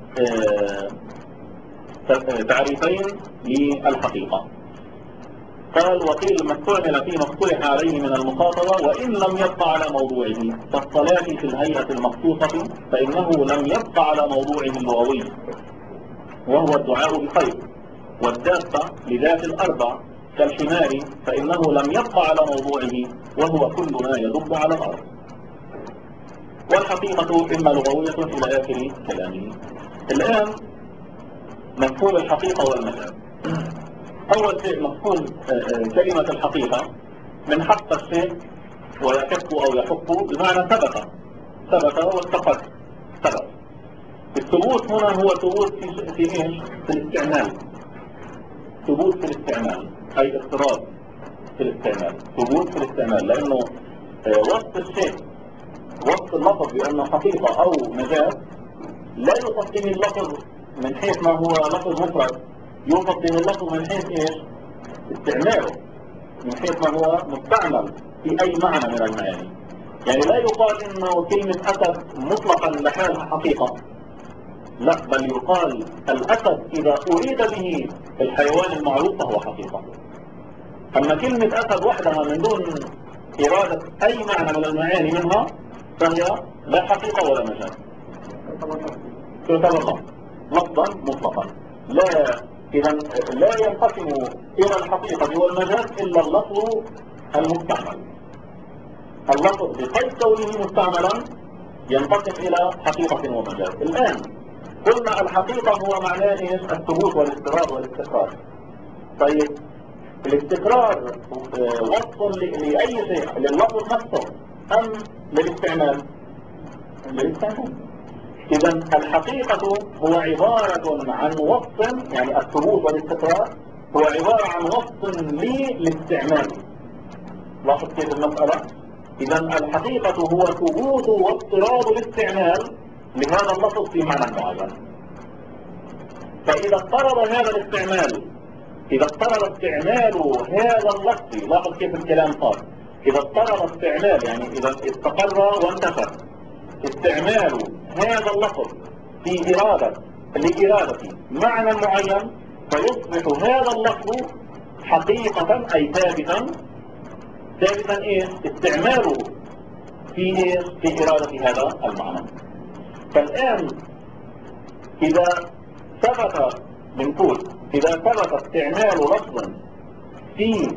Speaker 1: تعريفين للحقيقة. قال وقيل ما استعمل فيما اصطلح عليه من المخاطبة وإن لم يبقى على موضوعه، كالصلاة في الهيئة المخصوصة فإنه لم يبقى على موضوعه اللغوي وهو الدعاء بخير، والدابة لذات الأربع كالحمار فإنه لم يبقى على موضوعه وهو كل ما يدب على الأرض. والحقيقة إما لغوية إلى آخر كلامه. الآن مفهوم الحقيقة والمجاز. أول شيء مفهوم كلمة الحقيقة من حق الشيء ويحق أو يحق بمعنى ثبت واستقر. الثبوت هنا هو ثبوت في إيش؟ في الاستعمال. ثبوت في الاستعمال أي اضطراب في الاستعمال. ثبوت في الاستعمال لأنه وصف الشيء، وصف اللفظ بأنه حقيقة أو مجاز لا يوصف به اللفظ من حيث ما هو لفظ مفرد، يوصف به اللفظ من حيث إيش؟ استعماله، من حيث ما هو مستعمل في أي معنى من المعاني. يعني لا يقال إنه كلمة أسد مطلقا لحالها حقيقة، لا، بل يقال الأسد إذا أريد به الحيوان المعروف فهو حقيقة. أما كلمة أسد وحدها من دون إرادة أي معنى من المعاني منها فهي لا حقيقة ولا مجاز، تعتبر لفظا مطلقا. إذا لا ينقسم إلى الحقيقة والمجاز إلا اللفظ المستعمل. اللفظ بقيد كونه مستعملا ينقسم إلى حقيقة ومجاز. الآن قلنا الحقيقة هو معناه إيش؟ الثبوت والاستقرار والاستقرار. طيب الاستقرار وصف لأي شيء، لللفظ نفسه أم للاستعمال؟ إذا الحقيقة هو عبارة عن وصف، يعني الثبوت والاستقرار هو عبارة عن وصف للاستعمال. لاحظ كيف المسألة؟ إذا الحقيقة هو ثبوت واضطراد الاستعمال لهذا اللفظ في معنى معين. فإذا اضطرد هذا الاستعمال، إذا اضطرد استعمال هذا اللفظ، لاحظ كيف الكلام صار، إذا اضطرد استعمال يعني إذا استقر وانتشر استعمال هذا اللفظ في لإرادة معنى معين، فيصبح هذا اللفظ حقيقة أي ثابتا إيه؟ استعماله في إرادة هذا المعنى. فالآن إذا ثبت استعمال لفظ في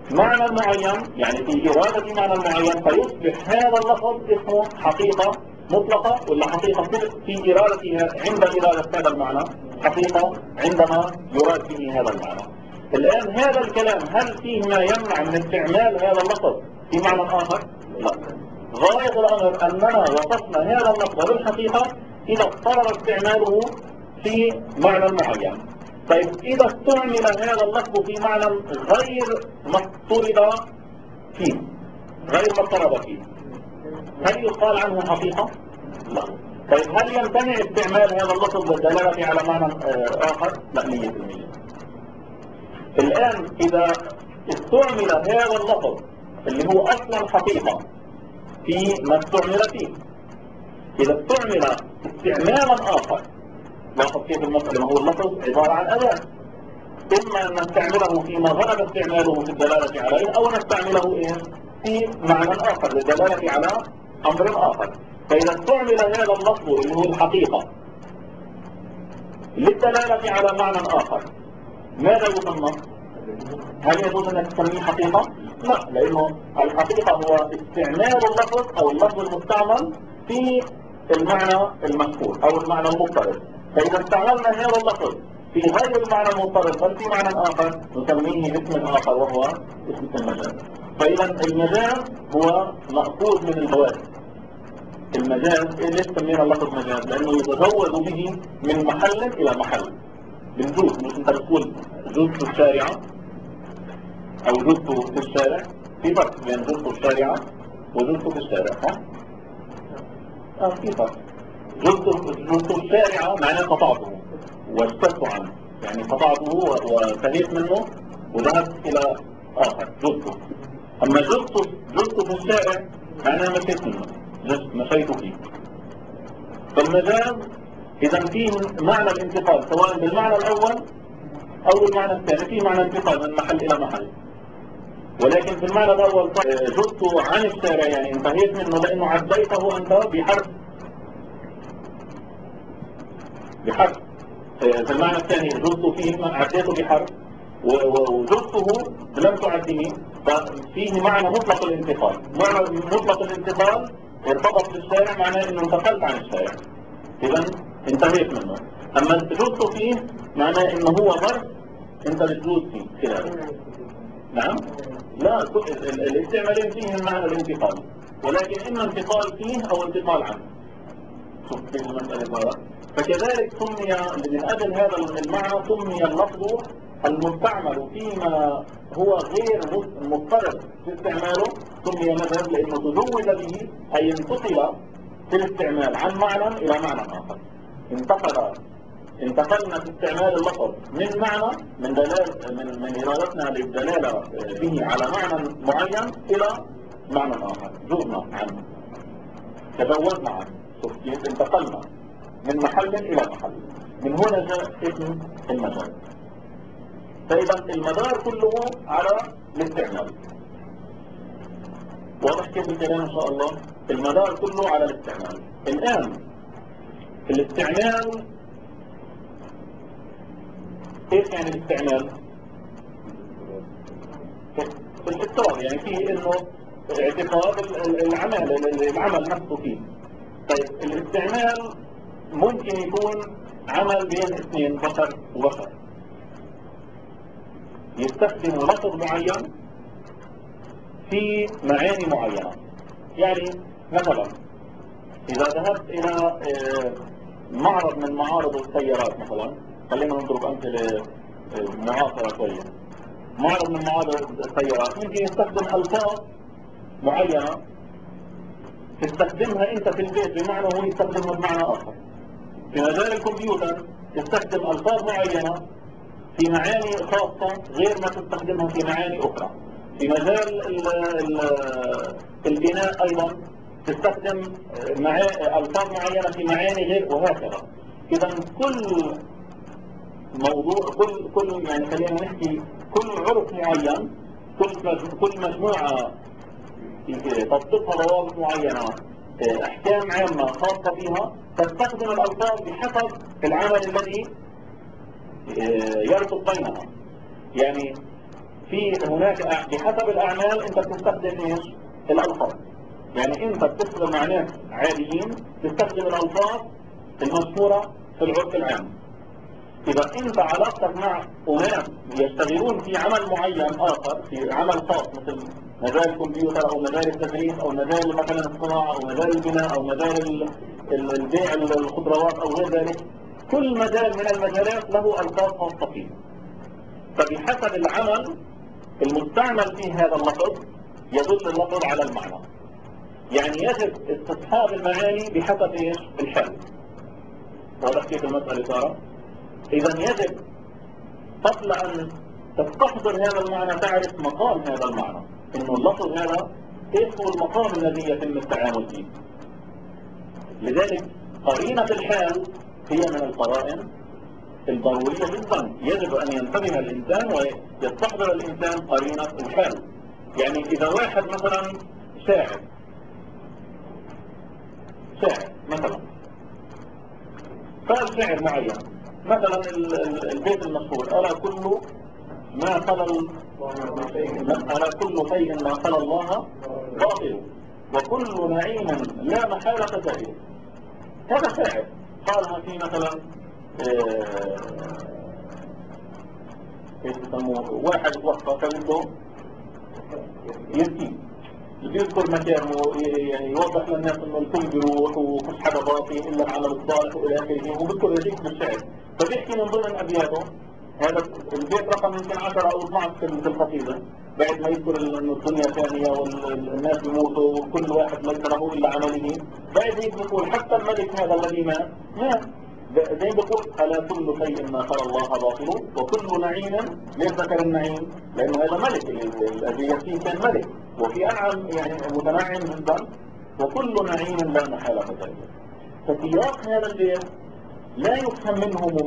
Speaker 1: معنى معين، يعني في إرادة معنى معين، فيصبح هذا اللفظ اسمه حقيقة مطلقة ولا حقيقة في إرادتها عند إرادة هذا المعنى، حقيقة عندما يراد به هذا المعنى. الآن هذا الكلام هل فيه ما يمنع من استعمال هذا اللفظ في معنى آخر؟ لا. غاية الأمر أننا وصفنا هذا اللفظ بالحقيقة إذا اضطرر استعماله في معنى معين. طيب إذا استعمل هذا اللفظ في معنى غير ما افترض فيه، غير ما افترض فيه، هل يقال عنه حقيقة؟ لا. طيب هل يمتنع استعمال هذا اللفظ للدلالة على معنى آخر؟ لا، 100%. الآن إذا استعمل هذا اللفظ اللي هو أصلا حقيقة في ما استعمل فيه، إذا استعمل استعمالا آخر، لاحظ كيف المسألة، ما هو اللفظ عبارة عن أداة، إما أن نستعمله فيما غلب استعماله في الدلالة عليه، أو نستعمله في معنى آخر للدلالة على أمر آخر. فإذا استعمل هذا اللفظ اللي هو الحقيقة للدلالة على معنى آخر، ماذا يسمى؟ هل يجوز أن تسميه حقيقة؟ لا، لأنه الحقيقة هو استعمال اللفظ أو اللفظ المستعمل في المعنى المذكور أو المعنى المضطرد. فإذا استعملنا هذا اللفظ في غير المعنى المضطرد بل في معنى آخر نسميه باسم آخر وهو اسم المجاز. فإذا المجاز هو مأخوذ من الجواز. المجاز ليش سمينا اللفظ مجاز؟ لأنه يتجوز به من محل إلى محل. بالجوز، مش انت بتقول جوز في الشارع أو جوز في الشارع، في فرق بين جوز في الشارع وجوز في الشارع، ها؟ في فرق. جوز في الشارع معناه قطعته واشتدت عنه، يعني قطعته وانتهيت منه وذهبت إلى آخر جزء. أما جزء في الشارع معناه مشيت منه، مشيت فيه. فالمجاز إذا فيه معنى الانتقال سواء بالمعنى الأول أو بالمعنى الثاني، فيه معنى انتقال من محل إلى محل. ولكن في المعنى الأول جزء عن الشارع، يعني انتهيت منه لأنه عديته أنت بحرف. في المعنى الثاني جزء فيه عديته بحرف وجزءه لم تعديه، ففيه معنى مطلق الانتقال. معنى مطلق الانتقال ارتبط بالشارع معناه انه انتقلت عن الشارع، اذا انتهيت منه. اما جزء فيه معناه انه هو ظرف انت بتجوز فيه خلاله. نعم؟ لا، الاستعمالين فيه معنى الانتقال، ولكن اما انتقال فيه او انتقال عنه. شوف كيف المسألة هذا. فكذلك سمي من أجل هذا المعنى سمي اللفظ المستعمل فيما هو غير مضطرد في استعماله سمي مجاز، لأنه تزود به أي انتقل في الاستعمال عن معنى إلى معنى آخر. انتقلنا في استعمال اللفظ من معنى من إرادتنا للدلالة به على معنى معين إلى معنى آخر، زرنا عنه، تجوزنا عنه. شوف كيف انتقلنا من محل إلى محل. من هنا جاء اسم المجاز. فإذا المدار كله على الاستعمال. واضح كيف الكلام إن شاء الله؟ المدار كله على الاستعمال. الآن الاستعمال ايش يعني الاستعمال؟ الاضطرار، يعني فيه انه اعتقاد العمل نفسه فيه. طيب الاستعمال ممكن يكون عمل بين اثنين، بشر وبشر، يستخدم لفظ معين في معاني معينة. يعني مثلا إذا ذهبت إلى معرض من معارض السيارات مثلا، خلينا نضرب أمثلة معاصرة شوية. معرض من معارض السيارات ممكن يستخدم ألفاظ معينة تستخدمها أنت في البيت بمعنى هو يستخدمها بمعنى آخر. في مجال الكمبيوتر تستخدم ألفاظ معينة في معاني خاصة غير ما تستخدمها في معاني أخرى. في مجال البناء أيضا تستخدم ألفاظ معينة في معاني غير، وهكذا. إذا كل موضوع كل يعني خلينا نحكي كل عرف معين، كل مجموعة تطبقها ضوابط معينة، أحكام عامة خاصة فيها، تستخدم الألفاظ بحسب العمل الذي يربط بينها. يعني في هناك بحسب الأعمال أنت بتستخدم إيش؟ الألفاظ. يعني أنت بتستخدم مع ناس عاديين تستخدم الألفاظ المشهورة في العرف العام. إذا أنت علاقتك مع أناس يشتغلون في عمل معين آخر، في عمل خاص مثل مجال الكمبيوتر أو مجال التدريس أو مجال مثلا الصناعة أو مجال البناء أو مجال البيع الخضروات أو غير ذلك، كل مجال من المجالات له ألفاظ خاصة فيه. فبحسب العمل المستعمل فيه هذا اللفظ يدل اللفظ على المعنى. يعني يجب استصحاب المعاني بحسب ايش؟ الحال. واضح كيف المسألة صارت؟ إذا يجب قبل أن تستحضر هذا المعنى تعرف مقام هذا المعنى، إنه اللفظ هذا كيف هو المقام الذي يتم التعامل فيه. لذلك قرينة الحال هي من القرائن الضرورية جدا، يجب أن ينتبه الإنسان ويستحضر الإنسان قرينة الحال. يعني إذا واحد مثلا شاعر مثلا قال شعر معين، مثلا البيت المشهور ألا كل ما خلا ألا كل شيء ما خلا الله باطل وكل نعيم لا محالة زائل. هذا شاعر قالها في مثلا كيف يسموه، واحد توفى فبده يبكي، يذكر مكان يعني يوضح للناس انه الكل بيروح ومش حدا باقي الا العمل الصالح والى اخره، وبذكر ذلك بالشعر. فبيحكي من ضمن ابياته هذا البيت رقم يمكن 10 او 12 في القصيده، بعد ما يذكر انه الدنيا ثانيه والناس بيموتوا وكل واحد ليس له الا عمله، بعد هيك بيقول حتى الملك هذا الذي مات زي بقول ألا كل شيء ما خلى الله باطل وكل نعيم. ليش ذكر النعيم؟ لأنه هذا ملك، الذي يأتيه كان ملك وفي أنعم يعني متنعم جدا، وكل نعيم لا محالة ذلك. فسياق هذا البيت لا يفهم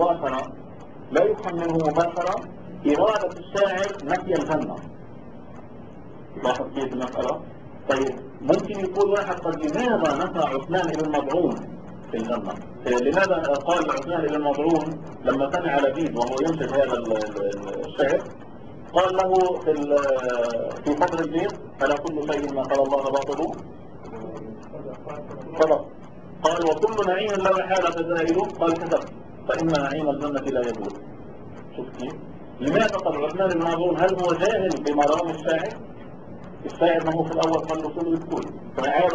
Speaker 1: منه مباشرة إرادة الشاعر نفي الجنة. لاحظ كيف المسألة؟ طيب ممكن يقول واحد قد لماذا نفى عثمان بن مظعون في الجنة؟ لماذا قال عثمان بن مظعون لما سمع لبيد وهو ينشد هذا الشعر قال له في صدر البيت ألا كل شيء ما قال الله باطل صدق. قال وكل نعيم لا محالة زائل، قال كذب فإن نعيم الجنة لا يزول. شوف كيف؟ لماذا قال عثمان بن مظعون؟ هل هو جاهل بمرام الشاعر؟ الشاعر ما هو في الأول قال له شنو بتقول؟ فهذا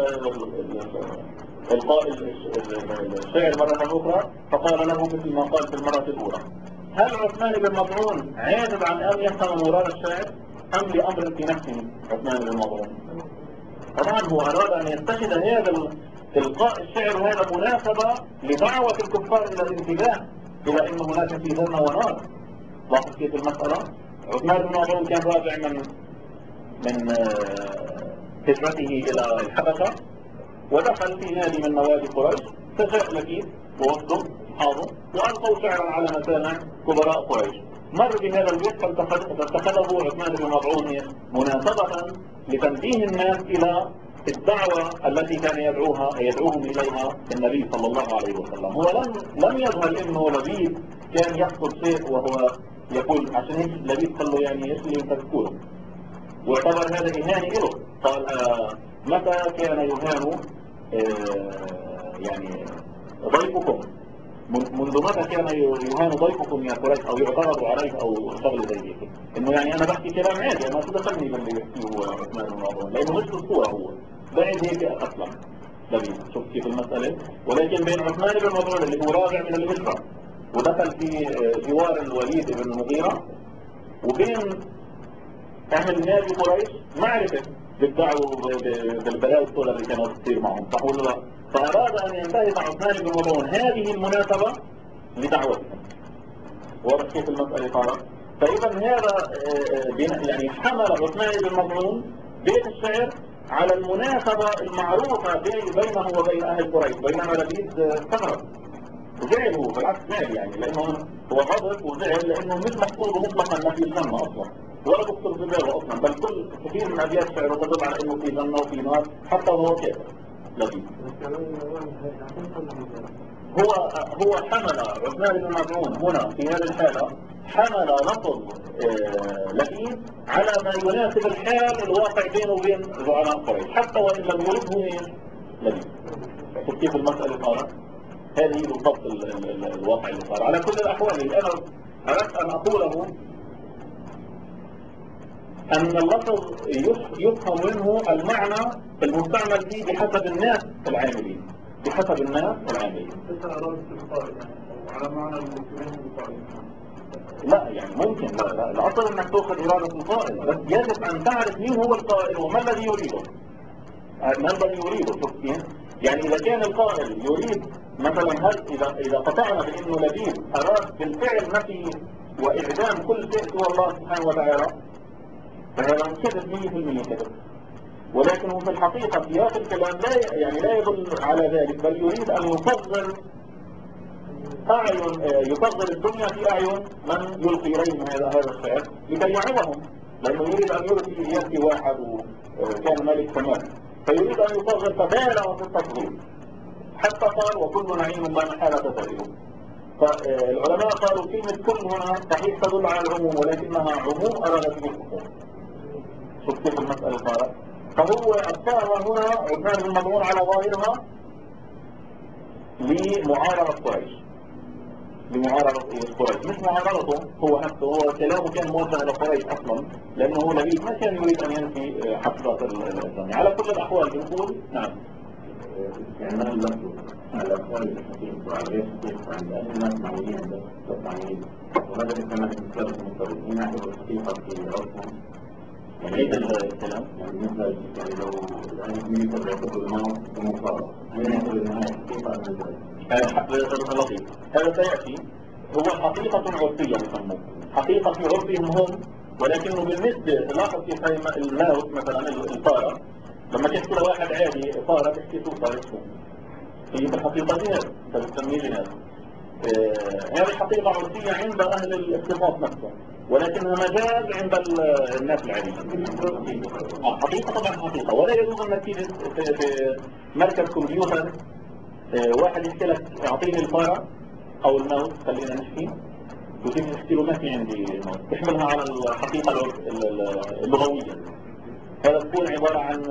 Speaker 1: الشاعر مرة أخرى فقال له مثل ما قال في المرة الأولى. هل عثمان بن مظعون عاجز عن أن يفهم مراد الشاعر أم لأمر في نفسه عثمان بن مظعون؟ طبعا هو أراد أن يتخذ هذا تلقاء الشعر هذا مناسبة لدعوة الكفار إلى الانتباه إلى أن هناك في جنة ونار. لاحظ كيف المسألة؟ عثمان بن مظعون كان راجع من هجرته إلى الحبشة ودخل في نادي من نوادي قريش، فجاء لبيد ووفده أصحابه وألقوا شعرا على مسامع كبراء قريش. مر بهذا البيت فاتخذه عثمان بن مظعون مناسبة لتنبيه الناس إلى الدعوة التي كان يدعوهم إليها النبي صلى الله عليه وسلم. هو لم يظهر إنه لبيد كان يقصد شيء، وهو يقول عشان هيك لبيد قال له يعني ايش اللي انت بتقوله، واعتبر هذا إهانة له. قال متى كان يهان يعني ضيفكم؟ منذ متى كان يهان ضيفكم يا قريش او يعترض عليه او شغل زي هيك؟ انه يعني انا بحكي كلام عادي، انا شو دخلني باللي يحكيه عثمان بن مظعون، لانه مش بالصوره هو بعد هيك اسلم لبيد. شوف كيف المساله. ولكن بين عثمان بن مظعون اللي هو راجع من الهجره ودخل في جوار الوليد بن المغيره وبين أهل نادي قريش معرفة بالدعوة بالبلاوي السوداء اللي كانت تصير معهم، صحوا له لا؟ فأراد أن ينتهز عثمان بن مظعون هذه المناسبة لدعوتهم. واضح كيف المسألة صارت؟ فإذا هذا يعني حمل عثمان بن مظعون بيت الشعر على المناسبة المعروفة بينه وبين أهل قريش، بينما لبيد استغرب وزعل. هو بالعكس زعل يعني، لأنه هو غضب وزعل لأنه مش مقصود مطلقا نفي الجنة أصلا ولا بخطر في باله أصلا، بل كل كثير من أبيات شعره تدل على أنه في جنة وفي نار حتى وهو كافر لبيد. هو حمل عثمان بن مظعون هنا في هذه الحالة حمل لفظ لبيب على ما يناسب الحال الواقع بينه وبين زعماء قريش حتى وإن لم يرده لبيب. شوف كيف المسألة صارت. هذه بالضبط الواقع اللي صار. على كل الأحوال اللي أنا أردت أن أقوله أن اللفظ يفهم منه المعنى المستعمل فيه بحسب الناس العاملين. بحسب الناس العاملين.
Speaker 2: على معنى المسلمين القائلين.
Speaker 1: لا يعني ممكن لا الأصل أنك تأخذ إرادة القائل، بس يجب أن تعرف مين هو القائل وما الذي يريده. ما الذي يريده شوف كيف؟ يعني إذا كان القائل يريد مثلا إذا قطعنا بأنه لبيب أراد بالفعل نفي وإعدام كل شيء سوى الله سبحانه وتعالى فهذا كذب 100% كذب. ولكنه في الحقيقة سياق الكلام لا يدل على ذلك، بل يريد أن يصغر الدنيا في أعين من يلقي إليهم هذا الشعر لكي يعظهم، لأنه يريد أن يأتي واحد وكان ملك تمام فيريد أن يصغر فبالغ في التصغير حتى قال وكل نعيم لا محالة زائله. فالعلماء قالوا كلمة كل هنا صحيح تدل على العموم ولكنها عموم أرادت به الخصوص. شوف كيف المسألة صارت. فهو أبقاها هنا عثمان بن مظعون على ظاهرها لمعارضة قريش. مش معارضته هو نفسه، هو كلامه كان موجه لقريش أصلا لأنه لبيب ما كان يريد أن ينفي حقيقة الإسلام. على كل الأحوال بنقول نعم
Speaker 3: يعني أنا لفظ على أقوال الحكيم وعلى عند أهل الناس معينين بس معينين وهذا كما تذكرت المستوى هنا هو الحقيقة في عرفهم.
Speaker 1: يعني ايه الكلام؟
Speaker 3: يعني مثل يعني لو الآن يمكن يعتبر الموت ومصارى هنا يقول النهاية حقيقة من
Speaker 1: لطيف. هذا سيأتي. هو حقيقة عرفية يسموه حقيقة في عرفهم هم، ولكنه بالنسبة لاحظ كيف الموت مثلا الفارة لما تحكي لواحد عادي فارة تحكي توصل اسمه هي في الحقيقة جهاز انت بتسميه جهاز. هذه حقيقة عرفية عند أهل الاختصاص نفسه ولكنها مجاز عند الناس العاديين. حقيقة طبعا حقيقة، ولا يجوز انك تيجي في مركز كمبيوتر واحد يحكي لك اعطيني الفارة او الموت خلينا نحكي وتيجي تحكي له ما في عندي موت تحملها على الحقيقة اللغوية. هذا تكون عبارة عن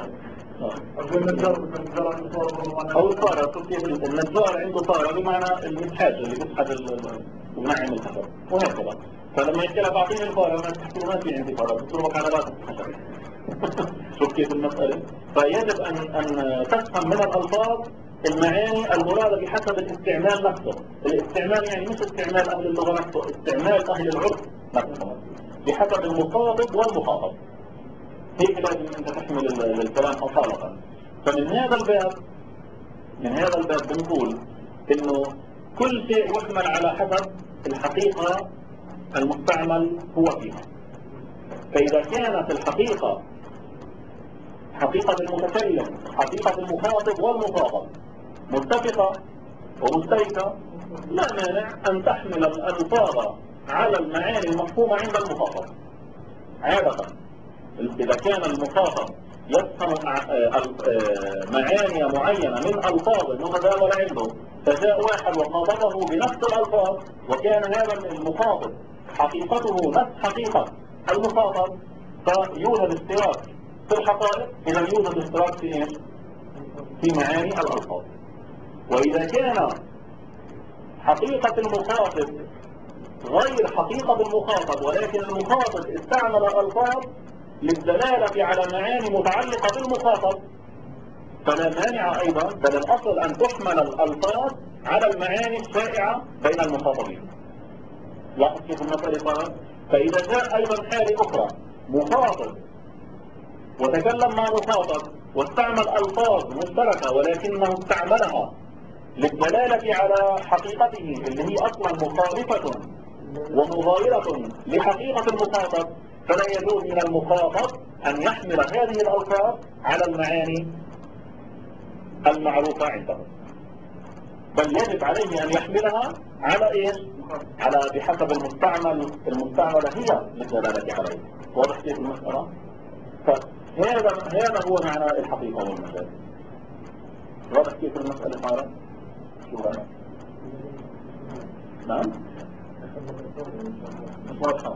Speaker 1: او الفارة. كيف النجار عنده فارة بمعنى المسحاج اللي بيسحب المنعم الحجر وهكذا. فلما يحكي لك اعطيني الفارة ما تحكي له ما في عندي فارة بتضربك على راسك الحجر. شوف كيف المسألة. فيجب ان تفهم من الالفاظ المعاني المرادة بحسب الاستعمال نفسه. الاستعمال يعني مش استعمال اهل اللغة نفسه، استعمال اهل العرف نفسه بحسب المخاطب والمخاطب. هيك لازم انت تحمل الكلام أصالة. فمن هذا الباب بنقول انه كل شيء يحمل على حسب الحقيقة المستعمل هو فيها. فإذا كانت الحقيقة حقيقة المتكلم حقيقة المخاطب والمخاطب متفقة ومشتركة لا مانع أن تحمل الألفاظ على المعاني المفهومة عند المخاطب. عادة إذا كان المخاطب يفهم معاني معينة من ألفاظ متداولة عنده فجاء واحد وخاطبه بنفس الألفاظ وكان هذا المخاطب حقيقته نفس حقيقة المخاطب فيوجد اشتراك في الحقائق. إذا يوجد اشتراك في إيش؟ في معاني الألفاظ. وإذا كان حقيقة المخاطب غير حقيقة المخاطب ولكن المخاطب استعمل الألفاظ للدلالة على معاني متعلقة بالمخاطب فلا مانع أيضا بل الأصل أن تحمل الألفاظ على المعاني الشائعة بين المخاطبين. لاحظ كيف المسألة صارت. فإذا جاء أيضا حالة أخرى مخاطب وتكلم مع مخاطب واستعمل ألفاظ مشتركة ولكنه استعملها للدلالة على حقيقته اللي هي أصلا مخالفة ومغايرة لحقيقة المخاطب فلا يجوز من المخاطب أن يحمل هذه الألفاظ على المعاني المعروفة عنده، بل يجب عليه أن يحملها على إيش؟ على بحسب المستعملة هي للدلالة عليه. واضح كيف المسألة؟ فهذا هو معنى الحقيقة والمجاز. واضح كيف المسألة صارت؟ شو هذا؟ نعم؟ مش واضحة.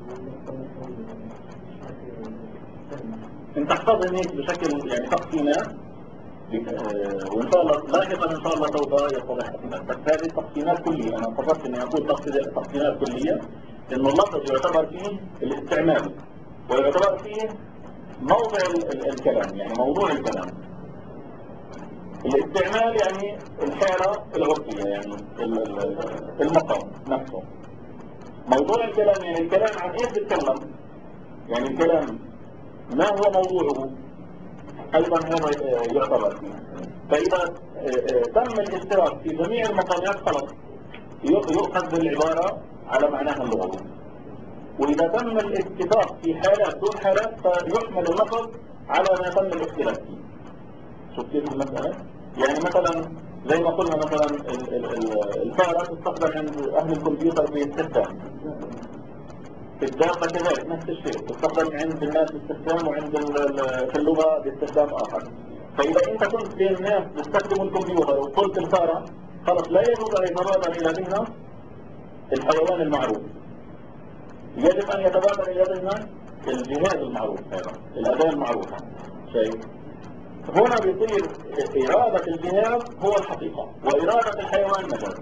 Speaker 1: انت احفظ هيك بشكل يعني تقسيمات، وان شاء الله لاحقا ان شاء الله سوف يتضح لك، بس هذه التقسيمات كلية. انا قصدت اني اقول تقسيمات كلية، انه اللفظ يعتبر فيه الاستعمال، ويعتبر فيه موضع الكلام، يعني موضوع الكلام. الاستعمال يعني الحالة العرفية، يعني المقام نفسه. موضوع الكلام يعني الكلام عن ايش بيتكلم، يعني الكلام ما هو موضوعه، ايضا هذا يعتبر فيه. فاذا تم الاشتراك في جميع المقامات خلاص يؤخذ بالعبارة على معناها اللغوي. واذا تم الاتفاق في حالات دون حالات فيحمل اللفظ على ما تم الاختلاف فيه. شوف كيف المسألة؟ يعني مثلا زي ما قلنا مثلا الفارة تستخدم عند اهل الكمبيوتر باستخدام، في الدابة كذلك نفس الشيء تستخدم عند الناس باستخدام، وعند في اللغة باستخدام آخر. فإذا أنت كنت بين الناس بيستخدموا الكمبيوتر وقلت الفارة، خلاص لا يجوز أن يتبادر إلى ذهنك الحيوان المعروف، يجب أن يتبادر إلى ذهنك الجهاز المعروف، هذا الأداة المعروفة. شيء هنا بيصير إرادة الجهاز هو الحقيقة، وإرادة الحيوان مجاز.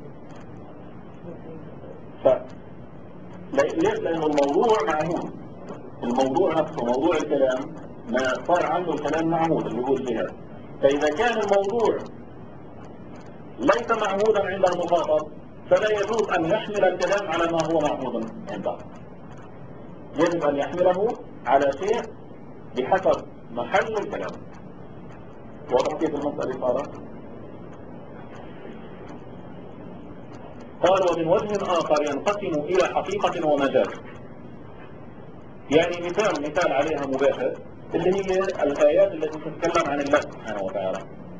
Speaker 1: ليش؟ لأنه الموضوع معهود، الموضوع نفسه موضوع الكلام ما صار عنه الكلام معهود اللي هو الجهاز. فإذا كان الموضوع ليس معهودا عند المخاطب فلا يجوز أن يحمل الكلام على ما هو معهود عنده، يجب أن يحمله على شيء بحسب محل الكلام. واضح كيف المسألة صارت؟ قال ومن وجه آخر ينقسم إلى حقيقة ومجاز. يعني مثال عليها مباشر اللي هي الآيات التي تتكلم عن الله سبحانه وتعالى،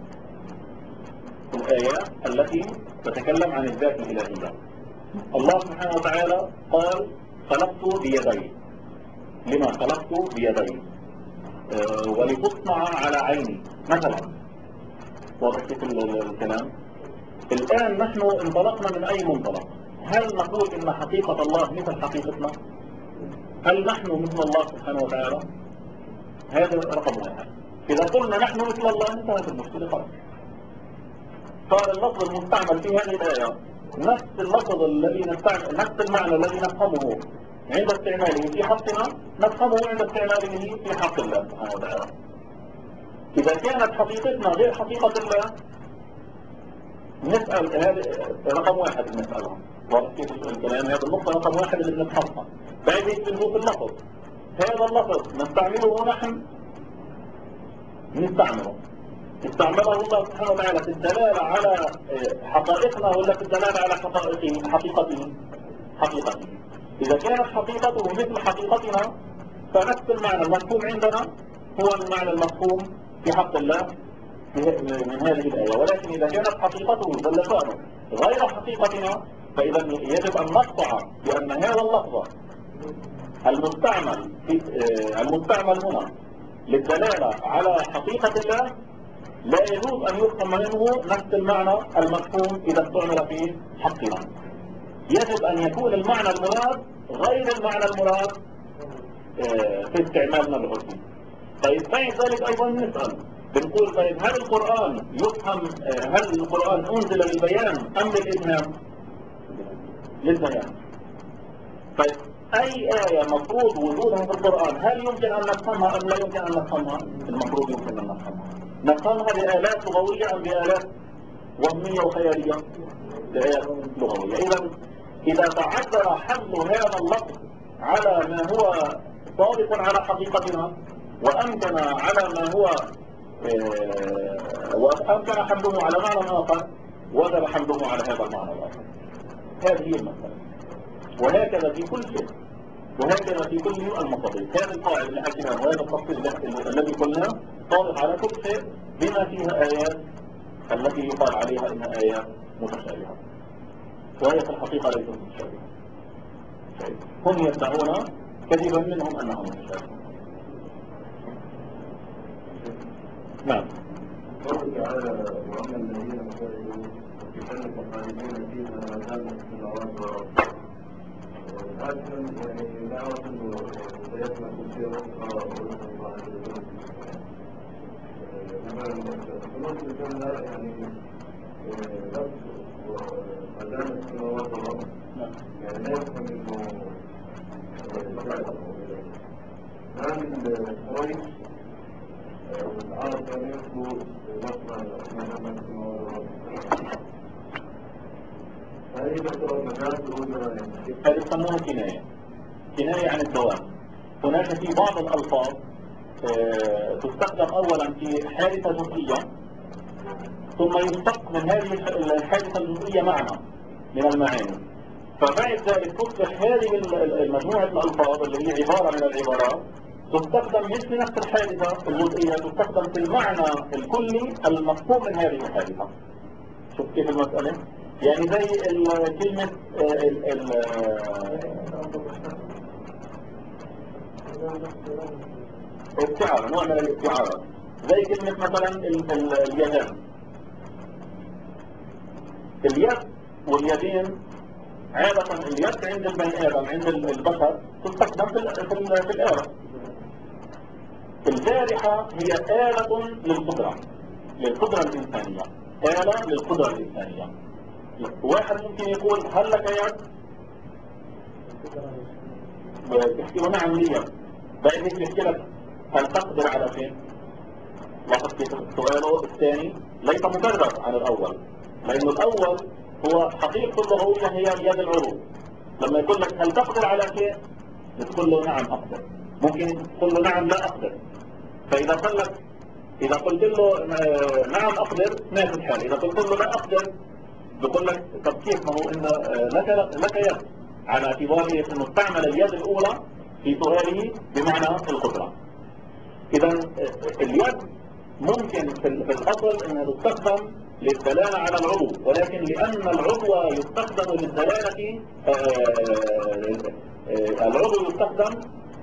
Speaker 1: الآيات التي تتكلم عن الذات الإلهية. الله سبحانه وتعالى قال خلقت بيدي، لما خلقت بيدي؟ ولتصنع على عيني مثلا. واضح كيف الكلام؟ الآن نحن انطلقنا من أي منطلق؟ هل نقول إن حقيقة الله مثل حقيقتنا؟ هل نحن مثل الله سبحانه وتعالى؟ هذا رقم واحد. إذا قلنا نحن مثل الله انتهت المشكلة خلاص. صار اللفظ المستعمل في هذه الآية نفس اللفظ الذي نستعمل، نفس المعنى الذي نفهمه عند استعماله في حقنا نفهمه عند استعماله في حق الله سبحانه وتعالى. إذا كانت حقيقتنا غير حقيقة الله نسأل، هذا رقم واحد نسألها. واضح كيف الكلام؟ هذا النقطة رقم واحد اللي بنفهمها. بعد هيك بنشوف اللفظ، هذا اللفظ نستعمله نحن، استعمله الله سبحانه وتعالى في الدلالة على حقائقنا ولا في الدلالة على حقيقته. إذا كانت حقيقته مثل حقيقتنا فنفس المعنى المفهوم عندنا هو المعنى المفهوم في حق الله من هذه الآية. ولكن إذا كانت حقيقته جل شأنه غير حقيقتنا فإذا يجب أن نقطع بأن هذا اللفظ المستعمل هنا للدلالة على حقيقة الله لا يجوز أن يفهم منه نفس المعنى المفهوم إذا استعمل في حقنا. يجب أن يكون المعنى المراد غير المعنى المراد في استعمالنا العرفي. طيب بعد ذلك أيضا نسأل بنقول طيب هل القرآن يفهم، هل القرآن أنزل للبيان أم للإبهام؟ للبيان. طيب أي آية مفروض وجودها في القرآن هل يمكن أن نفهمها أم لا يمكن أن نفهمها؟ المفروض يمكن أن نفهمها بآلات لغوية أم بآلات وهمية وخيالية؟ بآلات لغوية. إذا تعذر حمل هذا اللفظ على ما هو صادق على حقيقتنا وأمكن على ما هو وأمكن حمله على معنى آخر وجب حمله على هذا المعنى الآخر. هذه هي المسألة. وهكذا في كل شيء، وهكذا في كل المصادر. هذا القاعدة اللي حكيناه وهذا التفصيل الذي قلناه صادق على كل شيء بما فيها آيات التي يقال عليها إنها آيات متشابهة، وهي في الحقيقة ليست متشابهة. هم يدعون كذبا منهم أنها متشابهة. نعم.
Speaker 2: قوله تعالى وأما الذين كفروا فكانوا خالدين فيها ما دامت السماوات والأرض يعني دعوة إنه سيسمع كل مثلا يعني نفس ومدام السماوات والأرض يعني لا يفهم إنه هذه الكويس والعرب كان يأخذوا مصر مدام السماوات والأرض هذه تعتبر مجال
Speaker 1: هذه يسموها كناية عن الدوام. هناك في بعض الألفاظ تستخدم أولا في حادثة جزئية ثم يشتق من هذه الحادثة الجزئية معنى من المعاني، فبعد ذلك تصبح هذه المجموعة الألفاظ اللي هي عبارة من العبارات تستخدم مش في نفس الحادثة الجزئية، تستخدم في المعنى الكلي المفهوم من هذه الحادثة. شوف كيف المسألة؟ يعني زي كلمة استعارة، نوع من الاستعارة، زي كلمة مثلا اليدان. اليد واليدين عادة اليد عند البني آدم عند البشر تستخدم في الآلة. الجارحة هي آلة للقدرة الإنسانية، آلة للقدرة الإنسانية. واحد ممكن يقول هل لك يد؟ تحكي له نعم لي يد. بعد هيك يحكي لك هل تقدر على شيء؟ لاحظ كيف سؤاله الثاني ليس مكرر عن الأول، لأنه الأول هو حقيقة اللغوية هي اليد العضو. لما يقول لك هل تقدر على شيء؟ تقول له نعم أقدر. ممكن تقول له نعم لا أقدر. فإذا قال لك إذا قلت له نعم أقدر ماشي الحال، إذا قلت له لا أقدر بقول لك طب كيف؟ ما هو إن لك يد، على اعتبار إنه استعمل اليد الأولى في سؤاله بمعنى القدرة. إذا اليد ممكن في الأصل أنها تستخدم للدلالة على العضو، ولكن لأن العضو يستخدم للدلالة العضو يستخدم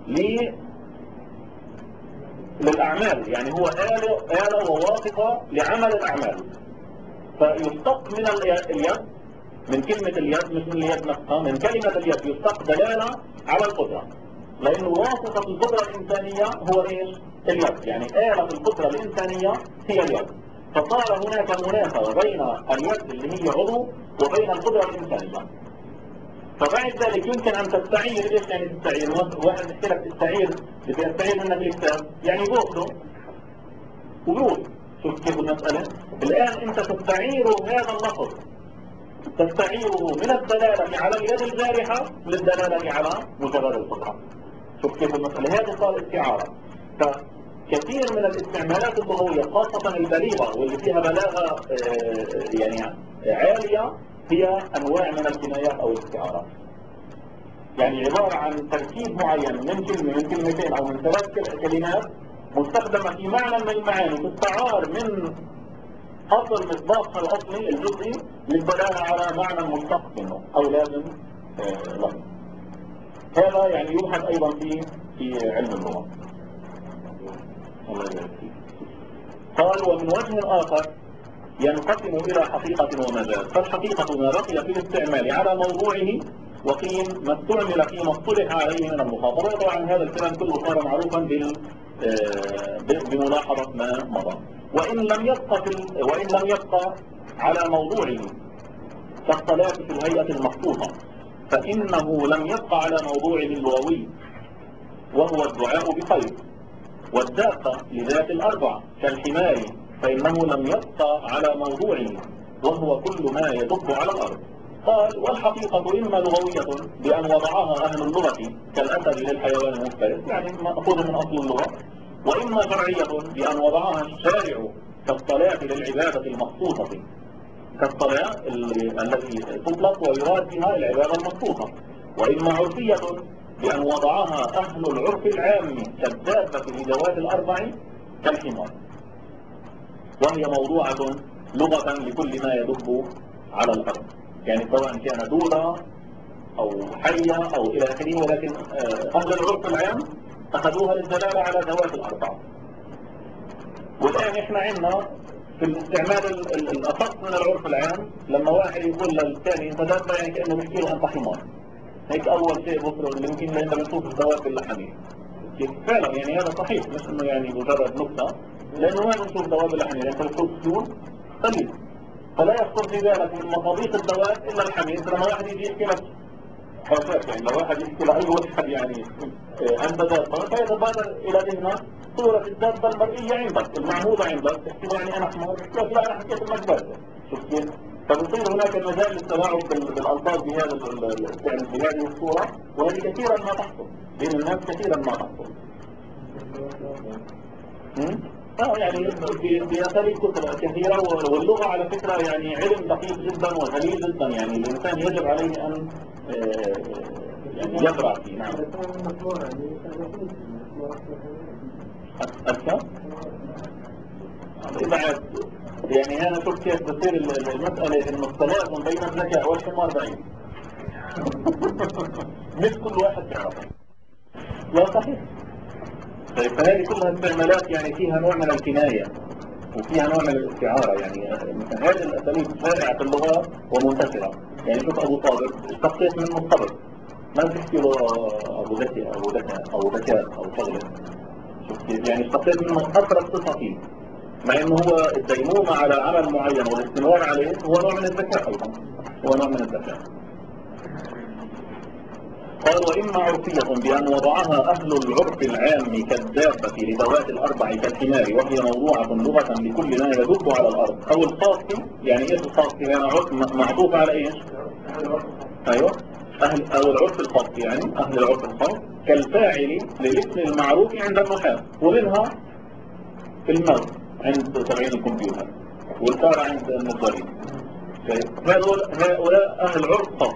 Speaker 1: للأعمال، يعني هو آلة وواسطة لعمل الأعمال. فيشتق من اليد، من كلمة اليد مش من اليد نفسها، من كلمة اليد يشتق دلالة على القدرة، لأنه واسطة القدرة الإنسانية هو إيش؟ اليد، يعني آلة القدرة الإنسانية هي اليد. فصار هناك مناسبة بين اليد اللي هي عضو وبين القدرة الإنسانية. فبعد ذلك يمكن أن تستعير. إيش يعني تستعير؟ واحد يحكي لك تستعير، بدي أستعير منك الكتاب، يعني بوصله وبروح. شوف كيف المسألة؟ الآن أنت تستعير هذا اللفظ، تستعيره من الدلالة على اليد الجارحة للدلالة على مجرد القدرة. شوف كيف المسألة؟ هذا صار استعارة. فكثير من الاستعمالات اللغوية خاصة البليغة واللي فيها بلاغة يعني عالية هي أنواع من الكنايات أو الاستعارات. يعني عبارة عن تركيب معين من كلمة من كلمتين أو من 3 كلمات مستخدمة في معنى من المعاني، تستعار من أصل مصداقها الأصلي الجزئي للدلالة على معنى مشتق منه أو لازم له. هذا يعني يبحث أيضا في علم اللغة. قال ومن وجه آخر ينقسم إلى حقيقة ومجاز. فالحقيقة ما بقي في الاستعمال على موضوعه، وقيل ما استعمل فيما اصطلح عليه من المخاطبة. طبعا هذا الكلام كله صار معروفا بملاحظة ما مضى. وإن لم يبقى على موضوعه كالصلاة في الهيئة المخصوصة، فإنه لم يبقى على موضوعه اللغوي وهو الدعاء بخير، والدابة لذات الأربع كالحمار، فإنه لم يبقى على موضوعه وهو كل ما يدب على الأرض. قال والحقيقة إما لغوية بأن وضعها أهل اللغة كالأسد للحيوان المفترس، يعني مأخوذ من أصل اللغة، وإما شرعية بأن وضعها الشارع كالصلاة للعبادة المخصوصة، كالصلاة التي تطلق ويراد بها العبادة المخصوصة، وإما عرفية بأن وضعها أهل العرف العام كالدابة لذوات الأربع كالحمار، وهي موضوعة لغة لكل ما يدب على الأرض، يعني سواء كان دودة أو حية أو إلى آخره، ولكن أهل العرف العام أخذوها للدلالة على ذوات الأربع. والآن إحنا عندنا في الاستعمال الأخص من العرف العام لما واحد يقول للثاني أنت دابة، يعني كأنه بيحكي له أنت حمار. هيك أول شيء بفرق اللي يمكن لأننا بنشوف الدواب اللحمية. كيف فعلا يعني هذا صحيح، مش إنه يعني مجرد نكتة، لأنه ما بنشوف دواب اللحمية، أنت بتشوف سيول قليل، فلا يخطر في بالك من مصاديق الدواب إلا الحمير. لما واحد يجي يحكي لك حوشات، يعني لو واحد يحكي لأي واحد يعني أنت دابة، فيتبادر إلى ذهنك صورة الدابة المرئية عندك المعهودة عندك، تحكي له يعني أنا حمار، تحكي له لا أنا حكيت إنك دابة. شوف كيف؟ فبصير هناك مجال للتلاعب بالألفاظ بهذه الصورة، وهذه كثيرا ما تحصل بين الناس، كثيرا ما تحصل. يعني في أساليب كثيرة، واللغة على فكرة يعني علم دقيق جدا وغليظ جدا، يعني الإنسان يجب عليه أن يعني يقرأ فيه. نعم. أكثر؟ بعد يعني أنا شوف كيف بصير المسألة إنه التلازم بين الذكاء والحمار بعيد. مش كل واحد يعرفه. لا صحيح. طيب فهذه كلها استعمالات يعني فيها نوع من الكناية وفيها نوع من الاستعارة، يعني مثل هذه الأساليب شائعة في اللغة ومنتشرة. يعني شوف أبو صابر اشتقيت منه الصبر، ما تحكي له أبو ذكي أو ذكاء أو ذكاء أو شغلة. شوف كيف يعني اشتقيت منه أقرب صفة فيه، مع إنه هو الديمومة على عمل معين والاستمرار عليه هو نوع من الذكاء أيضا، هو نوع من الذكاء. قال وإما عرفية بأن وضعها أهل العرف العام كالدابة لذوات الأربع كالحمار، وهي موضوعة لغة لكل ما يدب على الأرض، أو الخاص. يعني إيش الخاص؟ يعني عرف معطوف على إيش؟ أيوة أو العرف الخاص، يعني أهل العرف الخاص كالفاعل للاسم المعروف عند النحاة، ومنها الموت عند تبعين الكمبيوتر، والفار عند النجارين. هؤلاء أهل عرف خاص.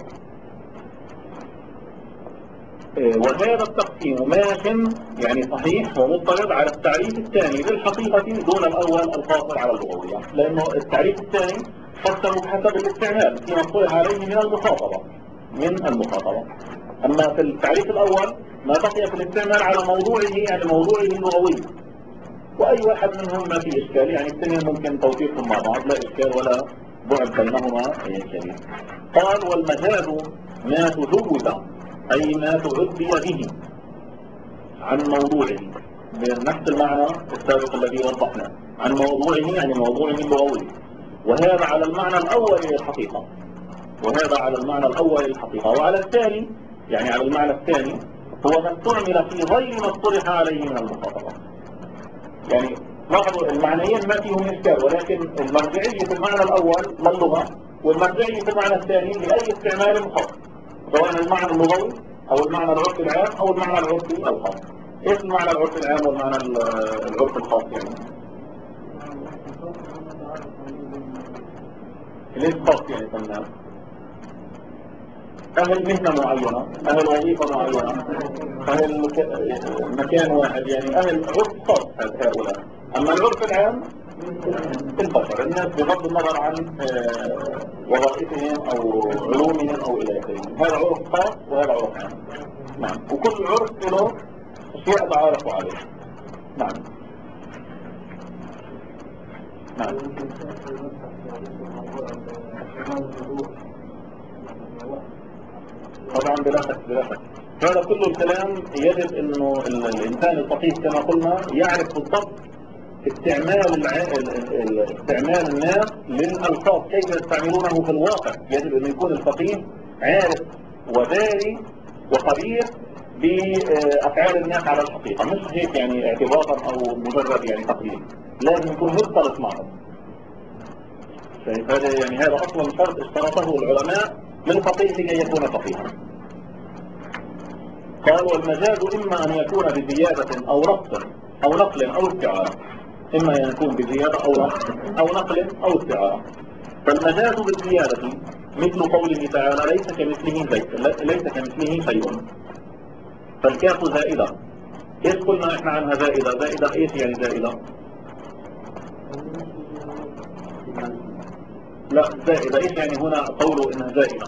Speaker 1: وهذا التقسيم ماشٍ يعني صحيح ومضطرد على التعريف الثاني للحقيقة دون الأول القاصر على اللغوية، لأنه التعريف الثاني قسمه بحسب الاستعمال فيما اصطلح عليه من المخاطبة. أما في التعريف الأول ما بقي في الاستعمال على موضوعه، يعني موضوعه اللغوي، وأي واحد منهم ما في إشكال، يعني الاثنين ممكن توفيقهم مع بعض، لا إشكال ولا بعد بينهما كبير. قال والمجاز ما تجوز أي ما تعدي به عن موضوعه، بنفس المعنى السابق الذي وضحناه، عن موضوعه يعني موضوعه اللغوي، وهذا على المعنى الأول للحقيقة، وعلى الثاني يعني على المعنى الثاني هو ما استعمل في غير ما اصطلح عليه من المخاطبة. يعني لاحظوا المعنيين ما فيهم إشكال، ولكن المرجعية في المعنى الأول للغة، والمرجعية في المعنى الثاني لأي استعمال خاص، سواء المعنى اللغوي أو المعنى العرفي العام أو المعنى العرفي الخاص. إيش المعنى العرفي العام والمعنى العرفي الخاص؟ يعني ليش خاص؟ يعني فنان أهل مهنة معينة، أهل وظيفة معينة، أهل مكان واحد، يعني أهل عرف خاص هؤلاء. أما العرف العام البشر، الناس بغض النظر عن وظائفهم أو علومهم أو إلى آخره، هذا عرف خاص وهذا عرف عام. نعم، وكل عرف له أشياء تعارفوا عليه. نعم. طبعا بلا شك. هذا كله الكلام يجب انه الانسان الفقيه كما قلنا يعرف بالضبط استعمال الناس للألفاظ، كيف يستعملونه في الواقع. يجب ان يكون الفقيه عارف وداري وخبير بأفعال الناس على الحقيقة، مش هيك يعني اعتباطا او مجرد يعني تقليد، لازم يكون مختلط معهم. هذا اصلا شرط اشترطه العلماء للفقيه لكي يكون فقيها. قال والمجاز إما أن يكون بزيادة أو نقص أو نقل أو استعارة، إما أن يكون بزيادة أو نقل أو استعارة. فالمجاز بالزيادة مثل قوله تعالى ليس كمثله شيء، فالكاف زائدة. إيش قلنا إحنا عنها زائدة إيش يعني زائدة؟ لا زائدة إيش يعني هنا قوله إنها زائدة؟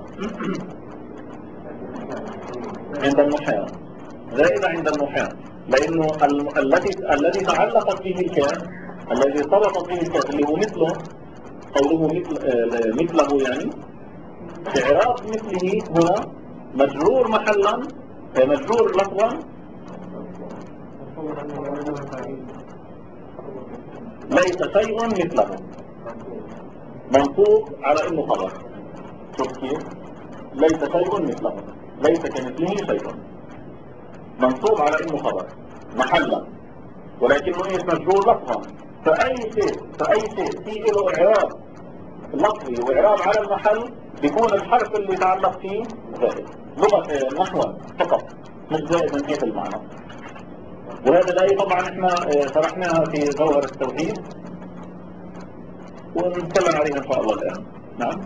Speaker 1: عند النحاة زائدة عند النحاة، لأنه الذي تعلقت به الكاف، الذي ارتبطت به الكاف اللي هو مثله، قوله مثله يعني إعراب مثله هنا مجرور محلا مجرور لفظا ليس شيء مثله، منصوب على انه خبر. شوف كيف؟ ليس شيء مثله، ليس كمثله شيء، منصوب على انه خبر محلا، ولكنه ايش؟ مجرور لفظا. فاي شيء فيه له اعراب لفظي واعراب على المحل بيكون الحرف اللي يتعلق فيه زائد لغه نحوا فقط، مش زائد من حيث المعنى. وهذا الآية طبعا احنا شرحناها في جوهر التوحيد ونتكلم عليها ان شاء الله الآن. نعم.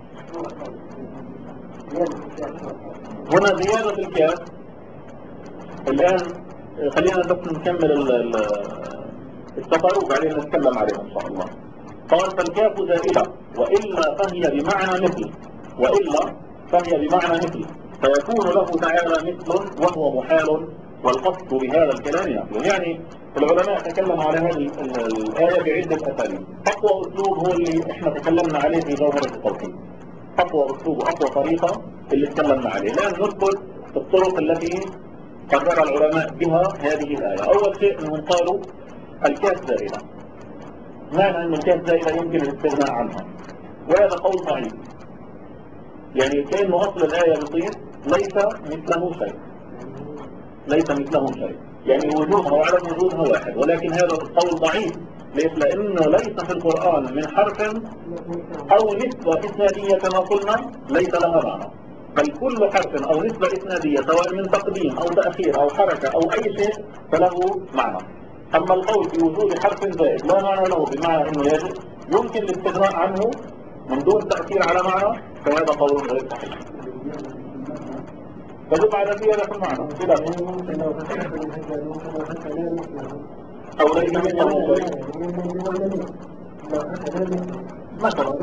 Speaker 1: هنا زيادة الكاف. الآن خلينا بس نكمل السطر وبعدين نتكلم عليها ان شاء الله. قال فالكاف زائدة وإلا فهي بمعنى مثل، وإلا فهي بمعنى مثل، فيكون له تعالى مثل وهو محال، والقصد بهذا الكلام نفسه. يعني العلماء تكلموا على هذه الآية بعدة أساليب. أقوى أسلوب هو اللي احنا تكلمنا عليه في جوهرة التوحيد، أقوى أسلوب وأقوى طريقة اللي تكلمنا عليه. الآن نذكر الطرق التي قرر العلماء بها هذه الآية. أول شيء أنهم قالوا الكاف زائدة، معنى أن الكاف زائدة يمكن الاستغناء عنها، وهذا قول ضعيف. يعني كأنه أصل الآية بيصير ليس مثله شيء، ليس مثله شيء، يعني وجودها وعدم وجودها واحد، ولكن هذا القول ضعيف. ليش؟ لأنه ليس في القرآن من حرف أو نسبة إسنادية كما قلنا ليس لها معنى، بل كل حرف أو نسبة إسنادية سواء من تقديم أو تأخير أو حركة أو أي شيء فله معنى. أما القول بوجود حرف زائد لا معنى له بمعنى أنه يمكن الاستغناء عنه من دون تأثير على معنى، فهذا قول غير صحيح. فجب على زيادة المعنى كده أو ليس مثله شيء مثلا.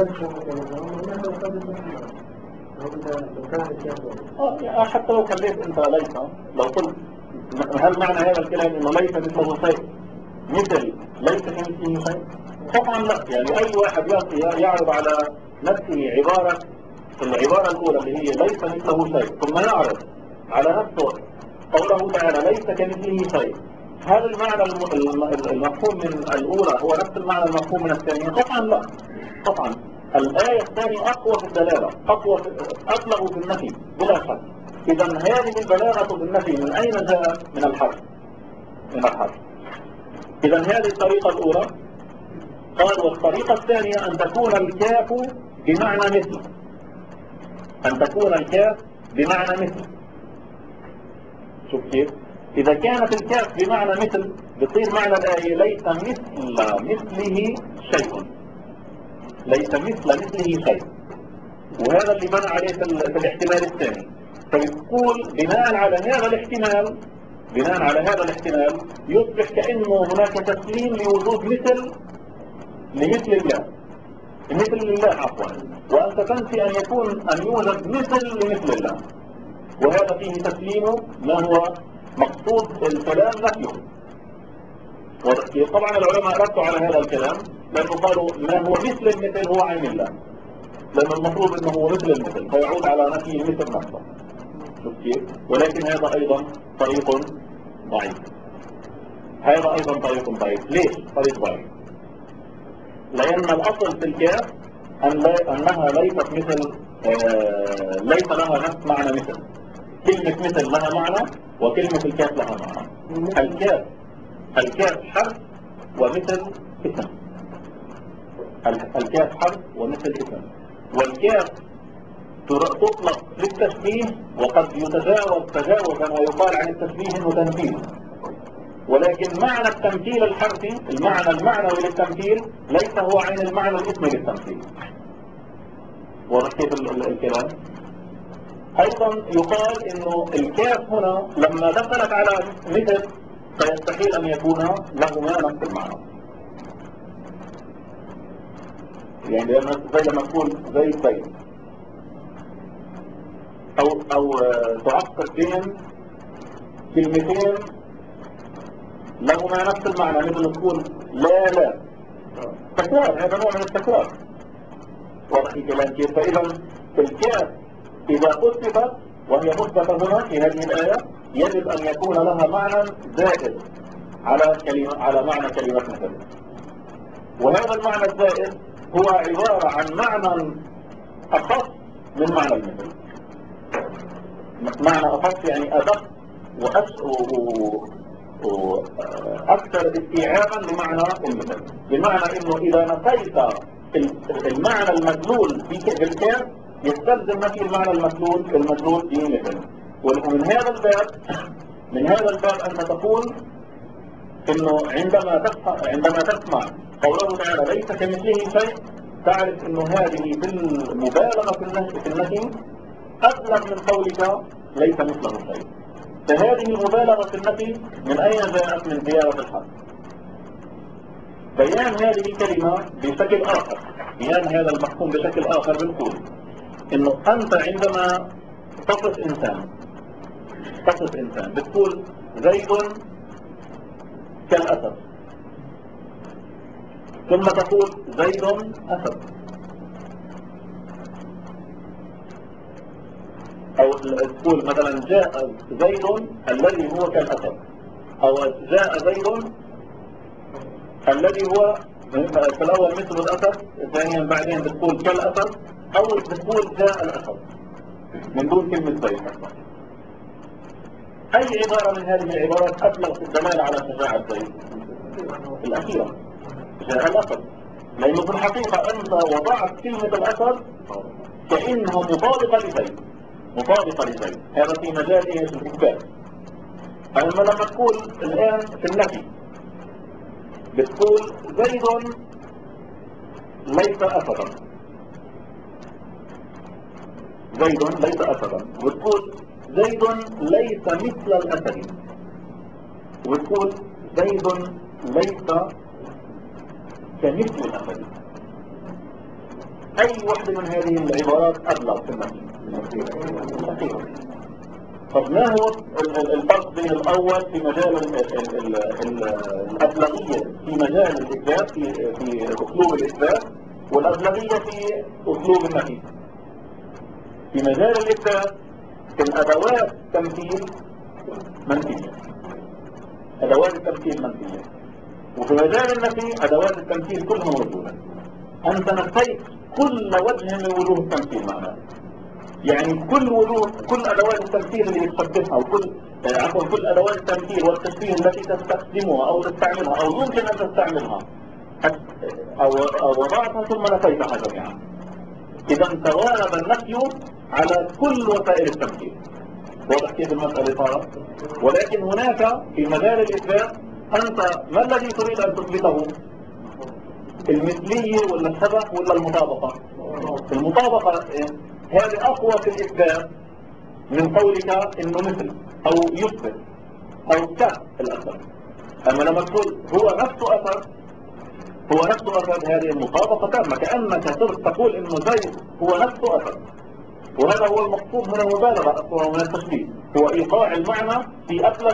Speaker 1: حتى لو خليت انت ليس، لو قلت هل معنى هذا الكلام انه ليس مثله شيء مثل ليس كمثله شيء؟ طبعا لا. يعني اي واحد يعرض على نفسه عبارة العبارة الاولى اللي هي ليس مثله شيء، ثم يعرض على نفسه قوله تعالى ليس كمثله شيء، هل المعنى المفهوم من الاولى هو نفس المعنى المفهوم من الثانية؟ طبعا لا. طبعا الآية الثانية أقوى في الدلالة، أبلغ في النفي بلا شك. إذا هذه البلاغة في النفي من أين جاء؟ من الحرف، من الحرف. إذا هذه الطريقة الأولى. قال والطريقة الثانية أن تكون الكاف بمعنى مثل، أن تكون الكاف بمعنى مثل. شوف كيف؟ إذا كانت الكاف بمعنى مثل بتصير معنى الآية ليس مثله شيء، ليس مثله شيء، وهذا اللي بنى عليه في الاحتمال الثاني. فبتقول بناء على هذا الاحتمال يصبح كأنه هناك تسليم لوجود لمثل الله، مثل الله عفوا، وأنت تنسي أن يوجد مثل لمثل الله، وهذا فيه تسليم ما هو مقصود الكلام نفيه. طبعا العلماء ردوا على هذا الكلام لأنه قالوا ما هو مثل المثل هو عين الله، لأن المفروض أنه هو مثل المثل فيعود على نفي المثل نفسه. شوف كيف؟ ولكن هذا أيضا طريق ضعيف، هذا أيضا طريق ضعيف. ليش طريق ضعيف؟ لأن الأصل في الكاف أنها ليست مثل، ليس لها نفس معنى مثل. كلمة مثل لها معنى وكلمة الكاف لها معنى. الكاف حرف ومثل اسم، الكاف حرف ومثل اسم، والكاف تطلق للتشبيه وقد يتجاوز تجاوزا ويقال عن التشبيه انه تمثيل، ولكن معنى التمثيل الحرفي المعنوي للتمثيل ليس هو عين المعنى الاسمي للتمثيل. واضح كيف الكلام؟ ايضا يقال انه الكاف هنا لما دخلت على مثل فيستحيل ان يكون لهما نفس المعنى. يعني زي لما تقول زي او تعقد بين كلمتين لهما نفس المعنى، مثل تقول لا تكرار، هذا نوع من التكرار. واضح الكلام كيف؟ فاذا الكاف اذا اثبتت وهي مثبتة هنا في هذه الآية يجب أن يكون لها معنى زائد على معنى كلمة مثل. وهذا المعنى الزائد هو عبارة عن معنى أخص من معنى المثل. معنى أخص يعني أدق وأكثر استيعابا لمعنى المثل، بمعنى أنه إذا نفيت المعنى المدلول في الكاف يستلزم نفي المعنى المدلول بمثل. ومن هذا الباب أنت تقول إنه عندما تسمع قوله تعالى ليس كمثله شيء تعرف إنه هذه بالمبالغة في النفي أبلغ من قولك ليس مثله شيء. فهذه المبالغة في النفي من أين جاءت؟ من زيادة الحد. بيان هذه الكلمة بشكل آخر، بيان هذا المفهوم بشكل آخر بنقول إنه أنت عندما تصف إنسان بتقول زيد كالأسد، ثم تقول زيد أسد، أو تقول مثلا جاء زيد الذي هو كالأسد، أو جاء زيد الذي هو في الأول مثل الأسد، ثانيا بعدين بتقول كالأسد، أو بتقول جاء الأسد من دون كلمة زيد. أي عبارة من هذه العبارات أبلغ في الدلالة على شجاعة زيد؟ الأخيرة، جاء الأسد، لأنه في الحقيقة أنت وضعت كلمة الأسد كأنها مطابقة لزيد. هذا في مجال الإثبات. أما لما تقول الآن في النفي بتقول زيد ليس أسدا، وتقول زيد ليس مثل الأسد، وتقول زيد ليس كمثل الأسد. أي واحدة من هذه العبارات أبلغ في النفي؟ طب ما هو الفرق بين الأول في مجال الأبلغية في مجال الإثبات في أسلوب الإثبات، والأبلغية في أسلوب النفي؟ في مجال الإثبات الأدوات التمثيل منفية، وفي مجال النفي أدوات التمثيل كلها موجودة. أنت نفيت كل وجه من وجوه التمثيل معناه، يعني كل أدوات التمثيل اللي بتشبهها كل أدوات التمثيل والتشبيه التي تستخدمها أو تستعملها أو يمكن أن تستعملها أو وضعتها ثم نفيتها جميعا. إذا توالد النفي على كل وسائل التمثيل. واضح كيف المسألة صارت؟ ولكن هناك في مجال الإثبات أنت ما الذي تريد أن تثبته؟ المثلية ولا الشبه ولا المطابقة؟ المطابقة هذه أقوى في الإثبات من قولك إنه مثل أو يشبه أو كالأسد. أما لما تقول هو نفسه أسد هذه المطابقة تامة، كأنك تقول إنه زيد هو نفسه أسد. وهذا هو المقصود من المبالغة أصلا ومن التشبيه، هو إيقاع المعنى في أبلغ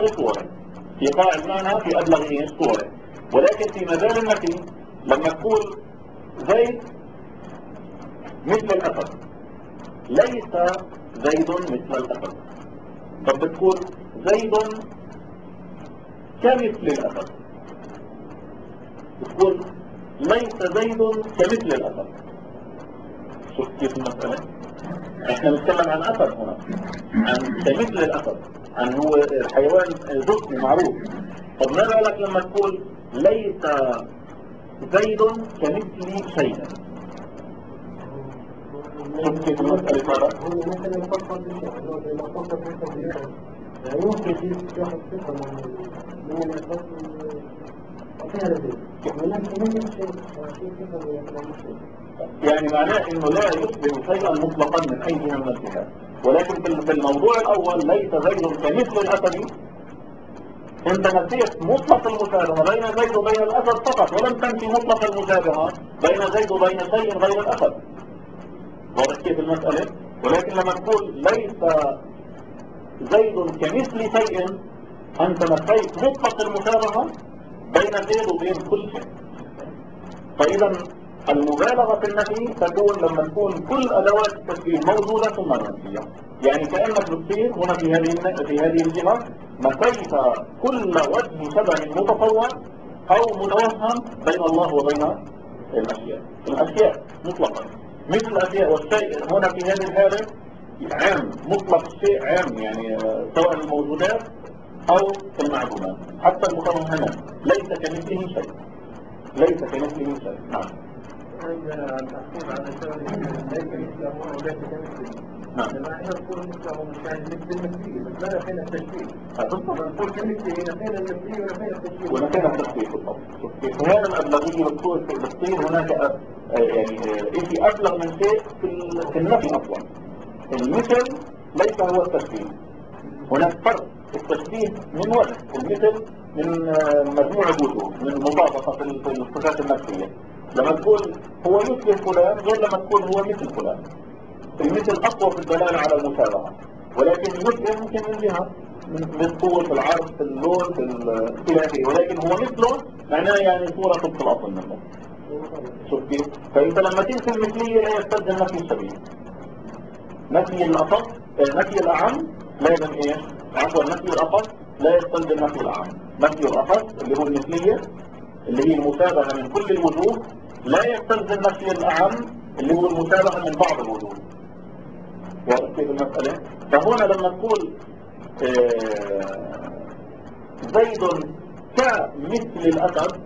Speaker 1: صوره. ولكن في مجال النفي لما تقول زيد مثل الأسد ليس زيد مثل الأسد، طب بتقول زيد كمثل الأسد، بتقول ليس زيد كمثل الأسد. شوف كيف المسألة؟ احنا نتكلم عن أسد هنا، عن كمثل الأسد، عن هو حيوان جسمي معروف. طب ما بالك لما تقول ليس زيد كمثل شيء؟ شوف كيف المسألة صارت؟ يعني معناه انه لا يشبه شيئا مطلقا من اي جهه من الجهات. ولكن في الموضوع الاول ليس زيد كمثل الاسد، انت نسيت مطلق المشابهه بين زيد وبين الاسد فقط، ولم تنفي مطلق المشابهه بين زيد وبين شيء غير الاسد. واضح كيف المساله؟ ولكن لما تقول ليس زيد كمثل شيء انت نفيت مطلق المشابهه بين زيد وبين كل شيء. فاذا المبالغة في النفي تكون لما تكون كل أدوات التشبيه موجودة ثم منفية. يعني كأنك بتصير هنا في هذه الجهة نفيت كل وجه شبه متصور أو متوهم بين الله وبين الأشياء مطلقا، مثل الأشياء والشيء هنا في هذه الحالة عام، مطلق الشيء عام، يعني سواء الموجودات أو المعدومات حتى المتوهمات، ليس كمثله شيء، ليس كمثله شيء. نعم.
Speaker 2: التحقيق على الشغل ليس مثله وليس كمثله. نعم. لما احنا نقول مثله مكان مثل المثلية، بس ماذا فين التشبيه؟ نقول كمثله نفينا المثلية ونفينا التشبيه.
Speaker 1: ونفينا التشبيه بالضبط. في هذا الأبلغية بتصير هناك يعني شيء أبلغ من شيء في النفي أصلا. المثل ليس هو التشبيه. هناك فرق. التشبيه من وجه، المثل من مجموعة وجوه، من مطابقة في الصفات النفسية. لما تقول هو يشبه فلان غير لما تقول هو مثل فلان. المثل أقوى في الدلالة على المشابهة، ولكن يشبه ممكن من جهة، من الطول، في العرض، في اللون، في الخلافي، ولكن هو مثله معناه يعني صورة طبق الأصل منه. شوف كيف؟ فأنت لما تنفي المثلية لا يستلزم نفي الشبيه. نفي الأخص، نفي الأعم لازم إيش؟ عفوا نفي الأخص لا يستلزم نفي الأعم. نفي الأخص اللي هو المثلية اللي هي المشابهة من كل الوجوه لا يستلزم نفي الأعم اللي هو المشابهة من بعض الوجوه. واضح كيف المسألة؟ فهنا لما تقول زيد كمثل الأسد،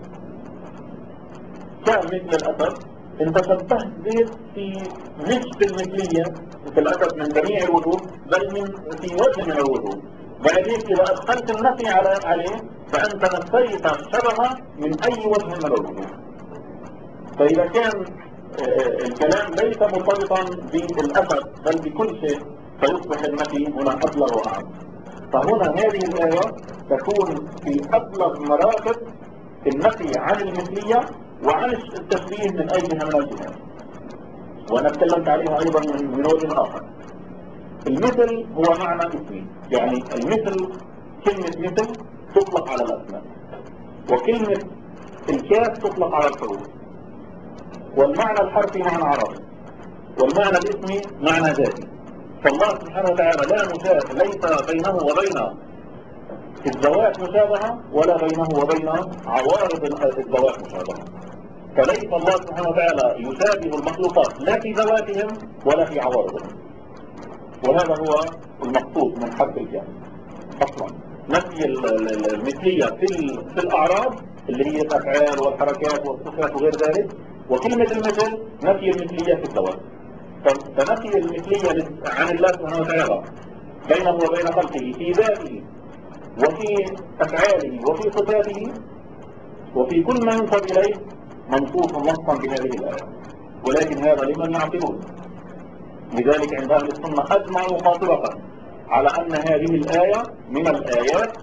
Speaker 1: كمثل الأسد، انت شبهت زيد مش في المثلية في الأسد من جميع الوجوه، بل في وجه من الوجوه. بعدين إذا أدخلت النفي عليه فأنت نفيت الشبه من أي وجه من الوجوه. فإذا كان الكلام ليس مرتبطا بالأسد بل بكل شيء فيصبح النفي هنا أبلغ وأعم. فهنا هذه الآية تكون في أبلغ مراتب النفي عن المثلية وعن التشبيه من أي جهة من الجهات، وأنا تكلمت عليها أيضا من وجه آخر. المثل هو معنى اسمي، يعني المثل كلمة مثل تطلق على الأسماء، وكلمة الكاف تطلق على الحروف، والمعنى الحرفي معنى عربي، والمعنى الاسمي معنى ذاتي. فالله سبحانه وتعالى ليس بينه وبين الذوات مشابهة ولا بينه وبين عوارض الذوات مشابهة. فليس الله سبحانه وتعالى يشابه المخلوقات لا في ذواتهم ولا في عوارضهم، وهذا هو المقصود من حرف الكاف اصلا. نفي المثلية في الأعراض اللي هي الأفعال والحركات والصفات وغير ذلك، وكلمة المثل نفي المثلية في الذوات. فنفي المثلية عن الله سبحانه وتعالى بينه وبين خلقه في ذاته وفي أفعاله وفي صفاته وفي كل ما ينسب إليه منصوص نصا بهذه الآية، ولكن هذا لمن يعقلون. لذلك عند أهل السنة أجمعوا قاطبة على أن هذه الآية من الآيات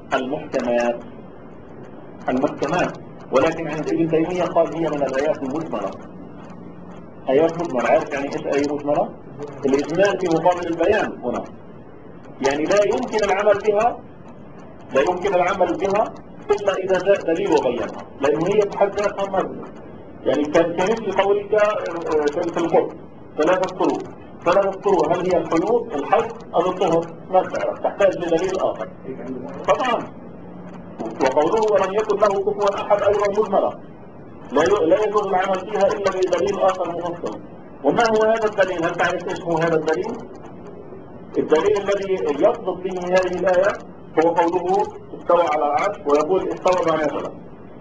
Speaker 1: المحكمات، ولكن عند ابن تيمية قال هي من الآيات المجملة. آيات مجملة، عارف يعني إيش آية مجملة؟ الإجمال في مقابل البيان هنا، يعني لا يمكن العمل بها إلا إذا جاء دليل وبينها، لأن هي بحد ذاتها مبنى. يعني كمثل قولك في القرب ثلاثة طرق، هل هي الحيوط، الحج أو الطهر؟ ما تعرف، تحتاج لدليل آخر طبعا. وقوله ولم يكن له كفوا أحد أيضا مجملة، لا يجوز العمل فيها إلا بدليل آخر مفصل. وما هو هذا الدليل؟ هل تعرف إيش هو هذا الدليل؟ الدليل الذي يصدق به هذه الآية هو قوله استوى على العرش، ويقول استوى بما نزل.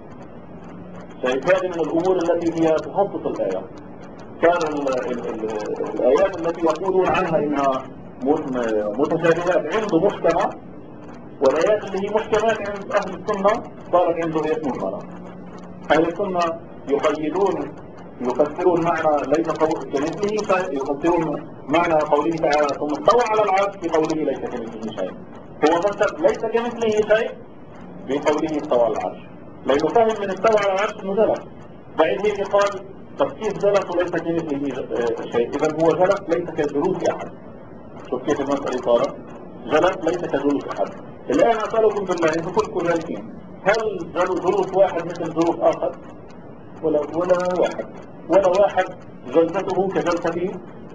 Speaker 1: فهذه من الأمور التي هي تخصص الآية. كان الآيات التي يقولون عنها إنها متشابهات عنده محكمة، والآيات اللي هي محكمات عند أهل السنة صارت عنده آيات مجملة. أهل السنة يفسرون معنى ليس كمثله شيء، يفسرون معنى قوله تعالى ثم استوى على العرش بقوله ليس كمثله شيء. هو فسر ليس كمثله شيء بقوله استوى على العرش، لأنه فهم من استوى على العرش إنه جلس. بعد هيك قال طب كيف جلس وليس كمثله شيء؟ إذا هو جلس ليس كجلوس أحد. شوف كيف المسألة صارت، جلس ليس كجلوس أحد. الآن أسألكم بالله، أنتم كلكم جالسين، هل جلوس واحد مثل جلوس آخر؟ ولا واحد. ولا واحد جلسته كجلسة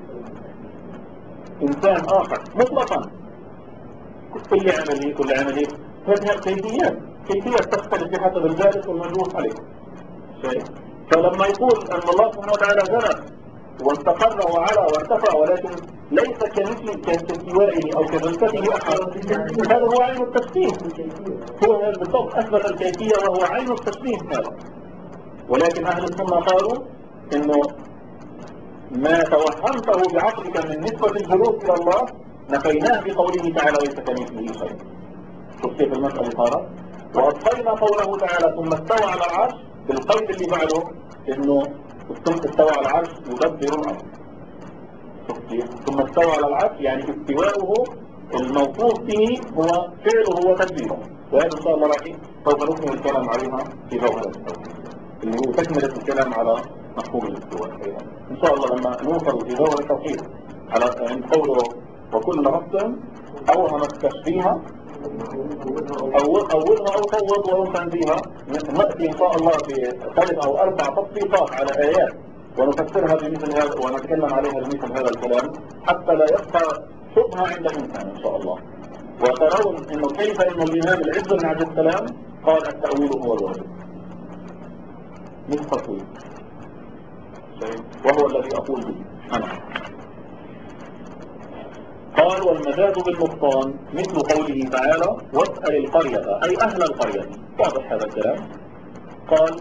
Speaker 1: إنسان آخر مطلقا. كل عملية هذه كيفية تختلف بحسب الجالس والمجلوس عليه. فلما يقول أن الله سبحانه وتعالى جلس واستقر وعلى وارتفع ولكن ليس كمثل كاستوائه أو كجلسته أحد، هذا هو عين التشبيه. هو بالضبط أثبت الكيفية وهو عين التشبيه هذا. ولكن أهل السنة قالوا إنه ما توهمته بعقلك من نسبة الجلوس إلى الله نفيناه بقوله تعالى ليس كمثله شيء. شوف كيف المسألة صارت. وأطفينا قوله تعالى ثم استوى على العرش بالقيد اللي بعده إنه استوى على العرش يدبر الأرض. شوف كيف ثم استوى على العرش يعني استواؤه الموصوف به هو فعله وتدبيره. وهذا إن شاء الله راح سوف نكمل الكلام عليها في جوهر التوحيد اللي هو تكملة الكلام على مفهوم الاستواء. إن شاء الله لما نوصل في جوهر التوحيد على عند قوله وكل نفس أوهمت تشبيها أولها أو فوض وأو تنزيها، نأتي إن شاء الله بثلاث أو 4 تطبيقات على آيات ونفسرها بمثل هذا ونتكلم عليها بمثل هذا الكلام حتى لا يبقى شبهة عند الإنسان إن شاء الله. وترون إنه كيف إن الإمام العز بن عبد السلام قال التأويل هو الواجب مش تطويل، وهو الذي أقول به أنا. قال والمجاز بالنقصان مثل قوله تعالى واسأل القرية أي أهل القرية. واضح هذا الكلام. قال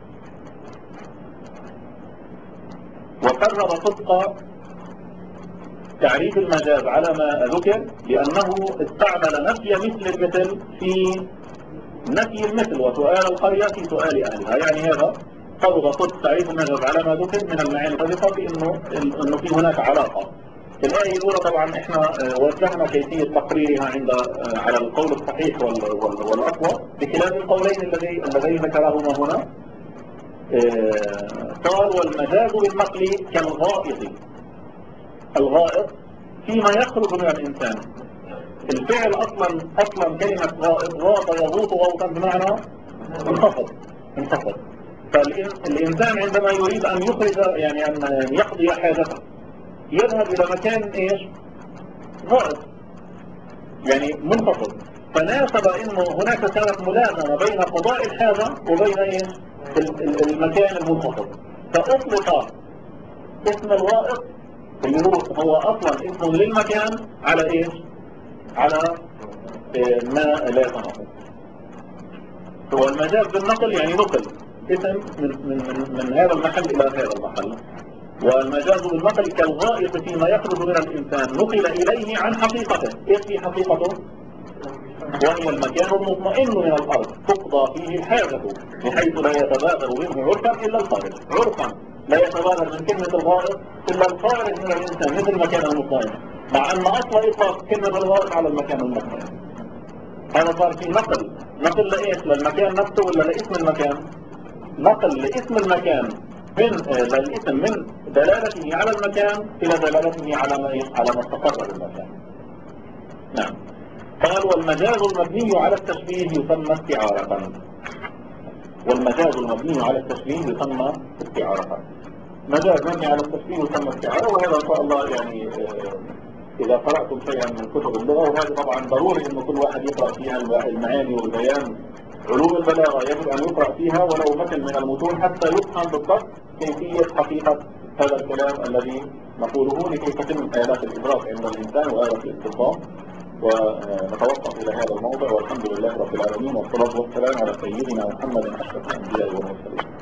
Speaker 1: وقرر صدق تعريف المجاز على ما ذكر لأنه استعمل نفي مثل المثل في نفي المثل وسؤال القرية في سؤال أهلها. يعني هذا قرر صدق تعريف المجاز على ما ذكر من المعاني السابقة إنه في هناك علاقة. في الآية الأولى طبعا احنا وجهنا كيفية تقريرها على القول الصحيح والأقوى بخلاف القولين اللذين ذكرهما هنا. قال والمجاز بالنقل كالغائط. الغائط فيما يخرج من الإنسان. الفعل أصلا كلمة غاط يغوط غوطا بمعنى انخفض. فالإنسان عندما يريد أن يخرج يعني أن يقضي حاجته يذهب إلى مكان إيش؟ غائط يعني منخفض. فناسب إنه هناك كانت ملازمة بين قضاء الحاجة وبين إيش؟ المكان المنخفض. فأطلق اسم الغائط اللي هو أصلا اسم للمكان على إيش؟ على ما لا تنقل. هو المجاز بالنقل يعني نقل اسم من هذا المحل إلى هذا المحل. والمجاز بالنقل كالغائط فيما يخرج من الإنسان نقل إليه عن حقيقته. إيش في حقيقته؟ وهي المكان المطمئن من الأرض تقضى فيه الحاجة بحيث لا يتبادر منه عرفا إلا الخارج. عرفا لا يتبادر من كلمة الغائط إلا الخارج من الإنسان مثل المكان المطمئن، مع أن أصل إطلاق كلمة الغائط على المكان المطمئن. هذا صار في نقل لإيش؟ للمكان نفسه ولا لاسم المكان؟ نقل لاسم المكان للاسم من دلالته على المكان إلى دلالته على ما استقر بالمكان. نعم. قال والمجاز المبني على التشبيه يسمى استعارة. والمجاز المبني على التشبيه يسمى استعارة. مجاز مبني على التشبيه يسمى استعارة. وهذا إن شاء الله يعني إذا قرأتم شيئا من كتب اللغة، وهذا طبعا ضروري إنه كل واحد يقرأ فيها المعاني والبيان. علوم البلاغة يجب أن يقرأ فيها ولو مثل من المتون حتى يفهم بالضبط كيفية حقيقة هذا الكلام الذي نقوله لكي تتم آلات الإدراك عند الإنسان وآلات الاستنباط. ونتوقف إلى هذا الموضع والحمد لله رب العالمين والصلاة والسلام على سيدنا محمد أشرف الأنبياء والمرسلين.